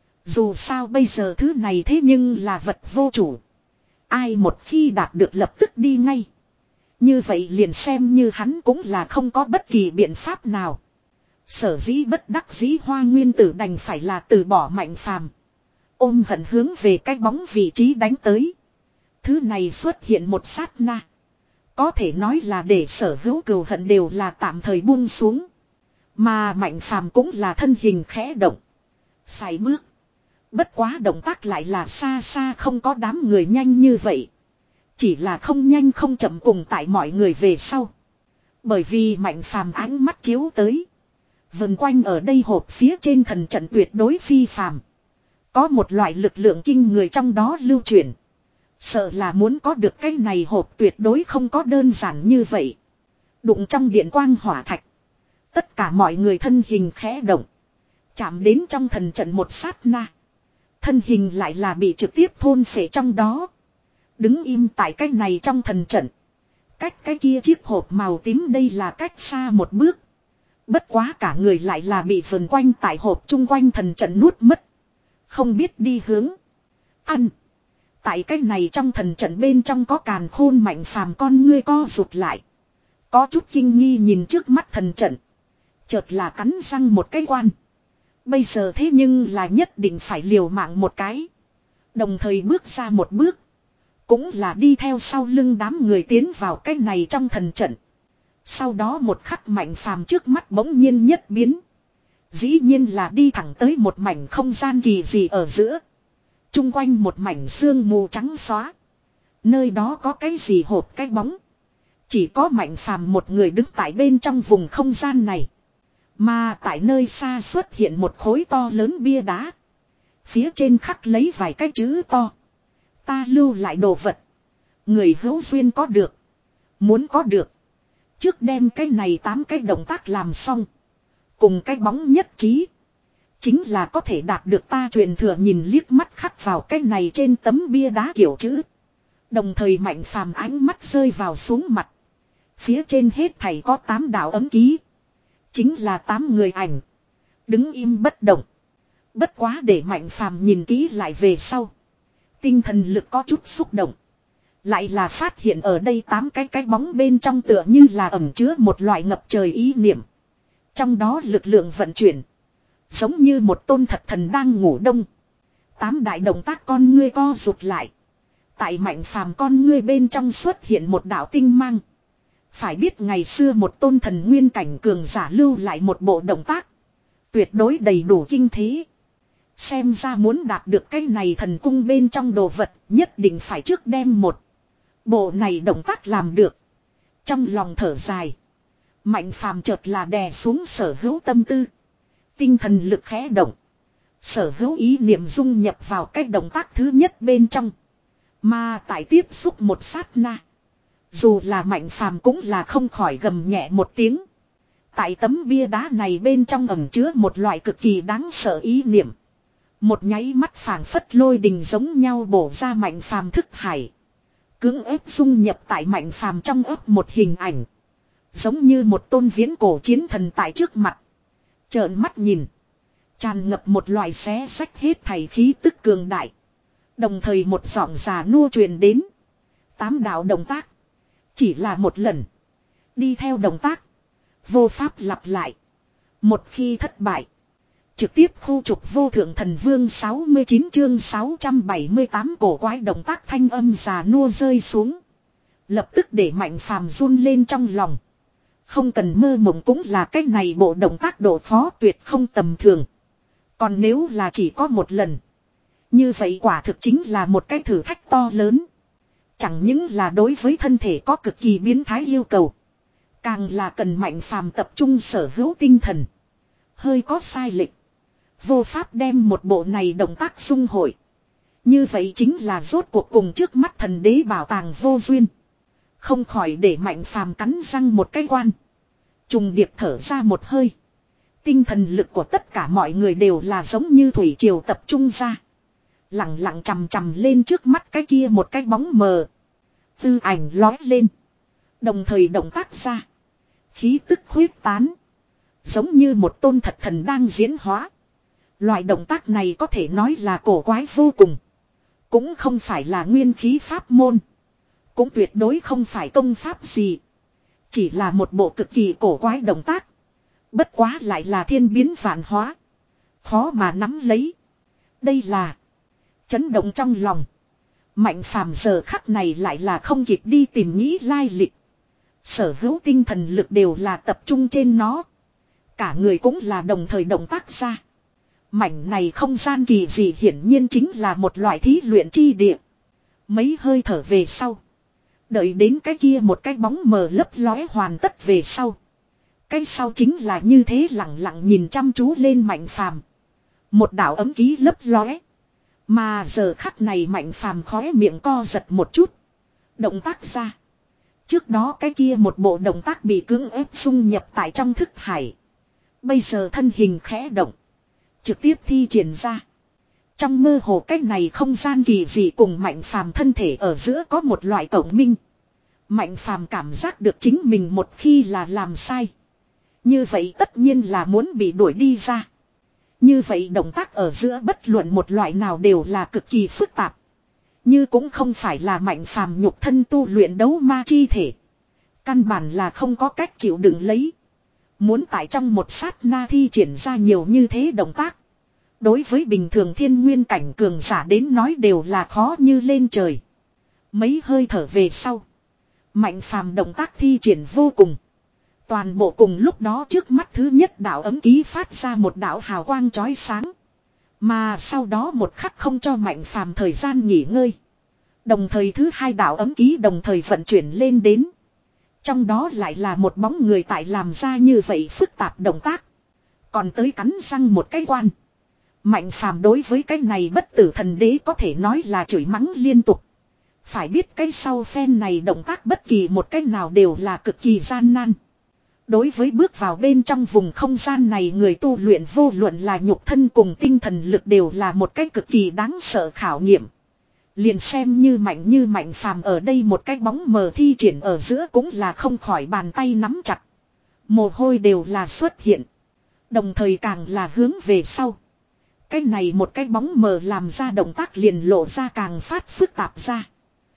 Dù sao bây giờ thứ này thế nhưng là vật vô chủ. Ai một khi đạt được lập tức đi ngay. Như vậy liền xem như hắn cũng là không có bất kỳ biện pháp nào. Sở dĩ bất đắc dĩ Hoa Nguyên Tử đành phải là từ bỏ Mạnh Phàm, ôm hận hướng về cái bóng vị trí đánh tới. Thứ này xuất hiện một sát na, có thể nói là để sở hữu cừu hận đều là tạm thời buông xuống. Mà Mạnh Phàm cũng là thân hình khẽ động, sải bước. Bất quá động tác lại là xa xa không có đám người nhanh như vậy. Chỉ là không nhanh không chậm cùng tại mọi người về sau. Bởi vì Mạnh Phàm ánh mắt chiếu tới. Vần quanh ở đây hộp phía trên thần trận tuyệt đối phi phàm. Có một loại lực lượng kinh người trong đó lưu chuyển. Sợ là muốn có được cái này hộp tuyệt đối không có đơn giản như vậy. Đụng trong điện quang hỏa thạch. Tất cả mọi người thân hình khẽ động. Chạm đến trong thần trận một sát na. Thân hình lại là bị trực tiếp thôn phệ trong đó. Đứng im tại cái này trong thần trận. Cách cái kia chiếc hộp màu tím đây là cách xa một bước. Bất quá cả người lại là bị vần quanh tại hộp chung quanh thần trận nuốt mất. Không biết đi hướng. Ăn. Tại cái này trong thần trận bên trong có càn khôn Mạnh Phàm con ngươi co rụt lại. Có chút kinh nghi nhìn trước mắt thần trận. Chợt là cắn răng một cái quan. Bây giờ thế nhưng là nhất định phải liều mạng một cái. Đồng thời bước ra một bước. Cũng là đi theo sau lưng đám người tiến vào cái này trong thần trận. Sau đó một khắc Mạnh Phàm trước mắt bỗng nhiên nhất biến. Dĩ nhiên là đi thẳng tới một mảnh không gian kỳ dị ở giữa. Trung quanh một mảnh sương mù trắng xóa. Nơi đó có cái gì hộp cái bóng. Chỉ có Mạnh Phàm một người đứng tại bên trong vùng không gian này. Mà tại nơi xa xuất hiện một khối to lớn bia đá. Phía trên khắc lấy vài cái chữ to. Ta lưu lại đồ vật. Người hữu duyên có được. Muốn có được. Trước đem cái này tám cái động tác làm xong. Cùng cái bóng nhất trí. Chính là có thể đạt được ta truyền thừa nhìn liếc mắt khắc vào cái này trên tấm bia đá kiểu chữ. Đồng thời Mạnh Phàm ánh mắt rơi vào xuống mặt. Phía trên hết thảy có tám đạo ấm ký. Chính là tám người ảnh. Đứng im bất động. Bất quá để Mạnh Phàm nhìn kỹ lại về sau. Tinh thần lực có chút xúc động. Lại là phát hiện ở đây tám cái cái bóng bên trong tựa như là ẩn chứa một loại ngập trời ý niệm. Trong đó lực lượng vận chuyển. Giống như một tôn thật thần đang ngủ đông. Tám đại động tác con ngươi co rụt lại. Tại Mạnh Phàm con ngươi bên trong xuất hiện một đạo tinh mang. Phải biết ngày xưa một tôn thần nguyên cảnh cường giả lưu lại một bộ động tác. Tuyệt đối đầy đủ kinh thế. Xem ra muốn đạt được cái này thần cung bên trong đồ vật nhất định phải trước đem một bộ này động tác làm được. Trong lòng thở dài. Mạnh Phàm chợt là đè xuống sở hữu tâm tư. Tinh thần lực khẽ động. Sở hữu ý niệm dung nhập vào cái động tác thứ nhất bên trong. Mà tại tiếp xúc một sát na. Dù là Mạnh Phàm cũng là không khỏi gầm nhẹ một tiếng. Tại tấm bia đá này bên trong ẩn chứa một loại cực kỳ đáng sợ ý niệm. Một nháy mắt phảng phất lôi đình giống nhau bổ ra Mạnh Phàm thức hải. Cưỡng ép dung nhập tại Mạnh Phàm trong ấp một hình ảnh. Giống như một tôn viễn cổ chiến thần tại trước mặt. Trợn mắt nhìn. Tràn ngập một loại xé sách hết thảy khí tức cường đại. Đồng thời một giọng già nua truyền đến. Tám đạo động tác. Chỉ là một lần. Đi theo động tác. Vô pháp lặp lại. Một khi thất bại. Trực tiếp khu trục vô thượng thần vương sáu mươi chín chương sáu trăm bảy mươi tám cổ quái động tác thanh âm già nua rơi xuống. Lập tức để Mạnh Phàm run lên trong lòng. Không cần mơ mộng cũng là cái này bộ động tác độ khó tuyệt không tầm thường. Còn nếu là chỉ có một lần. Như vậy quả thực chính là một cái thử thách to lớn. Chẳng những là đối với thân thể có cực kỳ biến thái yêu cầu. Càng là cần Mạnh Phàm tập trung sở hữu tinh thần. Hơi có sai lệch. Vô pháp đem một bộ này động tác dung hội. Như vậy chính là rốt cuộc cùng trước mắt thần đế bảo tàng vô duyên. Không khỏi để Mạnh Phàm cắn răng một cái quan. Trùng điệp thở ra một hơi. Tinh thần lực của tất cả mọi người đều là giống như thủy triều tập trung ra. Lặng lặng chằm chằm lên trước mắt cái kia một cái bóng mờ. Tư ảnh lói lên. Đồng thời động tác ra. Khí tức huyết tán. Giống như một tôn thật thần đang diễn hóa. Loại động tác này có thể nói là cổ quái vô cùng. Cũng không phải là nguyên khí pháp môn. Cũng tuyệt đối không phải công pháp gì. Chỉ là một bộ cực kỳ cổ quái động tác. Bất quá lại là thiên biến vạn hóa. Khó mà nắm lấy. Đây là chấn động trong lòng. Mạnh phàm giờ khắc này lại là không kịp đi tìm nghĩ lai lịch. Sở hữu tinh thần lực đều là tập trung trên nó. Cả người cũng là đồng thời động tác ra. Mảnh này không gian kỳ dị hiển nhiên chính là một loại thí luyện chi địa. Mấy hơi thở về sau. Đợi đến cái kia một cái bóng mờ lấp lóe hoàn tất về sau. Cái sau chính là như thế lặng lặng nhìn chăm chú lên Mạnh phàm. Một đạo ấm ký lấp lóe. Mà giờ khắc này Mạnh phàm khóe miệng co giật một chút. Động tác ra. Trước đó cái kia một bộ động tác bị cưỡng ép xung nhập tại trong thức hải. Bây giờ thân hình khẽ động. Trực tiếp thi triển ra. Trong mơ hồ cách này không gian kỳ dị cùng Mạnh phàm thân thể ở giữa có một loại cộng minh. Mạnh phàm cảm giác được chính mình một khi là làm sai. Như vậy tất nhiên là muốn bị đuổi đi ra. Như vậy động tác ở giữa bất luận một loại nào đều là cực kỳ phức tạp. Như cũng không phải là Mạnh phàm nhục thân tu luyện đấu ma chi thể. Căn bản là không có cách chịu đựng lấy. Muốn tại trong một sát na thi triển ra nhiều như thế động tác. Đối với bình thường thiên nguyên cảnh cường giả đến nói đều là khó như lên trời. Mấy hơi thở về sau. Mạnh phàm động tác thi triển vô cùng. Toàn bộ cùng lúc đó trước mắt thứ nhất đạo ấm ký phát ra một đạo hào quang chói sáng. Mà sau đó một khắc không cho Mạnh phàm thời gian nghỉ ngơi. Đồng thời thứ hai đạo ấm ký đồng thời vận chuyển lên đến. Trong đó lại là một bóng người tại làm ra như vậy phức tạp động tác. Còn tới cắn răng một cái quan. Mạnh phàm đối với cái này bất tử thần đế có thể nói là chửi mắng liên tục. Phải biết cái sau phen này động tác bất kỳ một cái nào đều là cực kỳ gian nan. Đối với bước vào bên trong vùng không gian này người tu luyện vô luận là nhục thân cùng tinh thần lực đều là một cái cực kỳ đáng sợ khảo nghiệm. Liền xem như mạnh như Mạnh phàm ở đây một cái bóng mờ thi triển ở giữa cũng là không khỏi bàn tay nắm chặt. Mồ hôi đều là xuất hiện. Đồng thời càng là hướng về sau. Cái này một cái bóng mờ làm ra động tác liền lộ ra càng phát phức tạp ra.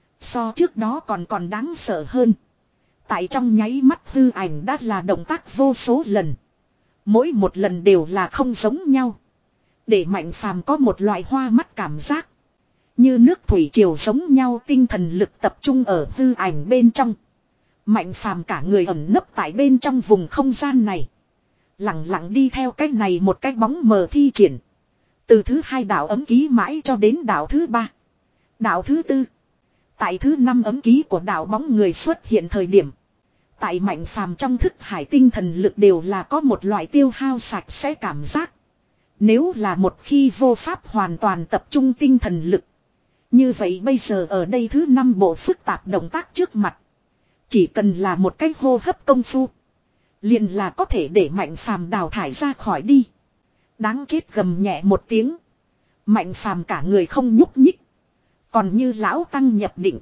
So trước đó còn còn đáng sợ hơn. Tại trong nháy mắt hư ảnh đã là động tác vô số lần. Mỗi một lần đều là không giống nhau. Để Mạnh phàm có một loại hoa mắt cảm giác. Như nước thủy triều giống nhau tinh thần lực tập trung ở hư ảnh bên trong. Mạnh phàm cả người ẩn nấp tại bên trong vùng không gian này. Lặng lặng đi theo cái này một cái bóng mờ thi triển. Từ thứ hai đạo ấm ký mãi cho đến đạo thứ ba. Đạo thứ tư. Tại thứ năm ấm ký của đạo bóng người xuất hiện thời điểm. Tại Mạnh phàm trong thức hải tinh thần lực đều là có một loại tiêu hao sạch sẽ cảm giác. Nếu là một khi vô pháp hoàn toàn tập trung tinh thần lực. Như vậy bây giờ ở đây thứ năm bộ phức tạp động tác trước mặt. Chỉ cần là một cái hô hấp công phu. Liền là có thể để Mạnh phàm đào thải ra khỏi đi. Đáng chết gầm nhẹ một tiếng. Mạnh phàm cả người không nhúc nhích. Còn như lão tăng nhập định.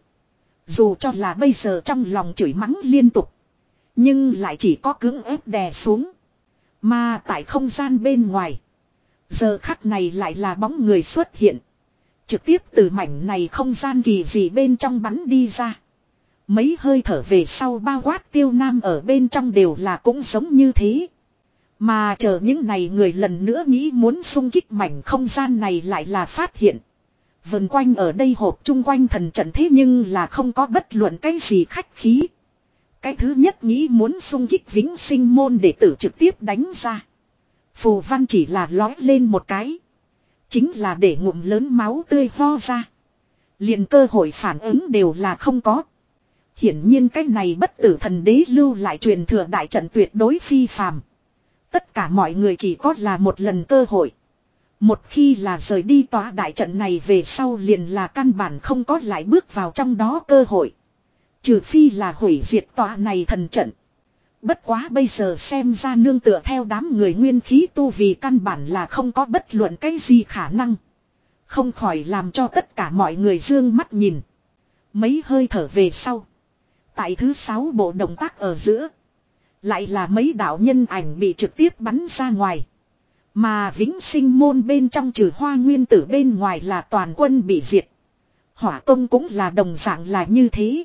Dù cho là bây giờ trong lòng chửi mắng liên tục. Nhưng lại chỉ có cưỡng ép đè xuống. Mà tại không gian bên ngoài. Giờ khắc này lại là bóng người xuất hiện. Trực tiếp từ mảnh này không gian kỳ dị bên trong bắn đi ra. Mấy hơi thở về sau bao quát Tiêu Nam ở bên trong đều là cũng giống như thế. Mà chờ những này người lần nữa nghĩ muốn xung kích mảnh không gian này lại là phát hiện. Vần quanh ở đây hộp chung quanh thần trận thế nhưng là không có bất luận cái gì khách khí. Cái thứ nhất nghĩ muốn xung kích vĩnh sinh môn để tử trực tiếp đánh ra. Phù văn chỉ là lói lên một cái. Chính là để ngụm lớn máu tươi ho ra. Liền cơ hội phản ứng đều là không có. Hiển nhiên cái này bất tử thần đế lưu lại truyền thừa đại trận tuyệt đối phi phàm. Tất cả mọi người chỉ có là một lần cơ hội. Một khi là rời đi tòa đại trận này về sau liền là căn bản không có lại bước vào trong đó cơ hội. Trừ phi là hủy diệt tòa này thần trận. Bất quá bây giờ xem ra nương tựa theo đám người nguyên khí tu vì căn bản là không có bất luận cái gì khả năng. Không khỏi làm cho tất cả mọi người dương mắt nhìn. Mấy hơi thở về sau. Tại thứ sáu bộ động tác ở giữa. Lại là mấy đạo nhân ảnh bị trực tiếp bắn ra ngoài. Mà vĩnh sinh môn bên trong trừ Hoa Nguyên Tử bên ngoài là toàn quân bị diệt. Hỏa Tông cũng là đồng dạng là như thế.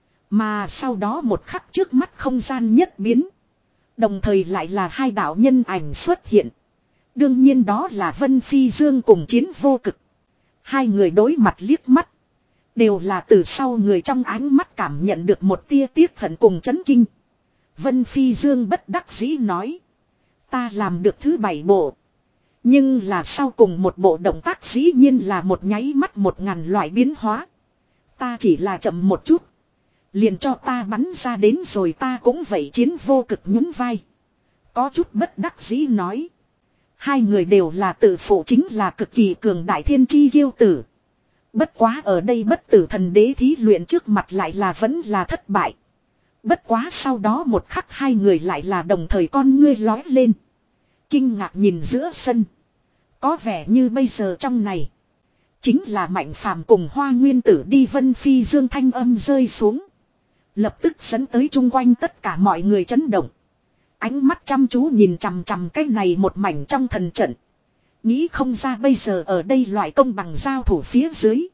Mà sau đó một khắc trước mắt không gian nhất biến. Đồng thời lại là hai đạo nhân ảnh xuất hiện. Đương nhiên đó là Vân Phi Dương cùng Chiến Vô Cực. Hai người đối mặt liếc mắt. Đều là từ sau người trong ánh mắt cảm nhận được một tia tiếc hận cùng chấn kinh. Vân Phi Dương bất đắc dĩ nói. Ta làm được thứ bảy bộ. Nhưng là sau cùng một bộ động tác dĩ nhiên là một nháy mắt một ngàn loại biến hóa. Ta chỉ là chậm một chút. Liền cho ta bắn ra đến rồi ta cũng vậy. Chiến Vô Cực nhún vai. Có chút bất đắc dĩ nói. Hai người đều là tự phụ chính là cực kỳ cường đại thiên chi kiêu tử. Bất quá ở đây bất tử thần đế thí luyện trước mặt lại là vẫn là thất bại. Bất quá sau đó một khắc hai người lại là đồng thời con ngươi lói lên. Kinh ngạc nhìn giữa sân. Có vẻ như bây giờ trong này. Chính là Mạnh Phàm cùng Hoa Nguyên Tử đi. Vân Phi Dương thanh âm rơi xuống. Lập tức dẫn tới chung quanh tất cả mọi người chấn động. Ánh mắt chăm chú nhìn chằm chằm cái này một mảnh trong thần trận. Nghĩ không ra bây giờ ở đây loại công bằng giao thủ phía dưới.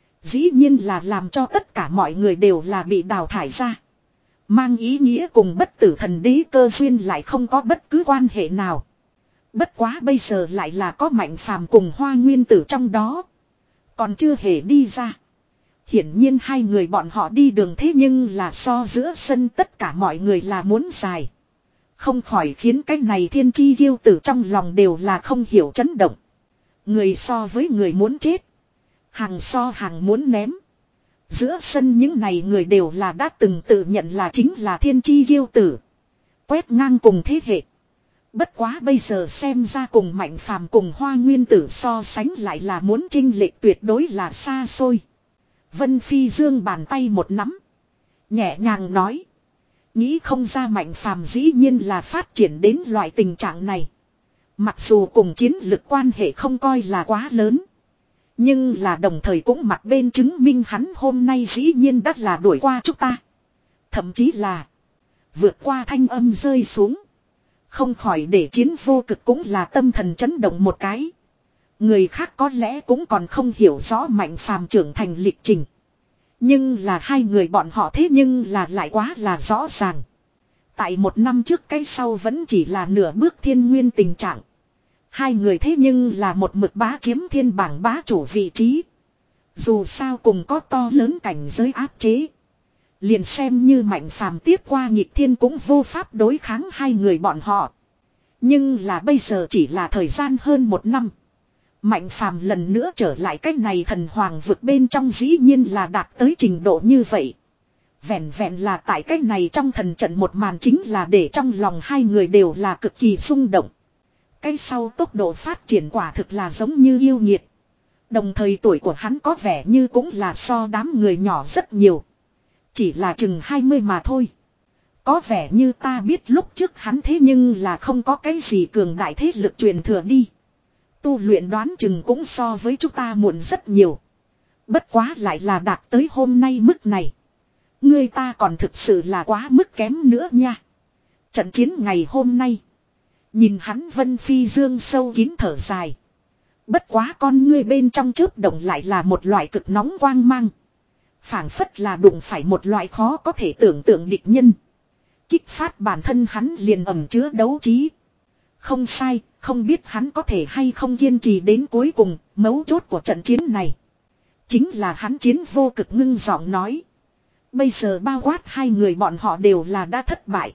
Dĩ nhiên là làm cho tất cả mọi người đều là bị đào thải ra. Mang ý nghĩa cùng bất tử thần đế cơ duyên lại không có bất cứ quan hệ nào. Bất quá bây giờ lại là có Mạnh Phàm cùng Hoa Nguyên Tử trong đó. Còn chưa hề đi ra. Hiển nhiên hai người bọn họ đi đường thế nhưng là so giữa sân tất cả mọi người là muốn dài. Không khỏi khiến cái này thiên chi kiêu tử trong lòng đều là không hiểu chấn động. Người so với người muốn chết. Hàng so hàng muốn ném. Giữa sân những này người đều là đã từng tự nhận là chính là thiên chi kiêu tử. Quét ngang cùng thế hệ. Bất quá bây giờ xem ra cùng Mạnh Phàm cùng Hoa Nguyên Tử so sánh lại là muốn chênh lệch tuyệt đối là xa xôi. Vân Phi Dương bàn tay một nắm. Nhẹ nhàng nói. Nghĩ không ra Mạnh Phàm dĩ nhiên là phát triển đến loại tình trạng này. Mặc dù cùng chiến lực quan hệ không coi là quá lớn. Nhưng là đồng thời cũng mặt bên chứng minh hắn hôm nay dĩ nhiên đã là đuổi qua chúng ta. Thậm chí là vượt qua thanh âm rơi xuống. Không khỏi để Chiến Vô Cực cũng là tâm thần chấn động một cái. Người khác có lẽ cũng còn không hiểu rõ Mạnh Phàm trưởng thành lịch trình. Nhưng là hai người bọn họ thế nhưng là lại quá là rõ ràng. Tại một năm trước cái sau vẫn chỉ là nửa bước thiên nguyên tình trạng. Hai người thế nhưng là một mực bá chiếm thiên bảng bá chủ vị trí. Dù sao cùng có to lớn cảnh giới áp chế. Liền xem như Mạnh Phàm tiếp qua nhịp thiên cũng vô pháp đối kháng hai người bọn họ. Nhưng là bây giờ chỉ là thời gian hơn một năm. Mạnh Phàm lần nữa trở lại cái này thần hoàng vực bên trong dĩ nhiên là đạt tới trình độ như vậy. Vẹn vẹn là tại cái này trong thần trận một màn chính là để trong lòng hai người đều là cực kỳ rung động. Cái sau tốc độ phát triển quả thực là giống như yêu nghiệt. Đồng thời tuổi của hắn có vẻ như cũng là so đám người nhỏ rất nhiều. Chỉ là chừng hai mươi mà thôi. Có vẻ như ta biết lúc trước hắn thế nhưng là không có cái gì cường đại thế lực truyền thừa đi. Tu luyện đoán chừng cũng so với chúng ta muộn rất nhiều. Bất quá lại là đạt tới hôm nay mức này. Người ta còn thực sự là quá mức kém nữa nha. Trận chiến ngày hôm nay. Nhìn hắn Vân Phi Dương sâu kín thở dài. Bất quá con ngươi bên trong chớp động lại là một loại cực nóng quang mang. Phảng phất là đụng phải một loại khó có thể tưởng tượng địch nhân. Kích phát bản thân hắn liền ẩn chứa đấu trí. Không sai, không biết hắn có thể hay không kiên trì đến cuối cùng, mấu chốt của trận chiến này. Chính là hắn Chiến Vô Cực ngưng giọng nói. Bây giờ bao quát hai người bọn họ đều là đã thất bại.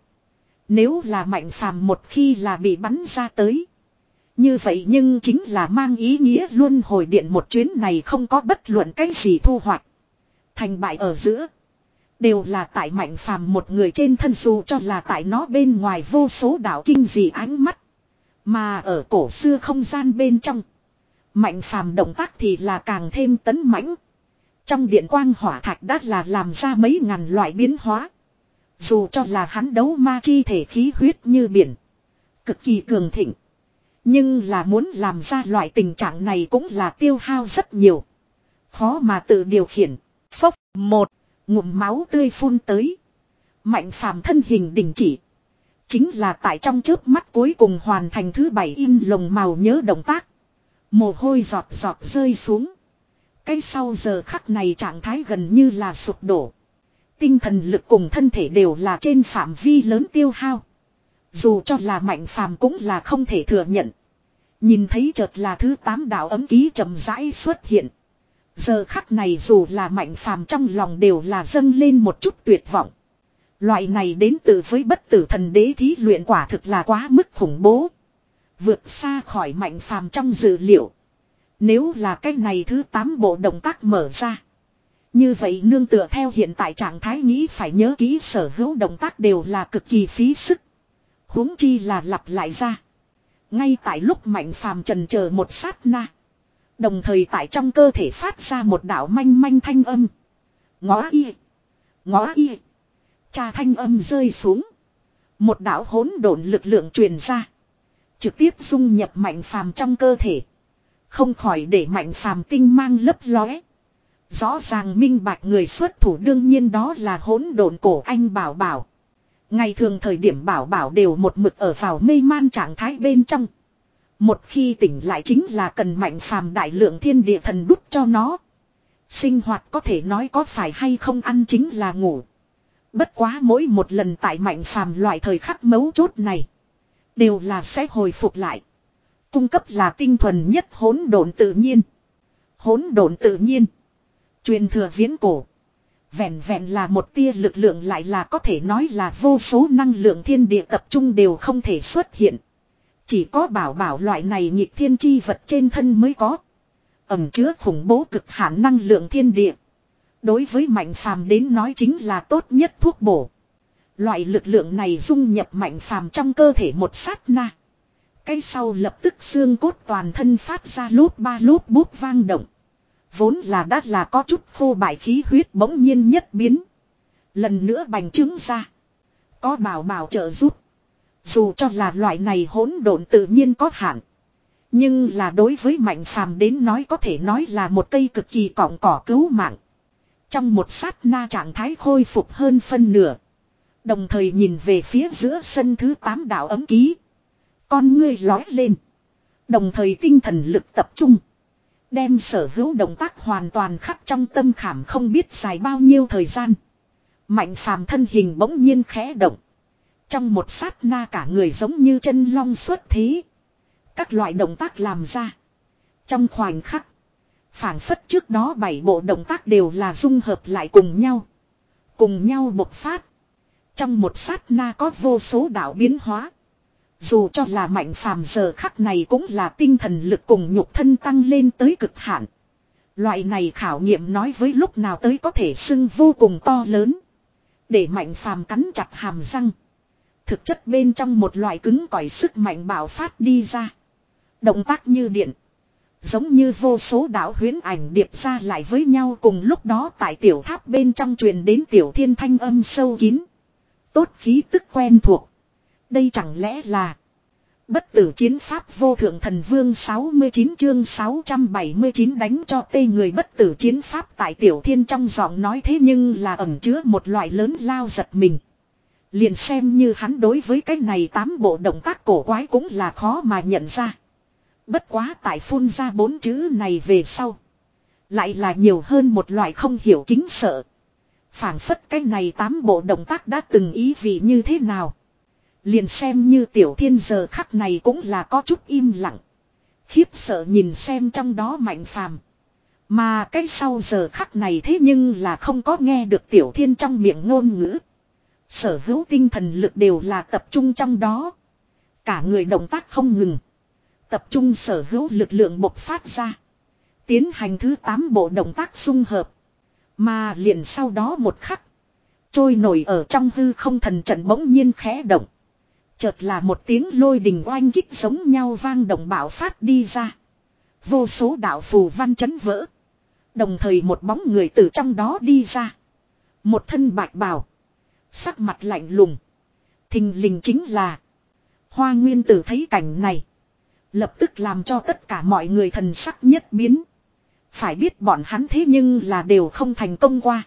Nếu là Mạnh Phàm một khi là bị bắn ra tới. Như vậy nhưng chính là mang ý nghĩa luân hồi điện một chuyến này không có bất luận cái gì thu hoạch. Thành bại ở giữa. Đều là tại Mạnh Phàm một người trên thân dù cho là tại nó bên ngoài vô số đạo kinh dị ánh mắt. Mà ở cổ xưa không gian bên trong. Mạnh Phàm động tác thì là càng thêm tấn mãnh. Trong điện quang hỏa thạch đã là làm ra mấy ngàn loại biến hóa. Dù cho là hắn đấu ma chi thể khí huyết như biển. Cực kỳ cường thịnh. Nhưng là muốn làm ra loại tình trạng này cũng là tiêu hao rất nhiều. Khó mà tự điều khiển. Phốc một. Ngụm máu tươi phun tới. Mạnh phàm thân hình đình chỉ. Chính là tại trong chớp mắt cuối cùng hoàn thành thứ bảy in lồng màu nhớ động tác. Mồ hôi giọt giọt rơi xuống. Cái sau giờ khắc này trạng thái gần như là sụp đổ. Tinh thần lực cùng thân thể đều là trên phạm vi lớn tiêu hao. Dù cho là mạnh phàm cũng là không thể thừa nhận. Nhìn thấy chợt là thứ tám đạo ấm ký chậm rãi xuất hiện. Giờ khắc này dù là mạnh phàm trong lòng đều là dâng lên một chút tuyệt vọng. Loại này đến từ với bất tử thần đế thí luyện quả thực là quá mức khủng bố. Vượt xa khỏi mạnh phàm trong dự liệu. Nếu là cái này thứ tám bộ động tác mở ra. Như vậy nương tựa theo hiện tại trạng thái nghĩ phải nhớ kỹ sở hữu động tác đều là cực kỳ phí sức. Huống chi là lặp lại ra. Ngay tại lúc mạnh phàm trần chờ một sát na. Đồng thời tại trong cơ thể phát ra một đạo manh manh thanh âm. Ngõ y. Ngõ y. Cha thanh âm rơi xuống. Một đạo hỗn độn lực lượng truyền ra. Trực tiếp dung nhập mạnh phàm trong cơ thể. Không khỏi để mạnh phàm tinh mang lấp lóe. Rõ ràng minh bạch người xuất thủ đương nhiên đó là hỗn độn cổ anh bảo bảo. Ngày thường thời điểm bảo bảo đều một mực ở vào mê man trạng thái bên trong. Một khi tỉnh lại chính là cần mạnh phàm đại lượng thiên địa thần đút cho nó. Sinh hoạt có thể nói có phải hay không ăn chính là ngủ. Bất quá mỗi một lần tại mạnh phàm loại thời khắc mấu chốt này. Đều là sẽ hồi phục lại. Cung cấp là tinh thuần nhất hỗn độn tự nhiên. Hỗn độn tự nhiên. Truyền thừa viễn cổ. Vẹn vẹn là một tia lực lượng lại là có thể nói là vô số năng lượng thiên địa tập trung đều không thể xuất hiện. Chỉ có bảo bảo loại này nhịp thiên chi vật trên thân mới có. Ẩm chứa khủng bố cực hạn năng lượng thiên địa. Đối với mạnh phàm đến nói chính là tốt nhất thuốc bổ. Loại lực lượng này dung nhập mạnh phàm trong cơ thể một sát na. Cái sau lập tức xương cốt toàn thân phát ra lốp ba lốp bút vang động. Vốn là đã là có chút khô bại khí huyết bỗng nhiên nhất biến. Lần nữa bành trướng ra. Có bảo bảo trợ giúp. Dù cho là loại này hỗn độn tự nhiên có hạn. Nhưng là đối với mạnh phàm đến nói có thể nói là một cây cực kỳ cọng cỏ cứu mạng. Trong một sát na trạng thái khôi phục hơn phân nửa. Đồng thời nhìn về phía giữa sân thứ tám đạo ấm ký. Con ngươi lói lên. Đồng thời tinh thần lực tập trung. Đem sở hữu động tác hoàn toàn khắc trong tâm khảm không biết dài bao nhiêu thời gian. Mạnh phàm thân hình bỗng nhiên khẽ động. Trong một sát na cả người giống như chân long xuất thế. Các loại động tác làm ra. Trong khoảnh khắc. Phảng phất trước đó bảy bộ động tác đều là dung hợp lại cùng nhau. Cùng nhau bộc phát. Trong một sát na có vô số đạo biến hóa. Dù cho là mạnh phàm giờ khắc này cũng là tinh thần lực cùng nhục thân tăng lên tới cực hạn. Loại này khảo nghiệm nói với lúc nào tới có thể xưng vô cùng to lớn. Để mạnh phàm cắn chặt hàm răng. Thực chất bên trong một loại cứng cỏi sức mạnh bạo phát đi ra. Động tác như điện. Giống như vô số đạo huyễn ảnh điệp ra lại với nhau cùng lúc đó tại tiểu tháp bên trong truyền đến tiểu thiên thanh âm sâu kín. Tốt khí tức quen thuộc. Đây chẳng lẽ là bất tử chiến pháp vô thượng thần vương sáu mươi chín chương sáu trăm bảy mươi chín đánh cho tê người bất tử chiến pháp tại tiểu thiên trong giọng nói thế nhưng là ẩn chứa một loại lớn lao giật mình. Liền xem như hắn đối với cái này tám bộ động tác cổ quái cũng là khó mà nhận ra. Bất quá tại phun ra bốn chữ này về sau. Lại là nhiều hơn một loại không hiểu kính sợ. Phảng phất cái này tám bộ động tác đã từng ý vị như thế nào. Liền xem như tiểu thiên giờ khắc này cũng là có chút im lặng. Khiếp sợ nhìn xem trong đó mạnh phàm. Mà cái sau giờ khắc này thế nhưng là không có nghe được tiểu thiên trong miệng ngôn ngữ. Sở hữu tinh thần lực đều là tập trung trong đó. Cả người động tác không ngừng. Tập trung sở hữu lực lượng bộc phát ra. Tiến hành thứ tám bộ động tác xung hợp. Mà liền sau đó một khắc. Trôi nổi ở trong hư không thần trận bỗng nhiên khẽ động. Chợt là một tiếng lôi đình oanh kích giống nhau vang động bạo phát đi ra. Vô số đạo phù văn chấn vỡ. Đồng thời một bóng người từ trong đó đi ra. Một thân bạch bào. Sắc mặt lạnh lùng. Thình lình chính là Hoa Nguyên Tử thấy cảnh này. Lập tức làm cho tất cả mọi người thần sắc nhất biến. Phải biết bọn hắn thế nhưng là đều không thành công qua.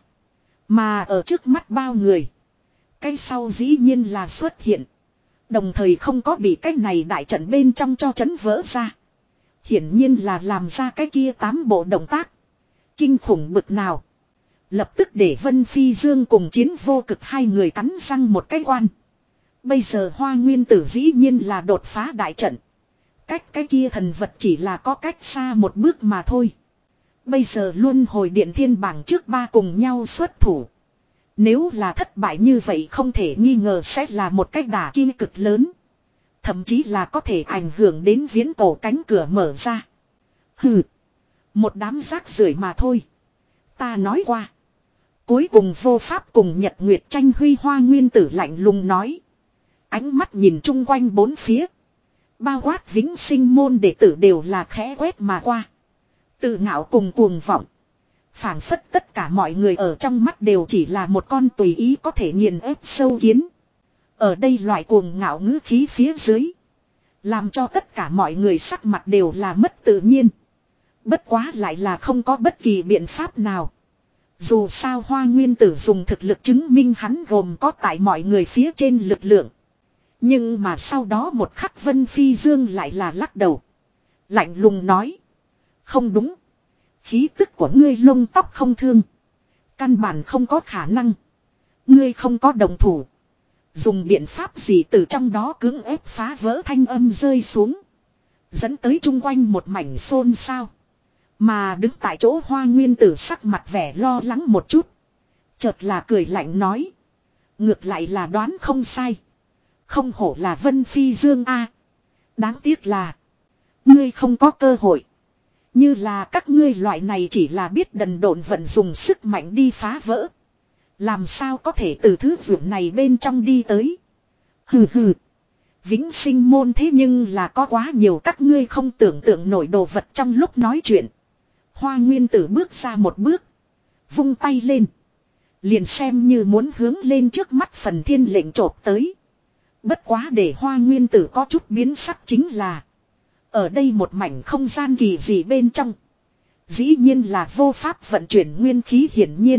Mà ở trước mắt bao người. Cái sau dĩ nhiên là xuất hiện. Đồng thời không có bị cái này đại trận bên trong cho chấn vỡ ra. Hiển nhiên là làm ra cái kia tám bộ động tác. Kinh khủng bực nào. Lập tức để Vân Phi Dương cùng Chiến Vô Cực hai người cắn răng một cái quan. Bây giờ Hoa Nguyên Tử dĩ nhiên là đột phá đại trận. Cách cái kia thần vật chỉ là có cách xa một bước mà thôi. Bây giờ luôn hồi điện thiên bảng trước ba cùng nhau xuất thủ. Nếu là thất bại như vậy không thể nghi ngờ sẽ là một cách đả kích cực lớn. Thậm chí là có thể ảnh hưởng đến viễn cổ cánh cửa mở ra. Hừ. Một đám rác rưởi mà thôi. Ta nói qua. Cuối cùng vô pháp cùng Nhật Nguyệt tranh huy. Hoa Nguyên Tử lạnh lùng nói. Ánh mắt nhìn chung quanh bốn phía. Bao quát Vĩnh Sinh môn đệ tử đều là khẽ quét mà qua. Tự ngạo cùng cuồng vọng. Phảng phất tất cả mọi người ở trong mắt đều chỉ là một con tùy ý có thể nghiền ép sâu kiến. Ở đây loại cuồng ngạo ngữ khí phía dưới. Làm cho tất cả mọi người sắc mặt đều là mất tự nhiên. Bất quá lại là không có bất kỳ biện pháp nào. Dù sao Hoa Nguyên Tử dùng thực lực chứng minh hắn gồm có tại mọi người phía trên lực lượng. Nhưng mà sau đó một khắc Vân Phi Dương lại là lắc đầu. Lạnh lùng nói. Không đúng. Khí tức của ngươi lông tóc không thương. Căn bản không có khả năng. Ngươi không có đồng thủ. Dùng biện pháp gì từ trong đó cưỡng ép phá vỡ thanh âm rơi xuống. Dẫn tới chung quanh một mảnh xôn xao. Mà đứng tại chỗ Hoa Nguyên Tử sắc mặt vẻ lo lắng một chút. Chợt là cười lạnh nói. Ngược lại là đoán không sai. Không hổ là Vân Phi Dương a. Đáng tiếc là. Ngươi không có cơ hội. Như là các ngươi loại này chỉ là biết đần độn vận dùng sức mạnh đi phá vỡ. Làm sao có thể từ thứ dưỡng này bên trong đi tới. Hừ hừ. Vĩnh Sinh môn thế nhưng là có quá nhiều các ngươi không tưởng tượng nổi đồ vật trong lúc nói chuyện. Hoa Nguyên Tử bước ra một bước. Vung tay lên. Liền xem như muốn hướng lên trước mắt phần thiên lệnh chộp tới. Bất quá để Hoa Nguyên Tử có chút biến sắc chính là. Ở đây một mảnh không gian kỳ dị bên trong. Dĩ nhiên là vô pháp vận chuyển nguyên khí hiển nhiên.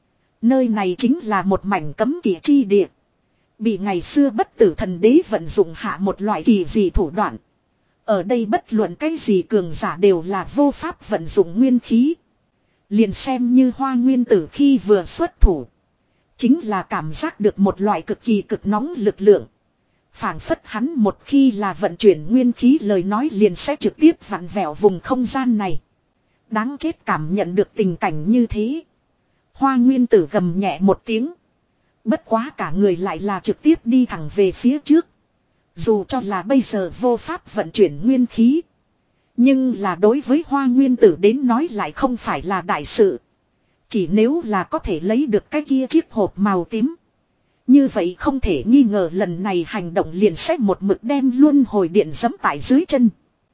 Nơi này chính là một mảnh cấm kỵ chi địa. Bị ngày xưa bất tử thần đế vận dụng hạ một loại kỳ dị thủ đoạn. Ở đây bất luận cái gì cường giả đều là vô pháp vận dụng nguyên khí. Liền xem như Hoa Nguyên Tử khi vừa xuất thủ. Chính là cảm giác được một loại cực kỳ cực nóng lực lượng. Phảng phất hắn một khi là vận chuyển nguyên khí lời nói liền sẽ trực tiếp vặn vẹo vùng không gian này. Đáng chết cảm nhận được tình cảnh như thế. Hoa Nguyên Tử gầm nhẹ một tiếng. Bất quá cả người lại là trực tiếp đi thẳng về phía trước. Dù cho là bây giờ vô pháp vận chuyển nguyên khí. Nhưng là đối với Hoa Nguyên Tử đến nói lại không phải là đại sự. Chỉ nếu là có thể lấy được cái kia chiếc hộp màu tím. Như vậy không thể nghi ngờ lần này hành động liền sẽ một mực đem luôn hồi điện giẫm tại dưới chân.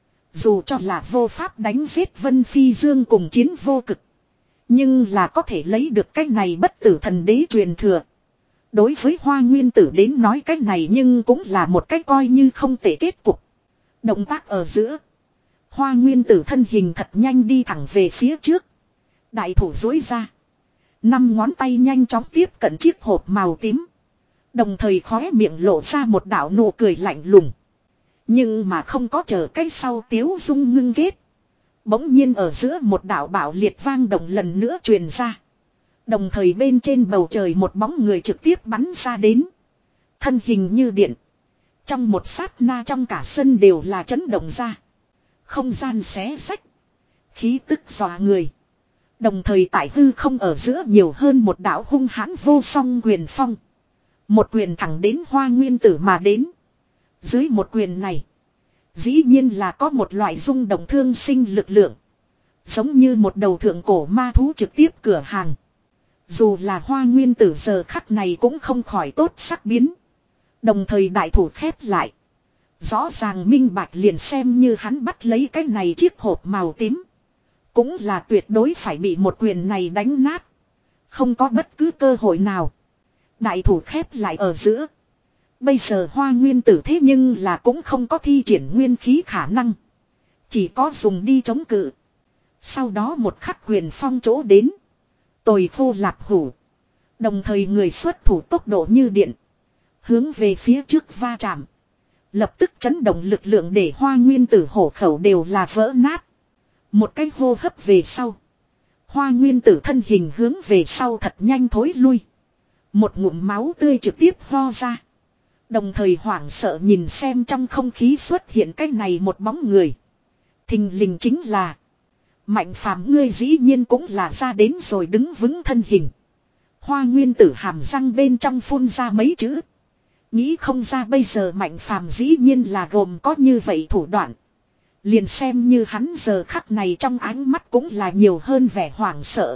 Dù cho là vô pháp đánh giết Vân Phi Dương cùng Chiến Vô Cực. Nhưng là có thể lấy được cái này bất tử thần đế truyền thừa. Đối với Hoa Nguyên Tử đến nói cái này nhưng cũng là một cái coi như không thể kết cục. Động tác ở giữa. Hoa Nguyên Tử thân hình thật nhanh đi thẳng về phía trước. Đại thủ duỗi ra. Năm ngón tay nhanh chóng tiếp cận chiếc hộp màu tím. Đồng thời khóe miệng lộ ra một đạo nụ cười lạnh lùng. Nhưng mà không có chờ cái sau tiếu dung ngưng kết. Bỗng nhiên ở giữa một đạo bạo liệt vang động lần nữa truyền ra. Đồng thời bên trên bầu trời một bóng người trực tiếp bắn ra đến. Thân hình như điện. Trong một sát na trong cả sân đều là chấn động ra. Không gian xé rách. Khí tức dọa người. Đồng thời tại hư không ở giữa nhiều hơn một đạo hung hãn vô song quyền phong. Một quyền thẳng đến Hoa Nguyên Tử mà đến. Dưới một quyền này. Dĩ nhiên là có một loại rung động thương sinh lực lượng. Giống như một đầu thượng cổ ma thú trực tiếp cửa hàng. Dù là Hoa Nguyên Tử giờ khắc này cũng không khỏi tốt sắc biến. Đồng thời đại thủ khép lại. Rõ ràng minh bạch liền xem như hắn bắt lấy cái này chiếc hộp màu tím. Cũng là tuyệt đối phải bị một quyền này đánh nát. Không có bất cứ cơ hội nào. Đại thủ khép lại ở giữa. Bây giờ Hoa Nguyên Tử thế nhưng là cũng không có thi triển nguyên khí khả năng. Chỉ có dùng đi chống cự. Sau đó một khắc quyền phong chỗ đến. Tồi khô lạp hủ. Đồng thời người xuất thủ tốc độ như điện. Hướng về phía trước va chạm. Lập tức chấn động lực lượng để Hoa Nguyên Tử hổ khẩu đều là vỡ nát. Một cái hô hấp về sau. Hoa Nguyên Tử thân hình hướng về sau thật nhanh thối lui. Một ngụm máu tươi trực tiếp ho ra. Đồng thời hoảng sợ nhìn xem trong không khí xuất hiện cái này một bóng người. Thình lình chính là. Mạnh phàm ngươi dĩ nhiên cũng là ra đến rồi đứng vững thân hình. Hoa Nguyên Tử hàm răng bên trong phun ra mấy chữ. Nghĩ không ra bây giờ Mạnh phàm dĩ nhiên là gồm có như vậy thủ đoạn. Liền xem như hắn giờ khắc này trong ánh mắt cũng là nhiều hơn vẻ hoảng sợ.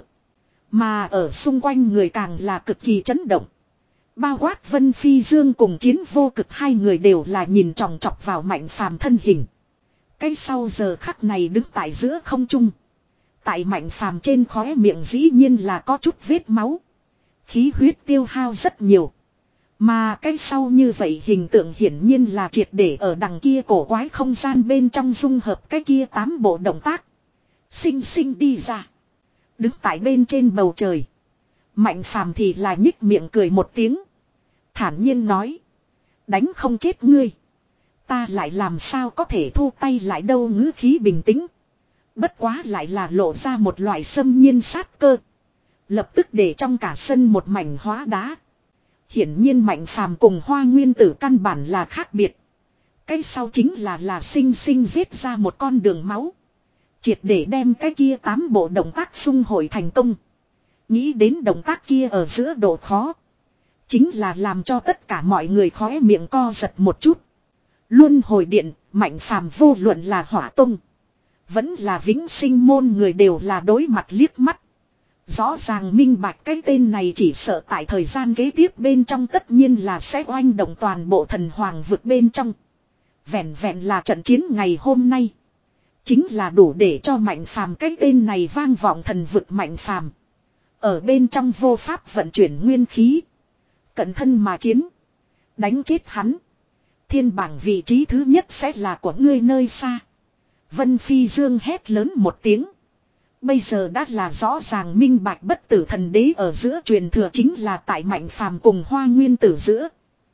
Mà ở xung quanh người càng là cực kỳ chấn động. Bao quát Vân Phi Dương cùng Chiến Vô Cực hai người đều là nhìn tròng trọc vào Mạnh phàm thân hình. Cái sau giờ khắc này đứng tại giữa không trung. Tại Mạnh phàm trên khóe miệng dĩ nhiên là có chút vết máu. Khí huyết tiêu hao rất nhiều. Mà cái sau như vậy hình tượng hiển nhiên là triệt để ở đằng kia cổ quái không gian bên trong dung hợp cái kia tám bộ động tác. Xinh xinh đi ra. Đứng tại bên trên bầu trời. Mạnh phàm thì là nhích miệng cười một tiếng. Thản nhiên nói. Đánh không chết ngươi. Ta lại làm sao có thể thu tay lại đâu, ngữ khí bình tĩnh. Bất quá lại là lộ ra một loại xâm nhiên sát cơ. Lập tức để trong cả sân một mảnh hóa đá. Hiển nhiên Mạnh phàm cùng Hoa Nguyên Tử căn bản là khác biệt. Cái sau chính là là sinh sinh giết ra một con đường máu. Triệt để đem cái kia tám bộ động tác xung hội thành công. Nghĩ đến động tác kia ở giữa độ khó. Chính là làm cho tất cả mọi người khóe miệng co giật một chút. Luân hồi điện, Mạnh phàm vô luận là Hỏa Tông. Vẫn là Vĩnh Sinh môn người đều là đối mặt liếc mắt. Rõ ràng minh bạch cái tên này chỉ sợ tại thời gian kế tiếp bên trong tất nhiên là sẽ oanh động toàn bộ thần hoàng vực bên trong. Vẹn vẹn là trận chiến ngày hôm nay. Chính là đủ để cho Mạnh phàm cái tên này vang vọng thần vực Mạnh phàm. Ở bên trong vô pháp vận chuyển nguyên khí. Cận thân mà chiến. Đánh chết hắn. Thiên bảng vị trí thứ nhất sẽ là của ngươi nơi xa. Vân Phi Dương hét lớn một tiếng. Bây giờ đã là rõ ràng minh bạch bất tử thần đế ở giữa truyền thừa chính là tại Mạnh phàm cùng Hoa Nguyên Tử giữa.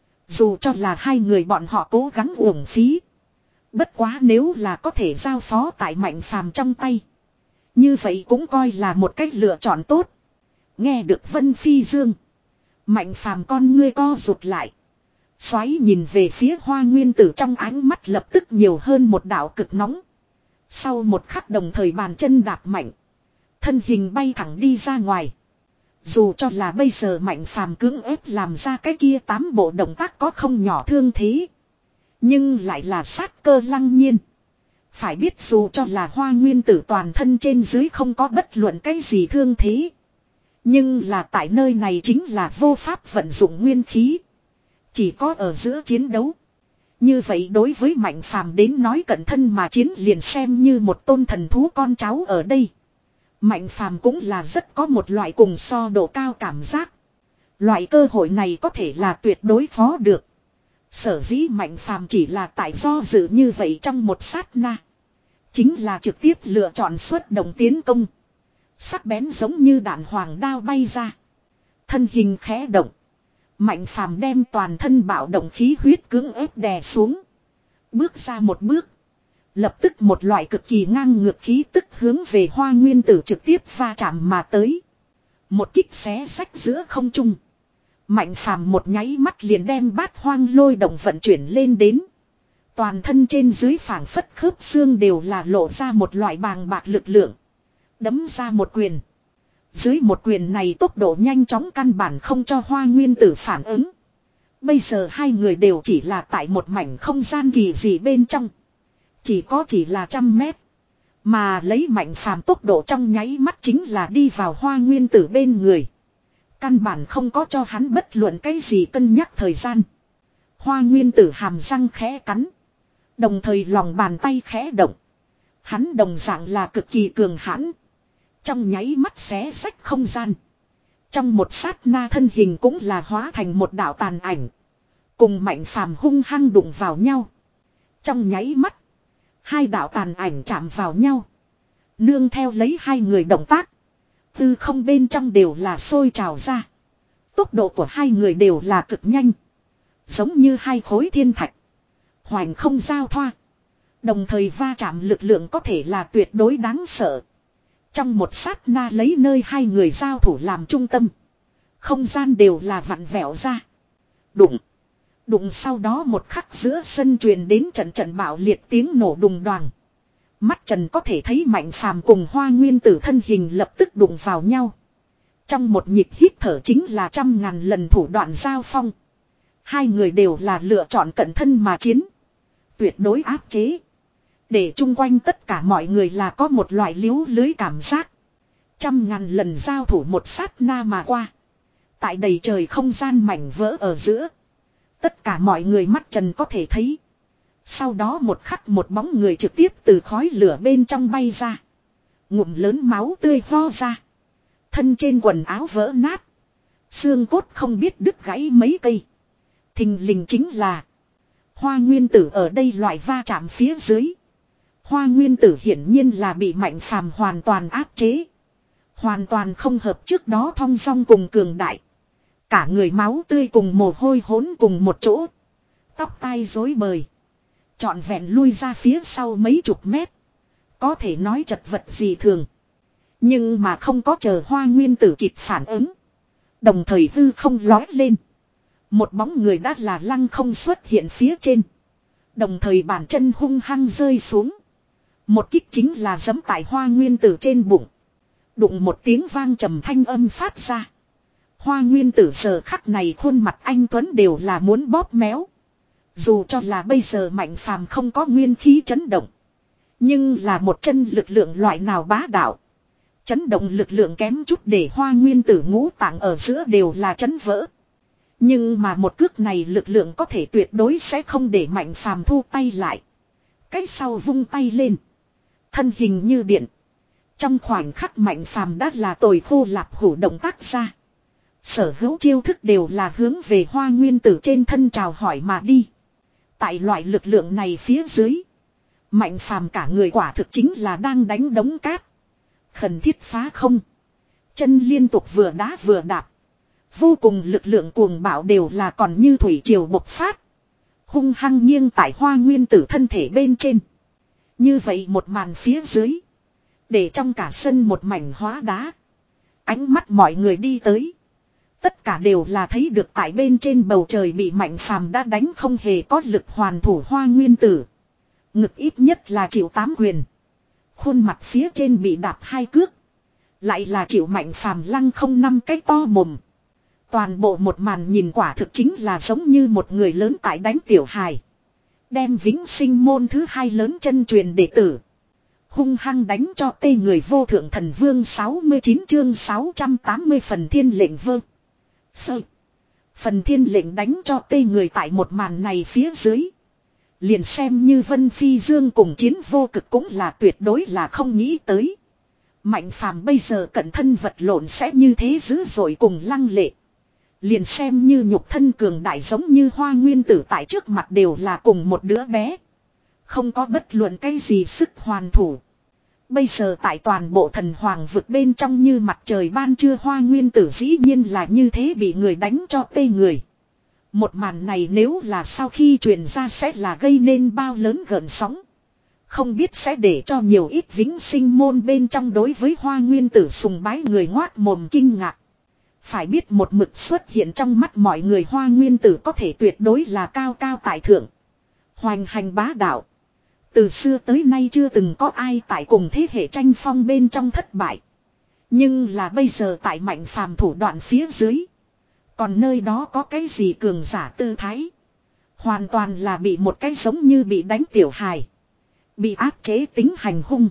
Dù cho là hai người bọn họ cố gắng uổng phí. Bất quá nếu là có thể giao phó tại Mạnh phàm trong tay. Như vậy cũng coi là một cách lựa chọn tốt. Nghe được Vân Phi Dương. Mạnh phàm con ngươi co rụt lại. Xoáy nhìn về phía Hoa Nguyên Tử trong ánh mắt lập tức nhiều hơn một đạo cực nóng. Sau một khắc đồng thời bàn chân đạp mạnh. Thân hình bay thẳng đi ra ngoài. Dù cho là bây giờ Mạnh phàm cưỡng ép làm ra cái kia tám bộ động tác có không nhỏ thương thế. Nhưng lại là sát cơ lăng nhiên. Phải biết dù cho là Hoa Nguyên Tử toàn thân trên dưới không có bất luận cái gì thương thế. Nhưng là tại nơi này chính là vô pháp vận dụng nguyên khí. Chỉ có ở giữa chiến đấu. Như vậy đối với Mạnh phàm đến nói cận thân mà chiến liền xem như một tôn thần thú con cháu ở đây. Mạnh phàm cũng là rất có một loại cùng so độ cao cảm giác. Loại cơ hội này có thể là tuyệt đối khó được. Sở dĩ Mạnh phàm chỉ là tại do dự như vậy trong một sát na. Chính là trực tiếp lựa chọn xuất động tiến công. Sắc bén giống như đạn hoàng đao bay ra. Thân hình khẽ động. Mạnh phàm đem toàn thân bạo động khí huyết cưỡng ép đè xuống. Bước ra một bước. Lập tức một loại cực kỳ ngang ngược khí tức hướng về Hoa Nguyên Tử trực tiếp va chạm mà tới. Một kích xé rách giữa không trung. Mạnh phàm một nháy mắt liền đem bát hoang lôi động vận chuyển lên đến. Toàn thân trên dưới phảng phất khớp xương đều là lộ ra một loại bàng bạc lực lượng. Đấm ra một quyền. Dưới một quyền này tốc độ nhanh chóng căn bản không cho Hoa Nguyên Tử phản ứng. Bây giờ hai người đều chỉ là tại một mảnh không gian kỳ dị bên trong. Chỉ có chỉ là trăm mét. Mà lấy Mạnh phàm tốc độ trong nháy mắt chính là đi vào Hoa Nguyên Tử bên người. Căn bản không có cho hắn bất luận cái gì cân nhắc thời gian. Hoa Nguyên Tử hàm răng khẽ cắn. Đồng thời lòng bàn tay khẽ động. Hắn đồng dạng là cực kỳ cường hãn. Trong nháy mắt xé rách không gian. Trong một sát na thân hình cũng là hóa thành một đạo tàn ảnh. Cùng Mạnh phàm hung hăng đụng vào nhau. Trong nháy mắt. Hai đạo tàn ảnh chạm vào nhau. Nương theo lấy hai người động tác. Tư không bên trong đều là sôi trào ra. Tốc độ của hai người đều là cực nhanh. Giống như hai khối thiên thạch. Hoành không giao thoa. Đồng thời va chạm lực lượng có thể là tuyệt đối đáng sợ. Trong một sát na lấy nơi hai người giao thủ làm trung tâm. Không gian đều là vặn vẹo ra. Đụng. Đụng sau đó một khắc giữa sân truyền đến trận trận bạo liệt tiếng nổ đùng đoàng. Mắt Trần có thể thấy Mạnh Phàm cùng Hoa Nguyên Tử thân hình lập tức đụng vào nhau. Trong một nhịp hít thở chính là trăm ngàn lần thủ đoạn giao phong. Hai người đều là lựa chọn cận thân mà chiến. Tuyệt đối áp chế. Để chung quanh tất cả mọi người là có một loại liếu lưới cảm giác. Trăm ngàn lần giao thủ một sát na mà qua. Tại đầy trời không gian mảnh vỡ ở giữa. Tất cả mọi người mắt Trần có thể thấy. Sau đó một khắc một bóng người trực tiếp từ khói lửa bên trong bay ra. Ngụm lớn máu tươi ho ra. Thân trên quần áo vỡ nát. Xương cốt không biết đứt gãy mấy cây. Thình lình chính là Hoa Nguyên Tử ở đây loại va chạm phía dưới. Hoa Nguyên Tử hiển nhiên là bị Mạnh Phàm hoàn toàn áp chế. Hoàn toàn không hợp trước đó thong dong cùng cường đại. Cả người máu tươi cùng mồ hôi hỗn cùng một chỗ. Tóc tai rối bời. Trọn vẹn lui ra phía sau mấy chục mét. Có thể nói chật vật gì thường. Nhưng mà không có chờ Hoa Nguyên Tử kịp phản ứng. Đồng thời hư không lói lên. Một bóng người đã là lăng không xuất hiện phía trên. Đồng thời bàn chân hung hăng rơi xuống. Một kích chính là giẫm tại Hoa Nguyên Tử trên bụng. Đụng một tiếng vang trầm thanh âm phát ra. Hoa Nguyên Tử giờ khắc này khuôn mặt anh Tuấn đều là muốn bóp méo. Dù cho là bây giờ Mạnh Phàm không có nguyên khí chấn động. Nhưng là một chân lực lượng loại nào bá đạo. Chấn động lực lượng kém chút để Hoa Nguyên Tử ngũ tạng ở giữa đều là chấn vỡ. Nhưng mà một cước này lực lượng có thể tuyệt đối sẽ không để Mạnh Phàm thu tay lại. Cái sau vung tay lên. Thân hình như điện. Trong khoảnh khắc Mạnh Phàm đã là tồi khô lạp hủ động tác ra. Sở hữu chiêu thức đều là hướng về Hoa Nguyên Tử trên thân chào hỏi mà đi. Tại loại lực lượng này phía dưới. Mạnh Phàm cả người quả thực chính là đang đánh đống cát. Khẩn thiết phá không. Chân liên tục vừa đá vừa đạp. Vô cùng lực lượng cuồng bạo đều là còn như thủy triều bộc phát. Hung hăng nghiêng tại Hoa Nguyên Tử thân thể bên trên. Như vậy một màn phía dưới. Để trong cả sân một mảnh hóa đá. Ánh mắt mọi người đi tới. Tất cả đều là thấy được tại bên trên bầu trời bị Mạnh Phàm đã đánh không hề có lực hoàn thủ Hoa Nguyên Tử. Ngực ít nhất là chịu tám quyền. Khuôn mặt phía trên bị đạp hai cước. Lại là chịu Mạnh Phàm lăng không năm cái to mồm. Toàn bộ một màn nhìn quả thực chính là giống như một người lớn tại đánh tiểu hài. Đem vĩnh sinh môn thứ hai lớn chân truyền đệ tử. Hung hăng đánh cho tê người vô thượng thần vương sáu mươi chín chương sáu trăm tám mươi phần thiên lệnh vơ. Sơ. Phần thiên lệnh đánh cho tê người tại một màn này phía dưới. Liền xem như Vân Phi Dương cùng chiến vô cực cũng là tuyệt đối là không nghĩ tới. Mạnh Phàm bây giờ cận thân vật lộn sẽ như thế dữ dội cùng lăng lệ. Liền xem như nhục thân cường đại giống như Hoa Nguyên Tử tại trước mặt đều là cùng một đứa bé. Không có bất luận cái gì sức hoàn thủ. Bây giờ tại toàn bộ thần hoàng vực bên trong như mặt trời ban trưa Hoa Nguyên Tử dĩ nhiên là như thế bị người đánh cho tê người. Một màn này nếu là sau khi truyền ra sẽ là gây nên bao lớn gợn sóng. Không biết sẽ để cho nhiều ít vĩnh sinh môn bên trong đối với Hoa Nguyên Tử sùng bái người ngoác mồm kinh ngạc. Phải biết một mực xuất hiện trong mắt mọi người Hoa Nguyên Tử có thể tuyệt đối là cao cao tại thượng. Hoành hành bá đạo. Từ xưa tới nay chưa từng có ai tại cùng thế hệ tranh phong bên trong thất bại. Nhưng là bây giờ tại Mạnh Phàm thủ đoạn phía dưới. Còn nơi đó có cái gì cường giả tư thái. Hoàn toàn là bị một cái giống như bị đánh tiểu hài. Bị áp chế tính hành hung.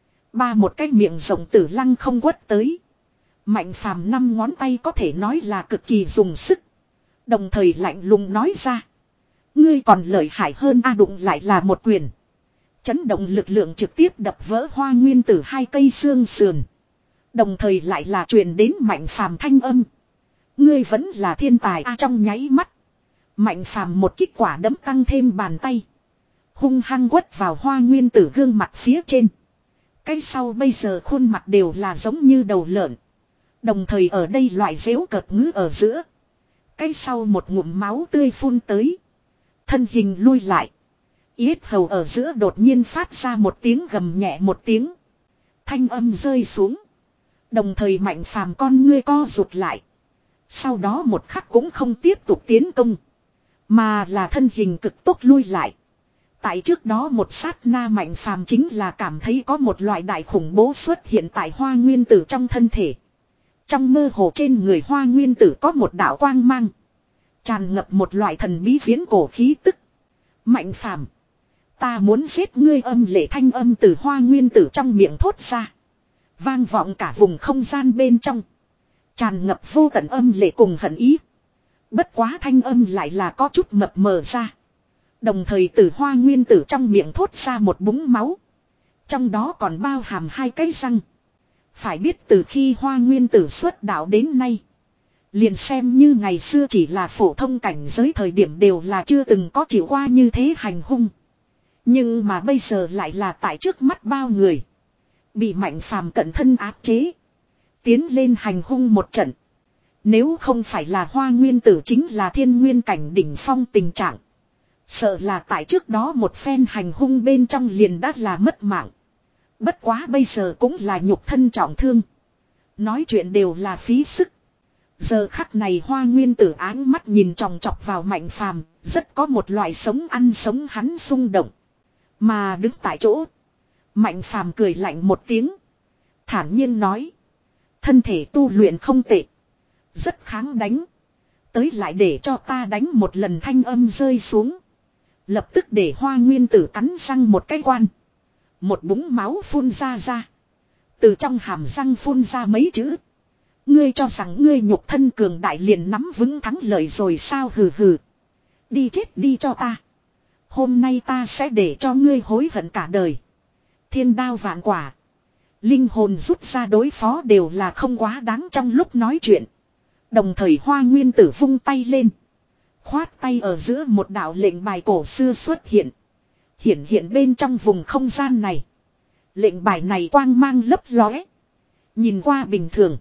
Ba một cái miệng rộng tử lăng không quất tới. Mạnh Phàm năm ngón tay có thể nói là cực kỳ dùng sức. Đồng thời lạnh lùng nói ra. Ngươi còn lợi hại hơn a đụng lại là một quyền. Chấn động lực lượng trực tiếp đập vỡ Hoa Nguyên Tử hai cây xương sườn. Đồng thời lại là truyền đến Mạnh Phàm thanh âm. Ngươi vẫn là thiên tài a trong nháy mắt. Mạnh Phàm một kích quả đấm tăng thêm bàn tay. hung hăng quất vào Hoa Nguyên Tử gương mặt phía trên. Cái sau bây giờ khuôn mặt đều là giống như đầu lợn. Đồng thời ở đây loại dễu cợt ngữ ở giữa. Cái sau một ngụm máu tươi phun tới. Thân hình lui lại. Yết hầu ở giữa đột nhiên phát ra một tiếng gầm nhẹ một tiếng. Thanh âm rơi xuống. Đồng thời Mạnh Phàm con ngươi co rụt lại. Sau đó một khắc cũng không tiếp tục tiến công. Mà là thân hình cực tốc lui lại. Tại trước đó một sát na Mạnh Phàm chính là cảm thấy có một loại đại khủng bố xuất hiện tại Hoa Nguyên Tử trong thân thể. Trong mơ hồ trên người Hoa Nguyên Tử có một đạo quang mang. Tràn ngập một loại thần bí viễn cổ khí tức. Mạnh Phàm, ta muốn giết ngươi, âm lệ thanh âm từ Hoa Nguyên Tử trong miệng thốt ra. Vang vọng cả vùng không gian bên trong. Tràn ngập vô tận âm lệ cùng hận ý. Bất quá thanh âm lại là có chút mập mờ ra. Đồng thời từ Hoa Nguyên Tử trong miệng thốt ra một búng máu. Trong đó còn bao hàm hai cái răng. Phải biết từ khi Hoa Nguyên Tử xuất đạo đến nay. Liền xem như ngày xưa chỉ là phổ thông cảnh giới thời điểm đều là chưa từng có chịu qua như thế hành hung. Nhưng mà bây giờ lại là tại trước mắt bao người. Bị Mạnh Phàm cận thân áp chế. Tiến lên hành hung một trận. Nếu không phải là Hoa Nguyên Tử chính là thiên nguyên cảnh đỉnh phong tình trạng. Sợ là tại trước đó một phen hành hung bên trong liền đã là mất mạng. Bất quá bây giờ cũng là nhục thân trọng thương. Nói chuyện đều là phí sức. Giờ khắc này Hoa Nguyên Tử áng mắt nhìn tròng trọc vào Mạnh Phàm, rất có một loại sống ăn sống hắn xung động. Mà đứng tại chỗ, Mạnh Phàm cười lạnh một tiếng, thản nhiên nói: thân thể tu luyện không tệ, rất kháng đánh. Tới lại để cho ta đánh một lần, thanh âm rơi xuống. Lập tức để Hoa Nguyên Tử cắn răng một cái quan. Một búng máu phun ra ra. Từ trong hàm răng phun ra mấy chữ: ngươi cho rằng ngươi nhục thân cường đại liền nắm vững thắng lợi rồi sao, hừ hừ. Đi chết đi cho ta. Hôm nay ta sẽ để cho ngươi hối hận cả đời. Thiên đao vạn quả. Linh hồn rút ra đối phó đều là không quá đáng trong lúc nói chuyện. Đồng thời Hoa Nguyên Tử vung tay lên. Khoát tay ở giữa một đạo lệnh bài cổ xưa xuất hiện. Hiển hiện bên trong vùng không gian này. Lệnh bài này quang mang lấp lóe. Nhìn qua bình thường.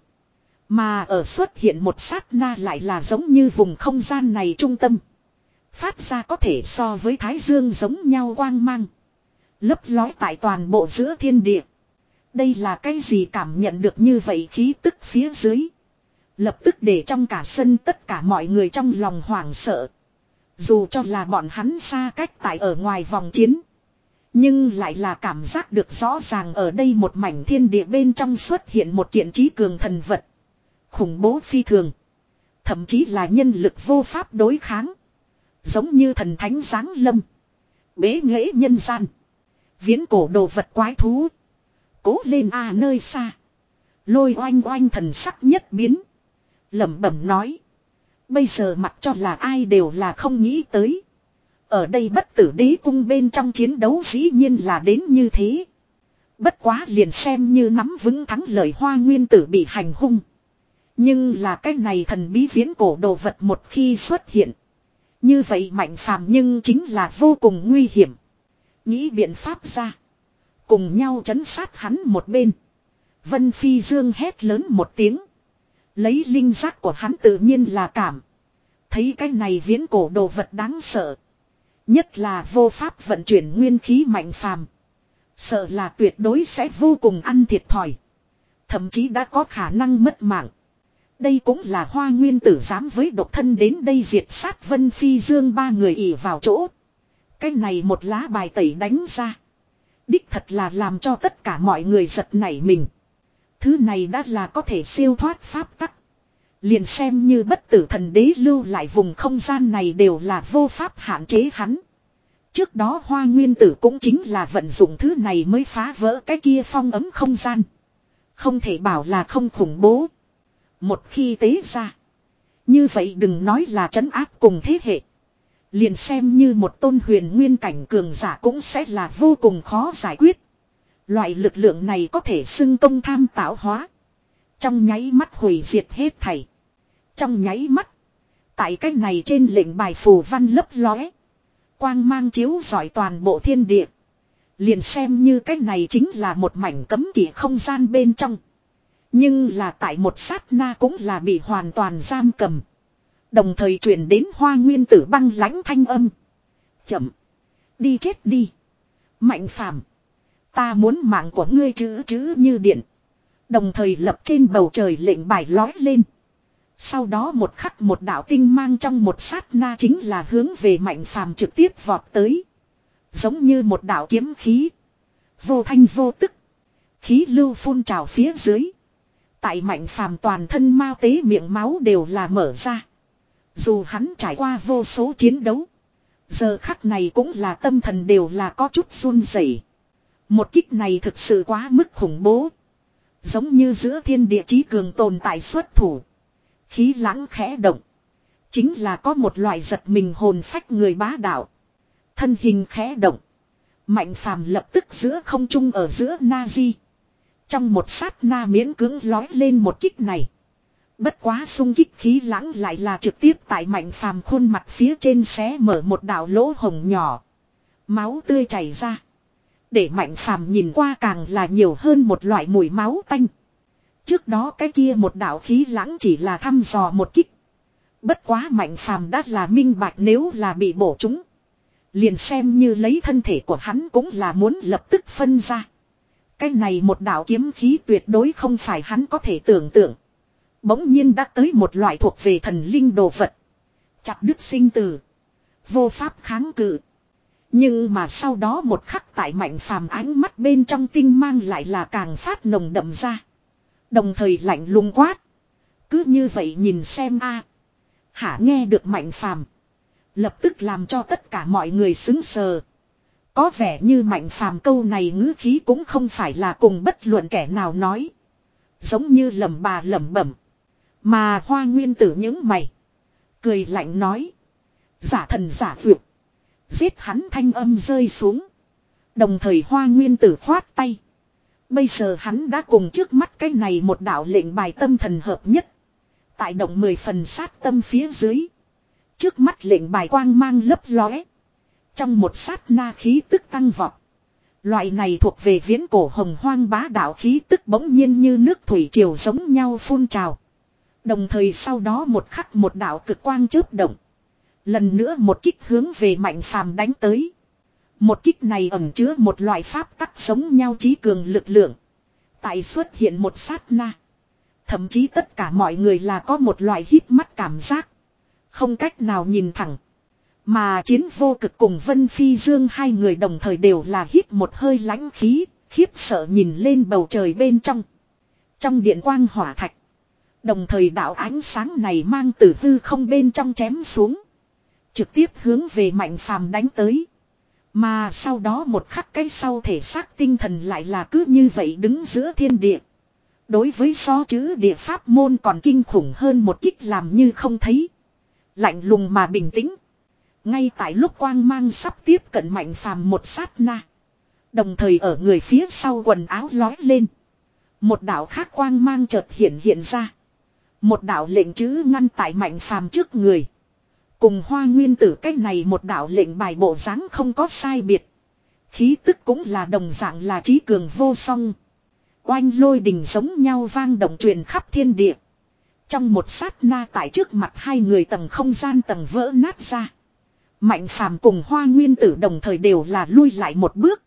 Mà ở xuất hiện một sát na lại là giống như vùng không gian này trung tâm. Phát ra có thể so với thái dương giống nhau quang mang. Lấp lói tại toàn bộ giữa thiên địa. Đây là cái gì, cảm nhận được như vậy khí tức phía dưới. Lập tức để trong cả sân tất cả mọi người trong lòng hoảng sợ. Dù cho là bọn hắn xa cách tại ở ngoài vòng chiến. Nhưng lại là cảm giác được rõ ràng ở đây một mảnh thiên địa bên trong xuất hiện một kiện trí cường thần vật. Khủng bố phi thường. Thậm chí là nhân lực vô pháp đối kháng. Giống như thần thánh giáng lâm. Bế nghễ nhân gian. Viễn cổ đồ vật quái thú. Cố lên a à, nơi xa. Lôi oanh oanh thần sắc nhất biến. Lẩm bẩm nói. Bây giờ mặc cho là ai đều là không nghĩ tới. Ở đây bất tử đế cung bên trong chiến đấu dĩ nhiên là đến như thế. Bất quá liền xem như nắm vững thắng lợi, Hoa Nguyên Tử bị hành hung. Nhưng là cái này thần bí viễn cổ đồ vật một khi xuất hiện. Như vậy Mạnh Phàm nhưng chính là vô cùng nguy hiểm. Nghĩ biện pháp ra. Cùng nhau trấn sát hắn một bên. Vân Phi Dương hét lớn một tiếng. Lấy linh giác của hắn tự nhiên là cảm. Thấy cái này viễn cổ đồ vật đáng sợ. Nhất là vô pháp vận chuyển nguyên khí Mạnh Phàm. Sợ là tuyệt đối sẽ vô cùng ăn thiệt thòi. Thậm chí đã có khả năng mất mạng. Đây cũng là Hoa Nguyên Tử dám với độc thân đến đây diệt sát Vân Phi Dương ba người ỉ vào chỗ. Cái này một lá bài tẩy đánh ra. Đích thật là làm cho tất cả mọi người giật nảy mình. Thứ này đã là có thể siêu thoát pháp tắc. Liền xem như bất tử thần đế lưu lại vùng không gian này đều là vô pháp hạn chế hắn. Trước đó Hoa Nguyên Tử cũng chính là vận dụng thứ này mới phá vỡ cái kia phong ấm không gian. Không thể bảo là không khủng bố. Một khi tế ra. Như vậy đừng nói là trấn áp cùng thế hệ. Liền xem như một tôn huyền nguyên cảnh cường giả cũng sẽ là vô cùng khó giải quyết. Loại lực lượng này có thể xưng công tham tạo hóa. Trong nháy mắt hủy diệt hết thảy. Trong nháy mắt. Tại cái này trên lệnh bài phù văn lấp lóe. Quang mang chiếu rọi toàn bộ thiên địa. Liền xem như cái này chính là một mảnh cấm kỵ không gian bên trong. Nhưng là tại một sát na cũng là bị hoàn toàn giam cầm. Đồng thời truyền đến Hoa Nguyên Tử băng lãnh thanh âm. Chậm. Đi chết đi. Mạnh Phàm, ta muốn mạng của ngươi chữ chữ như điện. Đồng thời lập trên bầu trời lệnh bài lói lên. Sau đó một khắc một đạo tinh mang trong một sát na chính là hướng về Mạnh Phàm trực tiếp vọt tới. Giống như một đạo kiếm khí. Vô thanh vô tức. Khí lưu phun trào phía dưới. Tại Mạnh Phàm toàn thân mao tế miệng máu đều là mở ra. Dù hắn trải qua vô số chiến đấu. Giờ khắc này cũng là tâm thần đều là có chút run rẩy. Một kích này thực sự quá mức khủng bố. Giống như giữa thiên địa chí cường tồn tại xuất thủ. Khí lãng khẽ động. Chính là có một loại giật mình hồn phách người bá đạo. Thân hình khẽ động. Mạnh Phàm lập tức giữa không trung ở giữa Nazi. Trong một sát na miễn cưỡng lói lên một kích này. Bất quá xung kích khí lãng lại là trực tiếp tại Mạnh Phàm khuôn mặt phía trên xé mở một đạo lỗ hồng nhỏ. Máu tươi chảy ra. Để Mạnh Phàm nhìn qua càng là nhiều hơn một loại mùi máu tanh. Trước đó cái kia một đạo khí lãng chỉ là thăm dò một kích. Bất quá Mạnh Phàm đã là minh bạch nếu là bị bổ trúng. Liền xem như lấy thân thể của hắn cũng là muốn lập tức phân ra. Cái này một đạo kiếm khí tuyệt đối không phải hắn có thể tưởng tượng. Bỗng nhiên đã tới một loại thuộc về thần linh đồ vật. Chặt đứt sinh tử. Vô pháp kháng cự. Nhưng mà sau đó một khắc tại Mạnh Phàm ánh mắt bên trong tinh mang lại là càng phát nồng đậm ra. Đồng thời lạnh lùng quát. Cứ như vậy nhìn xem a. Hả nghe được Mạnh Phàm. Lập tức làm cho tất cả mọi người xứng sờ. Có vẻ như Mạnh Phàm câu này ngữ khí cũng không phải là cùng bất luận kẻ nào nói. Giống như lẩm bà lẩm bẩm. Mà Hoa Nguyên Tử những mày. Cười lạnh nói. Giả thần giả vượt. Giết hắn thanh âm rơi xuống. Đồng thời Hoa Nguyên Tử khoát tay. Bây giờ hắn đã cùng trước mắt cái này một đạo lệnh bài tâm thần hợp nhất. Tại động mười phần sát tâm phía dưới. Trước mắt lệnh bài quang mang lấp lóe. Trong một sát na khí tức tăng vọt. Loại này thuộc về viễn cổ hồng hoang bá đạo khí tức bỗng nhiên như nước thủy triều giống nhau phun trào. Đồng thời sau đó một khắc một đạo cực quang chớp động. Lần nữa một kích hướng về Mạnh Phàm đánh tới. Một kích này ẩn chứa một loại pháp tắc giống nhau chí cường lực lượng. Tại xuất hiện một sát na. Thậm chí tất cả mọi người là có một loại hít mắt cảm giác. Không cách nào nhìn thẳng. Mà Chiến Vô Cực cùng Vân Phi Dương hai người đồng thời đều là hít một hơi lãnh khí, khiếp sợ nhìn lên bầu trời bên trong. Trong điện quang hỏa thạch. Đồng thời đạo ánh sáng này mang từ hư không bên trong chém xuống. Trực tiếp hướng về Mạnh Phàm đánh tới. Mà sau đó một khắc cái sau thể xác tinh thần lại là cứ như vậy đứng giữa thiên địa. Đối với so chữ địa pháp môn còn kinh khủng hơn một kích làm như không thấy. Lạnh lùng mà bình tĩnh. Ngay tại lúc quang mang sắp tiếp cận Mạnh Phàm một sát na. Đồng thời ở người phía sau quần áo lói lên. Một đạo khác quang mang chợt hiện hiện ra. Một đạo lệnh chữ ngăn tại Mạnh Phàm trước người. Cùng Hoa Nguyên Tử cách này một đạo lệnh bài bộ dáng không có sai biệt. Khí tức cũng là đồng dạng là trí cường vô song. Oanh lôi đình giống nhau vang động truyền khắp thiên địa. Trong một sát na tại trước mặt hai người tầng không gian tầng vỡ nát ra. Mạnh Phàm cùng Hoa Nguyên Tử đồng thời đều là lui lại một bước.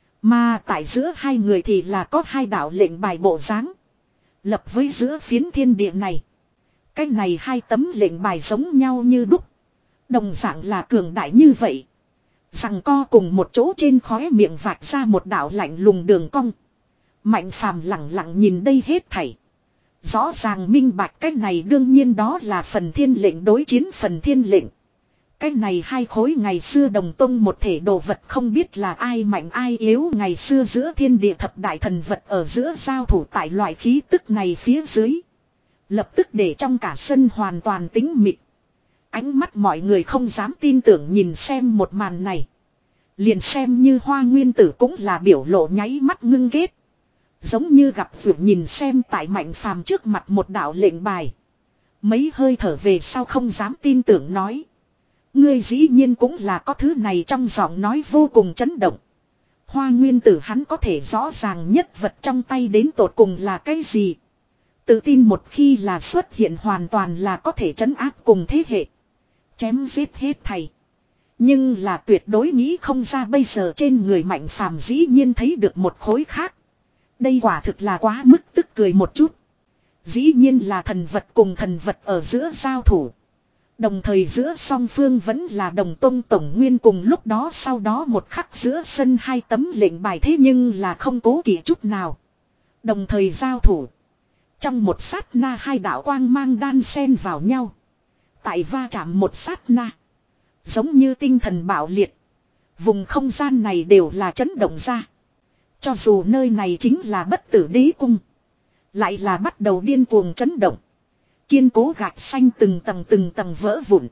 Mà tại giữa hai người thì là có hai đạo lệnh bài bộ dáng. Lập với giữa phiến thiên địa này. Cái này hai tấm lệnh bài giống nhau như đúc. Đồng dạng là cường đại như vậy. Rằng co cùng một chỗ trên khóe miệng vạch ra một đạo lạnh lùng đường cong. Mạnh Phàm lặng lặng nhìn đây hết thảy. Rõ ràng minh bạch cái này đương nhiên đó là phần thiên lệnh đối chiến phần thiên lệnh. Cái này hai khối ngày xưa đồng tông một thể đồ vật không biết là ai mạnh ai yếu ngày xưa giữa thiên địa thập đại thần vật ở giữa giao thủ tại loại khí tức này phía dưới. Lập tức để trong cả sân hoàn toàn tĩnh mịch. Ánh mắt mọi người không dám tin tưởng nhìn xem một màn này. Liền xem như Hoa Nguyên Tử cũng là biểu lộ nháy mắt ngưng ghét. Giống như gặp vượt nhìn xem tại Mạnh Phàm trước mặt một đạo lệnh bài. Mấy hơi thở về sau không dám tin tưởng nói. Ngươi dĩ nhiên cũng là có thứ này trong giọng nói vô cùng chấn động. Hoa nguyên tử hắn có thể rõ ràng nhất vật trong tay đến tột cùng là cái gì. Tự tin một khi là xuất hiện hoàn toàn là có thể trấn áp cùng thế hệ. Chém giết hết thầy. Nhưng là tuyệt đối nghĩ không ra bây giờ trên người Mạnh Phàm dĩ nhiên thấy được một khối khác. Đây quả thực là quá mức tức cười một chút. Dĩ nhiên là thần vật cùng thần vật ở giữa giao thủ. Đồng thời giữa song phương vẫn là đồng tông tổng nguyên cùng lúc đó sau đó một khắc giữa sân hai tấm lệnh bài thế nhưng là không cố kỵ chút nào. Đồng thời giao thủ. Trong một sát na hai đạo quang mang đan xen vào nhau. Tại va chạm một sát na. Giống như tinh thần bạo liệt. Vùng không gian này đều là chấn động ra. Cho dù nơi này chính là bất tử đế cung. Lại là bắt đầu điên cuồng chấn động. Kiên cố gạch xanh từng tầng từng tầng vỡ vụn.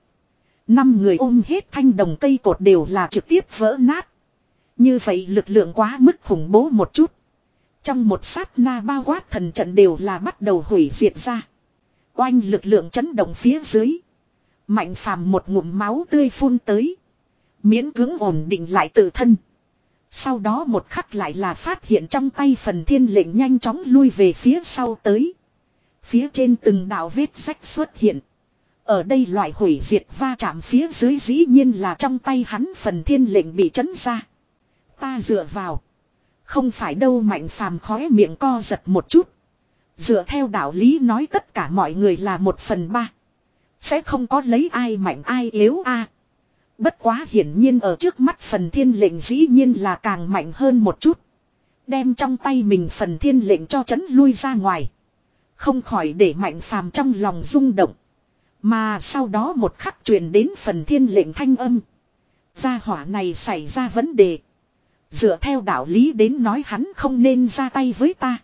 Năm người ôm hết thanh đồng cây cột đều là trực tiếp vỡ nát. Như vậy lực lượng quá mức khủng bố một chút. Trong một sát na bao quát thần trận đều là bắt đầu hủy diệt ra. Oanh lực lượng chấn động phía dưới. Mạnh Phàm một ngụm máu tươi phun tới. Miễn cưỡng ổn định lại tự thân. Sau đó một khắc lại là phát hiện trong tay phần thiên lệnh nhanh chóng lui về phía sau tới. Phía trên từng đạo vết rách xuất hiện. Ở đây loại hủy diệt va chạm phía dưới dĩ nhiên là trong tay hắn phần thiên lệnh bị chấn ra. Ta dựa vào. Không phải đâu Mạnh Phàm khóe miệng co giật một chút. Dựa theo đạo lý nói tất cả mọi người là một phần ba. Sẽ không có lấy ai mạnh ai yếu a. Bất quá hiển nhiên ở trước mắt phần thiên lệnh dĩ nhiên là càng mạnh hơn một chút. Đem trong tay mình phần thiên lệnh cho chấn lui ra ngoài. Không khỏi để Mạnh Phàm trong lòng rung động. Mà sau đó một khắc truyền đến phần thiên lệnh thanh âm. Gia hỏa này xảy ra vấn đề. Dựa theo đạo lý đến nói hắn không nên ra tay với ta.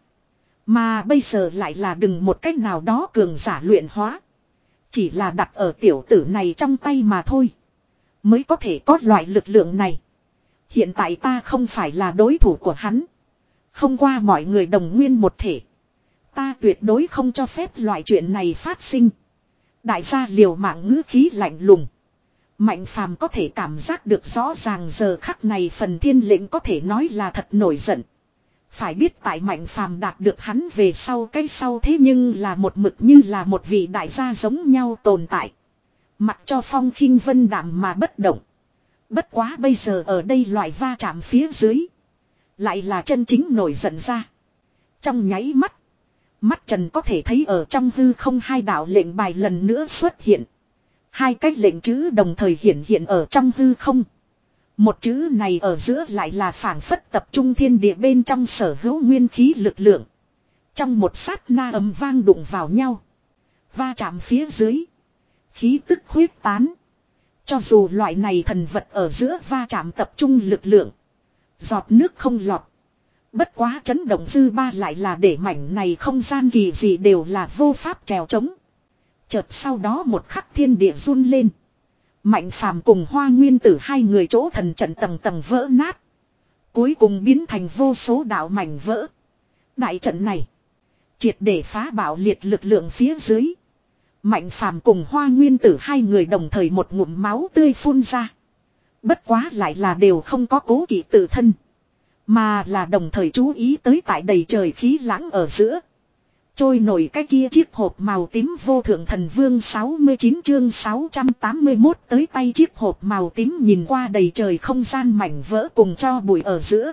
Mà bây giờ lại là đừng một cách nào đó cường giả luyện hóa. Chỉ là đặt ở tiểu tử này trong tay mà thôi. Mới có thể có loại lực lượng này. Hiện tại ta không phải là đối thủ của hắn. Không qua mọi người đồng nguyên một thể. Ta tuyệt đối không cho phép loại chuyện này phát sinh. Đại gia liều mạng ngữ khí lạnh lùng. Mạnh Phàm có thể cảm giác được rõ ràng giờ khắc này phần thiên lệnh có thể nói là thật nổi giận. Phải biết tại Mạnh Phàm đạt được hắn về sau cái sau thế nhưng là một mực như là một vị đại gia giống nhau tồn tại. Mặc cho Phong Khinh Vân Đạm mà bất động. Bất quá bây giờ ở đây loại va chạm phía dưới. Lại là chân chính nổi giận ra. Trong nháy mắt. Mắt Trần có thể thấy ở trong hư không hai đạo lệnh bài lần nữa xuất hiện. Hai cái lệnh chữ đồng thời hiện hiện ở trong hư không. Một chữ này ở giữa lại là phảng phất tập trung thiên địa bên trong sở hữu nguyên khí lực lượng. Trong một sát na ầm vang đụng vào nhau. Va chạm phía dưới. Khí tức huyết tán. Cho dù loại này thần vật ở giữa va chạm tập trung lực lượng. Giọt nước không lọt. Bất quá chấn động dư ba lại là để mảnh này không gian kỳ gì đều là vô pháp trèo trống. Chợt sau đó một khắc thiên địa run lên. Mạnh Phàm cùng Hoa Nguyên Tử hai người chỗ thần trận tầng tầng vỡ nát. Cuối cùng biến thành vô số đạo mảnh vỡ. Đại trận này. Triệt để phá bạo liệt lực lượng phía dưới. Mạnh Phàm cùng Hoa Nguyên Tử hai người đồng thời một ngụm máu tươi phun ra. Bất quá lại là đều không có cố kỵ tự thân. Mà là đồng thời chú ý tới tại đầy trời khí lãng ở giữa. Trôi nổi cái kia chiếc hộp màu tím vô thượng thần vương sáu mươi chín chương sáu trăm tám mươi mốt tới tay chiếc hộp màu tím nhìn qua đầy trời không gian mảnh vỡ cùng cho bụi ở giữa.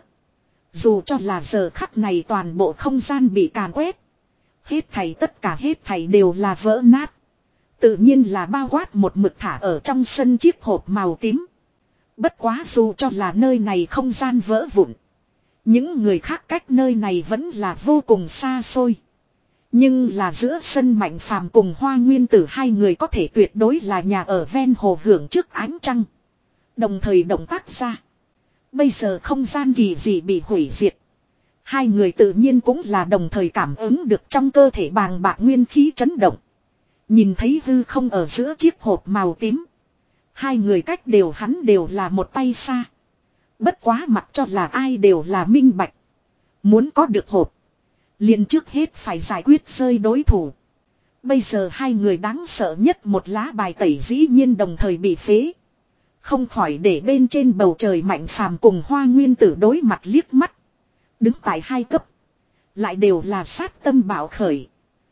Dù cho là giờ khắc này toàn bộ không gian bị càn quét. Hết thảy tất cả hết thảy đều là vỡ nát. Tự nhiên là bao quát một mực thả ở trong sân chiếc hộp màu tím. Bất quá dù cho là nơi này không gian vỡ vụn. Những người khác cách nơi này vẫn là vô cùng xa xôi. Nhưng là giữa sân Mạnh Phàm cùng Hoa Nguyên Tử hai người có thể tuyệt đối là nhà ở ven hồ hưởng trước ánh trăng. Đồng thời động tác ra. Bây giờ không gian kỳ dị bị hủy diệt. Hai người tự nhiên cũng là đồng thời cảm ứng được trong cơ thể bàng bạc nguyên khí chấn động. Nhìn thấy hư không ở giữa chiếc hộp màu tím. Hai người cách đều hắn đều là một tay xa. Bất quá mặc cho là ai đều là minh bạch. Muốn có được hộp. Liền trước hết phải giải quyết rơi đối thủ. Bây giờ hai người đáng sợ nhất một lá bài tẩy dĩ nhiên đồng thời bị phế. Không khỏi để bên trên bầu trời Mạnh Phàm cùng Hoa Nguyên Tử đối mặt liếc mắt. Đứng tại hai cấp. Lại đều là sát tâm bảo khởi.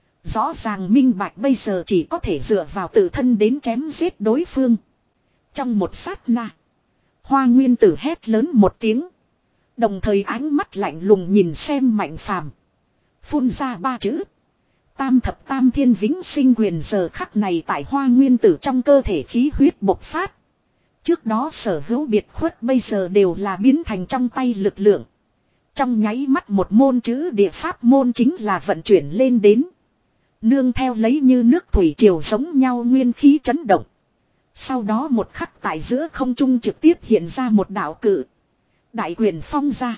Rõ ràng minh bạch bây giờ chỉ có thể dựa vào tự thân đến chém giết đối phương. Trong một sát na. Hoa Nguyên Tử hét lớn một tiếng. Đồng thời ánh mắt lạnh lùng nhìn xem Mạnh Phàm, phun ra ba chữ. Tam thập tam thiên vĩnh sinh quyền. Giờ khắc này tại Hoa Nguyên Tử trong cơ thể khí huyết bộc phát. Trước đó sở hữu biệt khuất bây giờ đều là biến thành trong tay lực lượng. Trong nháy mắt một môn chữ địa pháp môn chính là vận chuyển lên đến. Nương theo lấy như nước thủy triều giống nhau nguyên khí chấn động. Sau đó một khắc tại giữa không trung trực tiếp hiện ra một đạo cự. Đại quyền phong ra.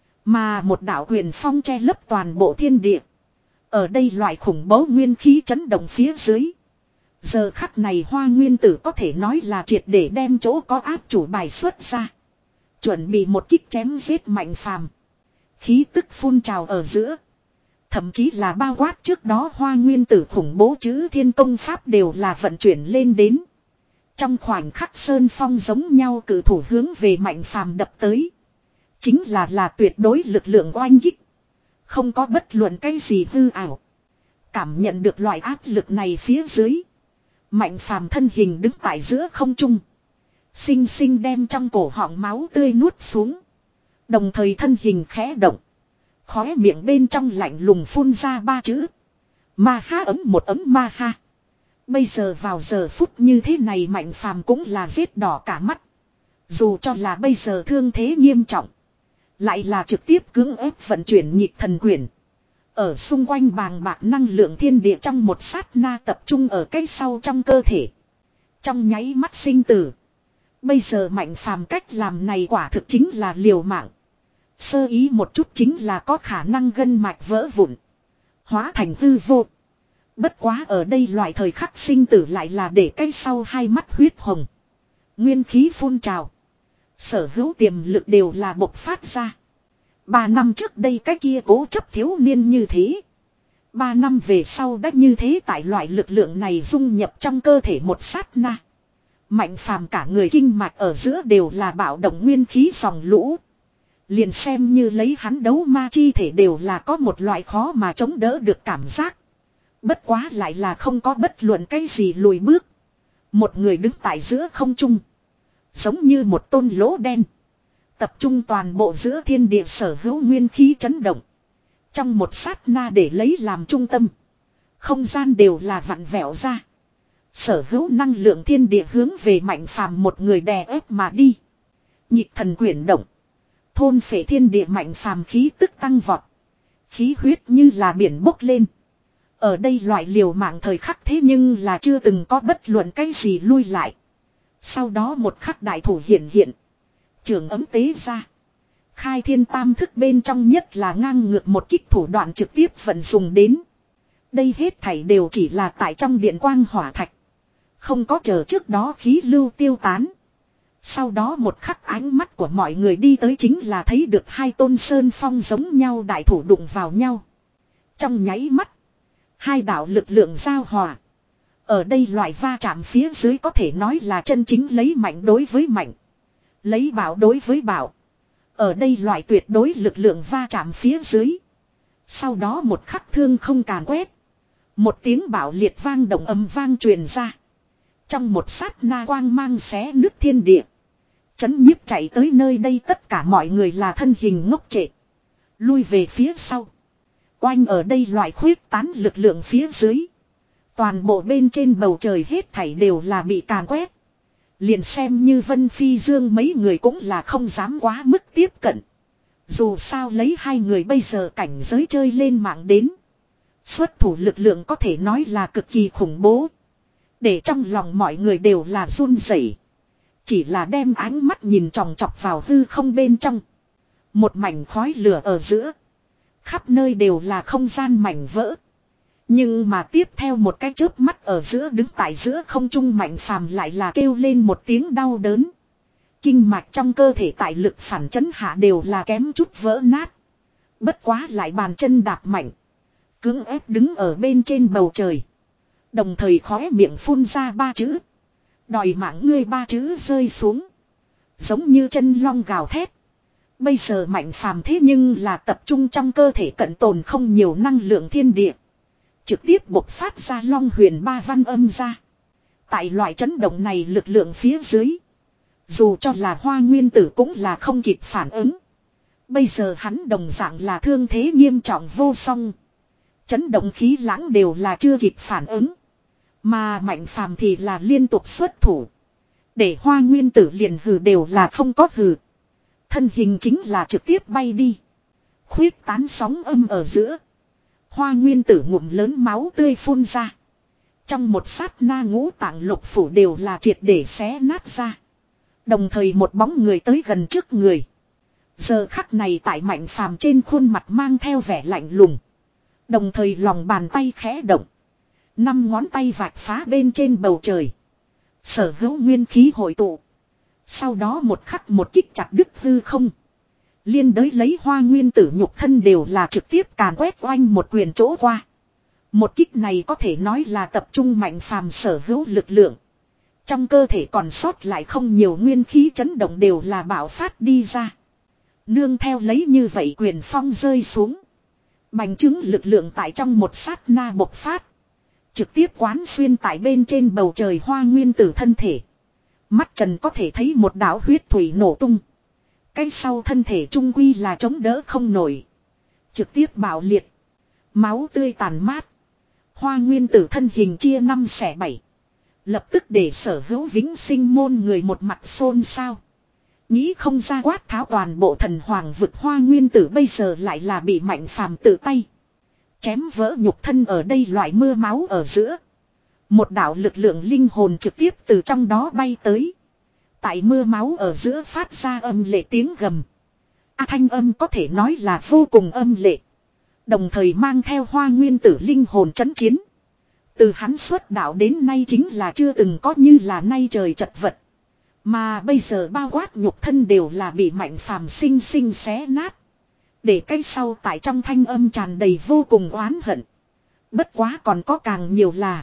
Mà một đạo quyền phong che lấp toàn bộ thiên địa. Ở đây loại khủng bố nguyên khí chấn động phía dưới. Giờ khắc này Hoa Nguyên Tử có thể nói là triệt để đem chỗ có áp chủ bài xuất ra. Chuẩn bị một kích chém giết Mạnh Phàm. Khí tức phun trào ở giữa. Thậm chí là bao quát trước đó Hoa Nguyên Tử khủng bố chữ thiên công pháp đều là vận chuyển lên đến. Trong khoảnh khắc sơn phong giống nhau cử thủ hướng về Mạnh Phàm đập tới. Chính là là tuyệt đối lực lượng oanh kích. Không có bất luận cái gì hư ảo. Cảm nhận được loại áp lực này phía dưới. Mạnh Phàm thân hình đứng tại giữa không trung. Xinh xinh đem trong cổ họng máu tươi nuốt xuống. Đồng thời thân hình khẽ động. Khóe miệng bên trong lạnh lùng phun ra ba chữ. Ma ha ấm một ấm ma ha. Bây giờ vào giờ phút như thế này Mạnh Phàm cũng là giết đỏ cả mắt. Dù cho là bây giờ thương thế nghiêm trọng. Lại là trực tiếp cưỡng ép vận chuyển nhịp thần quyển. Ở xung quanh bàng bạc năng lượng thiên địa trong một sát na tập trung ở cái sau trong cơ thể. Trong nháy mắt sinh tử. Bây giờ Mạnh Phàm cách làm này quả thực chính là liều mạng. Sơ ý một chút chính là có khả năng gân mạch vỡ vụn. Hóa thành hư vô. Bất quá ở đây loại thời khắc sinh tử lại là để cái sau hai mắt huyết hồng. Nguyên khí phun trào. Sở hữu tiềm lực đều là bộc phát ra. Ba năm trước đây cái kia cố chấp thiếu niên như thế. Ba năm về sau đã như thế tại loại lực lượng này dung nhập trong cơ thể một sát na. Mạnh Phàm cả người kinh mạch ở giữa đều là bạo động nguyên khí dòng lũ. Liền xem như lấy hắn đấu ma chi thể đều là có một loại khó mà chống đỡ được cảm giác. Bất quá lại là không có bất luận cái gì lùi bước. Một người đứng tại giữa không trung. Giống như một tôn lỗ đen. Tập trung toàn bộ giữa thiên địa sở hữu nguyên khí chấn động. Trong một sát na để lấy làm trung tâm. Không gian đều là vặn vẹo ra. Sở hữu năng lượng thiên địa hướng về Mạnh Phàm một người đè ép mà đi. Nhịp thần quyển động. Thôn phệ thiên địa Mạnh Phàm khí tức tăng vọt. Khí huyết như là biển bốc lên. Ở đây loại liều mạng thời khắc thế nhưng là chưa từng có bất luận cái gì lui lại. Sau đó một khắc đại thủ hiện hiện. Trường ấm tế ra. Khai thiên tam thức bên trong nhất là ngang ngược một kích thủ đoạn trực tiếp vận dùng đến. Đây hết thảy đều chỉ là tại trong điện quang hỏa thạch. Không có chờ trước đó khí lưu tiêu tán. Sau đó một khắc ánh mắt của mọi người đi tới chính là thấy được hai tôn sơn phong giống nhau đại thủ đụng vào nhau. Trong nháy mắt. Hai đạo lực lượng giao hòa. Ở đây loại va chạm phía dưới có thể nói là chân chính lấy mạnh đối với mạnh. Lấy bảo đối với bảo. Ở đây loại tuyệt đối lực lượng va chạm phía dưới. Sau đó một khắc thương không càn quét. Một tiếng bảo liệt vang động âm vang truyền ra. Trong một sát na quang mang xé nứt thiên địa. Chấn nhiếp chạy tới nơi đây tất cả mọi người là thân hình ngốc trệ. Lui về phía sau. Oanh ở đây loại khuyết tán lực lượng phía dưới. Toàn bộ bên trên bầu trời hết thảy đều là bị càn quét. Liền xem như Vân Phi Dương mấy người cũng là không dám quá mức tiếp cận. Dù sao lấy hai người bây giờ cảnh giới chơi lên mạng đến. Xuất thủ lực lượng có thể nói là cực kỳ khủng bố. Để trong lòng mọi người đều là run rẩy. Chỉ là đem ánh mắt nhìn tròng trọc vào hư không bên trong. Một mảnh khói lửa ở giữa. Khắp nơi đều là không gian mảnh vỡ. Nhưng mà tiếp theo một cái chớp mắt ở giữa đứng tại giữa không trung Mạnh Phàm lại là kêu lên một tiếng đau đớn. Kinh mạch trong cơ thể tại lực phản chấn hạ đều là kém chút vỡ nát. Bất quá lại bàn chân đạp mạnh. Cưỡng ép đứng ở bên trên bầu trời. Đồng thời khóe miệng phun ra ba chữ. Đòi mạng ngươi ba chữ rơi xuống. Giống như chân long gào thét. Bây giờ Mạnh Phàm thế nhưng là tập trung trong cơ thể cận tồn không nhiều năng lượng thiên địa. Trực tiếp bộc phát ra long huyền ba văn âm ra. Tại loại chấn động này lực lượng phía dưới. Dù cho là Hoa Nguyên Tử cũng là không kịp phản ứng. Bây giờ hắn đồng dạng là thương thế nghiêm trọng vô song. Chấn động khí lãng đều là chưa kịp phản ứng. Mà Mạnh Phàm thì là liên tục xuất thủ. Để Hoa Nguyên Tử liền hừ đều là không có hừ. Thân hình chính là trực tiếp bay đi. Khuyết tán sóng âm ở giữa. Hoa Nguyên Tử ngụm lớn máu tươi phun ra. Trong một sát na ngũ tạng lục phủ đều là triệt để xé nát ra. Đồng thời một bóng người tới gần trước người. Giờ khắc này tại Mạnh Phàm trên khuôn mặt mang theo vẻ lạnh lùng. Đồng thời lòng bàn tay khẽ động. Năm ngón tay vạch phá bên trên bầu trời. Sở hữu nguyên khí hội tụ. Sau đó một khắc một kích chặt đứt hư không. Liên đới lấy Hoa Nguyên Tử nhục thân đều là trực tiếp càn quét oanh một quyền chỗ qua. Một kích này có thể nói là tập trung Mạnh Phàm sở hữu lực lượng. Trong cơ thể còn sót lại không nhiều nguyên khí chấn động đều là bạo phát đi ra. Nương theo lấy như vậy quyền phong rơi xuống. Bành trướng lực lượng tại trong một sát na bộc phát. Trực tiếp quán xuyên tại bên trên bầu trời Hoa Nguyên Tử thân thể. Mắt trần có thể thấy một đạo huyết thủy nổ tung. Cái sau thân thể trung quy là chống đỡ không nổi. Trực tiếp bạo liệt. Máu tươi tàn mát. Hoa Nguyên Tử thân hình chia năm xẻ bảy. Lập tức để sở hữu vĩnh sinh môn người một mặt xôn xao. Nghĩ không ra quát tháo toàn bộ thần hoàng vực Hoa Nguyên Tử bây giờ lại là bị Mạnh Phàm tự tay. Chém vỡ nhục thân ở đây loại mưa máu ở giữa. Một đạo lực lượng linh hồn trực tiếp từ trong đó bay tới. Tại mưa máu ở giữa phát ra âm lệ tiếng gầm. A thanh âm có thể nói là vô cùng âm lệ. Đồng thời mang theo Hoa Nguyên Tử linh hồn chấn chiến. Từ hắn xuất đạo đến nay chính là chưa từng có như là nay trời chật vật. Mà bây giờ bao quát nhục thân đều là bị Mạnh Phàm sinh sinh xé nát. Để cái sau tại trong thanh âm tràn đầy vô cùng oán hận. Bất quá còn có càng nhiều là.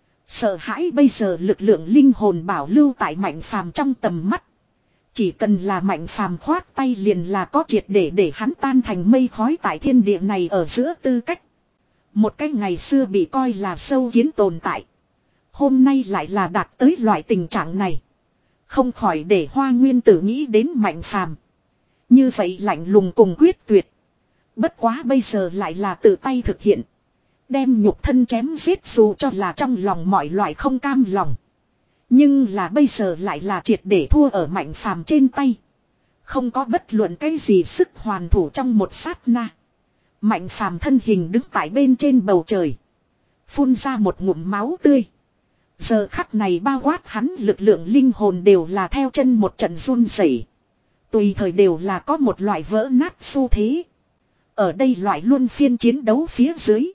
Sợ hãi bây giờ lực lượng linh hồn bảo lưu tại Mạnh Phàm trong tầm mắt. Chỉ cần là Mạnh Phàm khoát tay liền là có triệt để để hắn tan thành mây khói tại thiên địa này ở giữa tư cách. Một cái ngày xưa bị coi là sâu kiến tồn tại. Hôm nay lại là đạt tới loại tình trạng này. Không khỏi để Hoa Nguyên Tử nghĩ đến Mạnh Phàm. Như vậy lạnh lùng cùng quyết tuyệt. Bất quá bây giờ lại là tự tay thực hiện. Đem nhục thân chém giết dù cho là trong lòng mọi loại không cam lòng. Nhưng là bây giờ lại là triệt để thua ở Mạnh Phàm trên tay. Không có bất luận cái gì sức hoàn thủ trong một sát na. Mạnh Phàm thân hình đứng tại bên trên bầu trời. Phun ra một ngụm máu tươi. Giờ khắc này bao quát hắn lực lượng linh hồn đều là theo chân một trận run rẩy. Tùy thời đều là có một loại vỡ nát xu thế. Ở đây loại luân phiên chiến đấu phía dưới.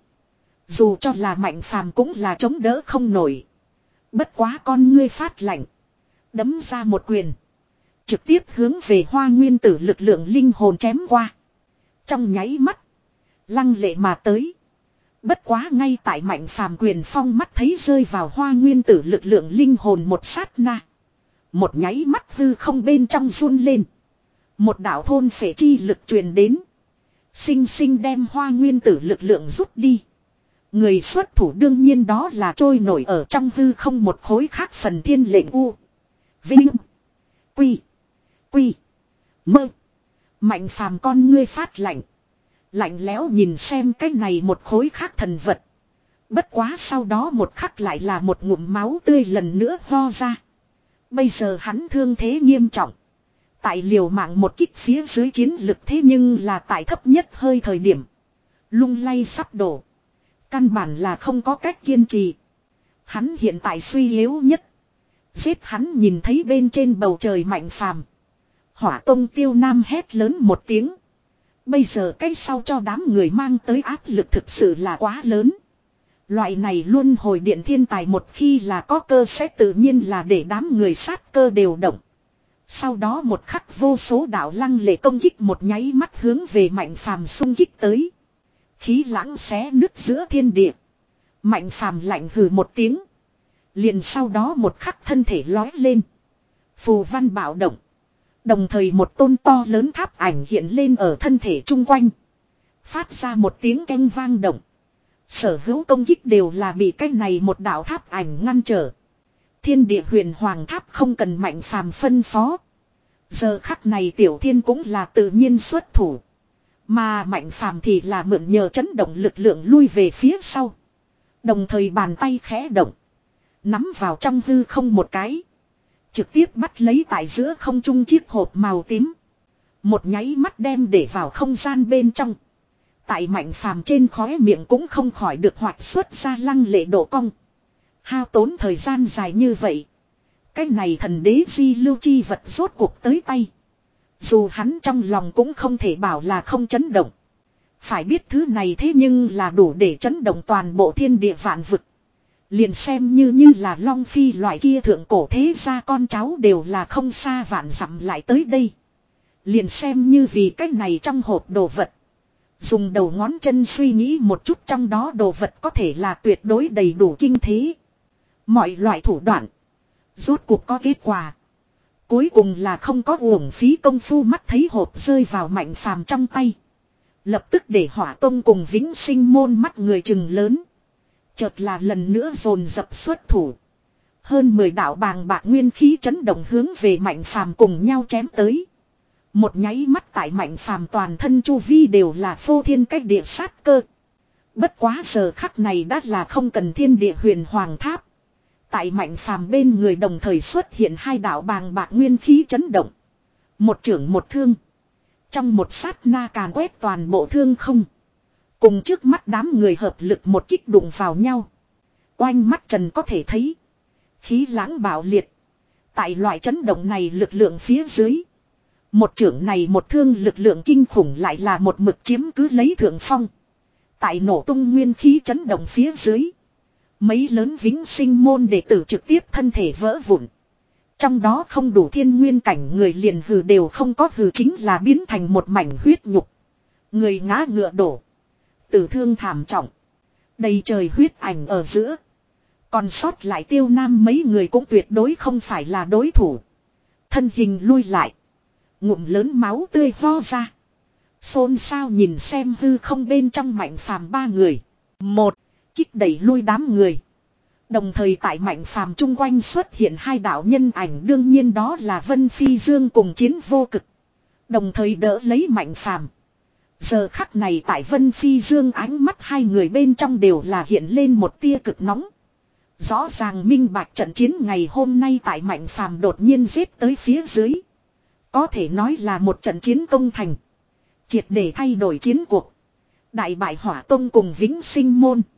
Dù cho là Mạnh Phàm cũng là chống đỡ không nổi. Bất quá con ngươi phát lạnh. Đấm ra một quyền. Trực tiếp hướng về Hoa Nguyên Tử lực lượng linh hồn chém qua. Trong nháy mắt. Lăng lệ mà tới. Bất quá ngay tại Mạnh Phàm quyền phong mắt thấy rơi vào Hoa Nguyên Tử lực lượng linh hồn một sát na. Một nháy mắt hư không bên trong run lên. Một đạo thôn phệ chi lực truyền đến. Sinh sinh đem Hoa Nguyên Tử lực lượng rút đi. Người xuất thủ đương nhiên đó là trôi nổi ở trong hư không một khối khác phần thiên lệnh u. Vinh. Quy. Quy. Mơ. Mạnh Phàm con ngươi phát lạnh. Lạnh lẽo nhìn xem cái này một khối khác thần vật. Bất quá sau đó một khắc lại là một ngụm máu tươi lần nữa ho ra. Bây giờ hắn thương thế nghiêm trọng. Tại liều mạng một kích phía dưới chiến lực thế nhưng là tại thấp nhất hơi thời điểm. Lung lay sắp đổ. Căn bản là không có cách kiên trì. Hắn hiện tại suy yếu nhất. Giết hắn nhìn thấy bên trên bầu trời Mạnh Phàm. Hỏa Tông Tiêu Nam hét lớn một tiếng. Bây giờ cái sau cho đám người mang tới áp lực thực sự là quá lớn. Loại này luôn hồi điện thiên tài một khi là có cơ sẽ tự nhiên là để đám người sát cơ đều động. Sau đó một khắc vô số đạo lăng lệ công kích một nháy mắt hướng về Mạnh Phàm xung kích tới. Khí lãng xé nứt giữa thiên địa. Mạnh Phàm lạnh hừ một tiếng. Liền sau đó một khắc thân thể lói lên. Phù văn bạo động. Đồng thời một tôn to lớn tháp ảnh hiện lên ở thân thể chung quanh. Phát ra một tiếng canh vang động. Sở hữu công kích đều là bị cái này một đạo tháp ảnh ngăn trở. Thiên địa huyền hoàng tháp không cần Mạnh Phàm phân phó. Giờ khắc này Tiểu Thiên cũng là tự nhiên xuất thủ. Mà Mạnh Phàm thì là mượn nhờ chấn động lực lượng lui về phía sau. Đồng thời bàn tay khẽ động. Nắm vào trong hư không một cái. Trực tiếp bắt lấy tại giữa không trung chiếc hộp màu tím. Một nháy mắt đem để vào không gian bên trong. Tại Mạnh Phàm trên khóe miệng cũng không khỏi được hoạt xuất ra lăng lệ độ cong. Hao tốn thời gian dài như vậy. Cái này thần đế di lưu chi vật rốt cuộc tới tay. Dù hắn trong lòng cũng không thể bảo là không chấn động. Phải biết thứ này thế nhưng là đủ để chấn động toàn bộ thiên địa vạn vực. Liền xem như như là Long Phi loại kia thượng cổ thế gia con cháu đều là không xa vạn dặm lại tới đây. Liền xem như vì cái này trong hộp đồ vật. Dùng đầu ngón chân suy nghĩ một chút trong đó đồ vật có thể là tuyệt đối đầy đủ kinh thế. Mọi loại thủ đoạn. Rốt cuộc có kết quả. Cuối cùng là không có uổng phí công phu mắt thấy hộp rơi vào Mạnh Phàm trong tay. Lập tức để Hỏa Tông cùng Vĩnh Sinh môn mắt người chừng lớn. Chợt là lần nữa dồn dập xuất thủ. Hơn mười đạo bàng bạc nguyên khí chấn động hướng về Mạnh Phàm cùng nhau chém tới. Một nháy mắt tại Mạnh Phàm toàn thân chu vi đều là phô thiên cách địa sát cơ. Bất quá giờ khắc này đã là không cần thiên địa huyền hoàng tháp. Tại Mạnh Phàm bên người đồng thời xuất hiện hai đạo bàng bạc nguyên khí chấn động. Một trưởng một thương. Trong một sát na càn quét toàn bộ thương không. Cùng trước mắt đám người hợp lực một kích đụng vào nhau. Oanh mắt trần có thể thấy. Khí lãng bạo liệt. Tại loại chấn động này lực lượng phía dưới. Một trưởng này một thương lực lượng kinh khủng lại là một mực chiếm cứ lấy thượng phong. Tại nổ tung nguyên khí chấn động phía dưới. Mấy lớn Vĩnh Sinh môn đệ tử trực tiếp thân thể vỡ vụn. Trong đó không đủ thiên nguyên cảnh người liền hừ đều không có hừ chính là biến thành một mảnh huyết nhục. Người ngã ngựa đổ. Tử thương thảm trọng. Đầy trời huyết ảnh ở giữa. Còn sót lại Tiêu Nam mấy người cũng tuyệt đối không phải là đối thủ. Thân hình lui lại. Ngụm lớn máu tươi ho ra. Xôn xao nhìn xem hư không bên trong Mạnh Phàm ba người. Một. Kích đẩy lui đám người. Đồng thời tại Mạnh Phàm chung quanh xuất hiện hai đạo nhân ảnh, đương nhiên đó là Vân Phi Dương cùng Chiến Vô Cực. Đồng thời đỡ lấy Mạnh Phàm. Giờ khắc này tại Vân Phi Dương ánh mắt hai người bên trong đều là hiện lên một tia cực nóng. Rõ ràng minh bạch trận chiến ngày hôm nay tại Mạnh Phàm đột nhiên giết tới phía dưới. Có thể nói là một trận chiến công thành. Triệt để thay đổi chiến cuộc. Đại bại Hỏa Tông cùng Vĩnh Sinh môn.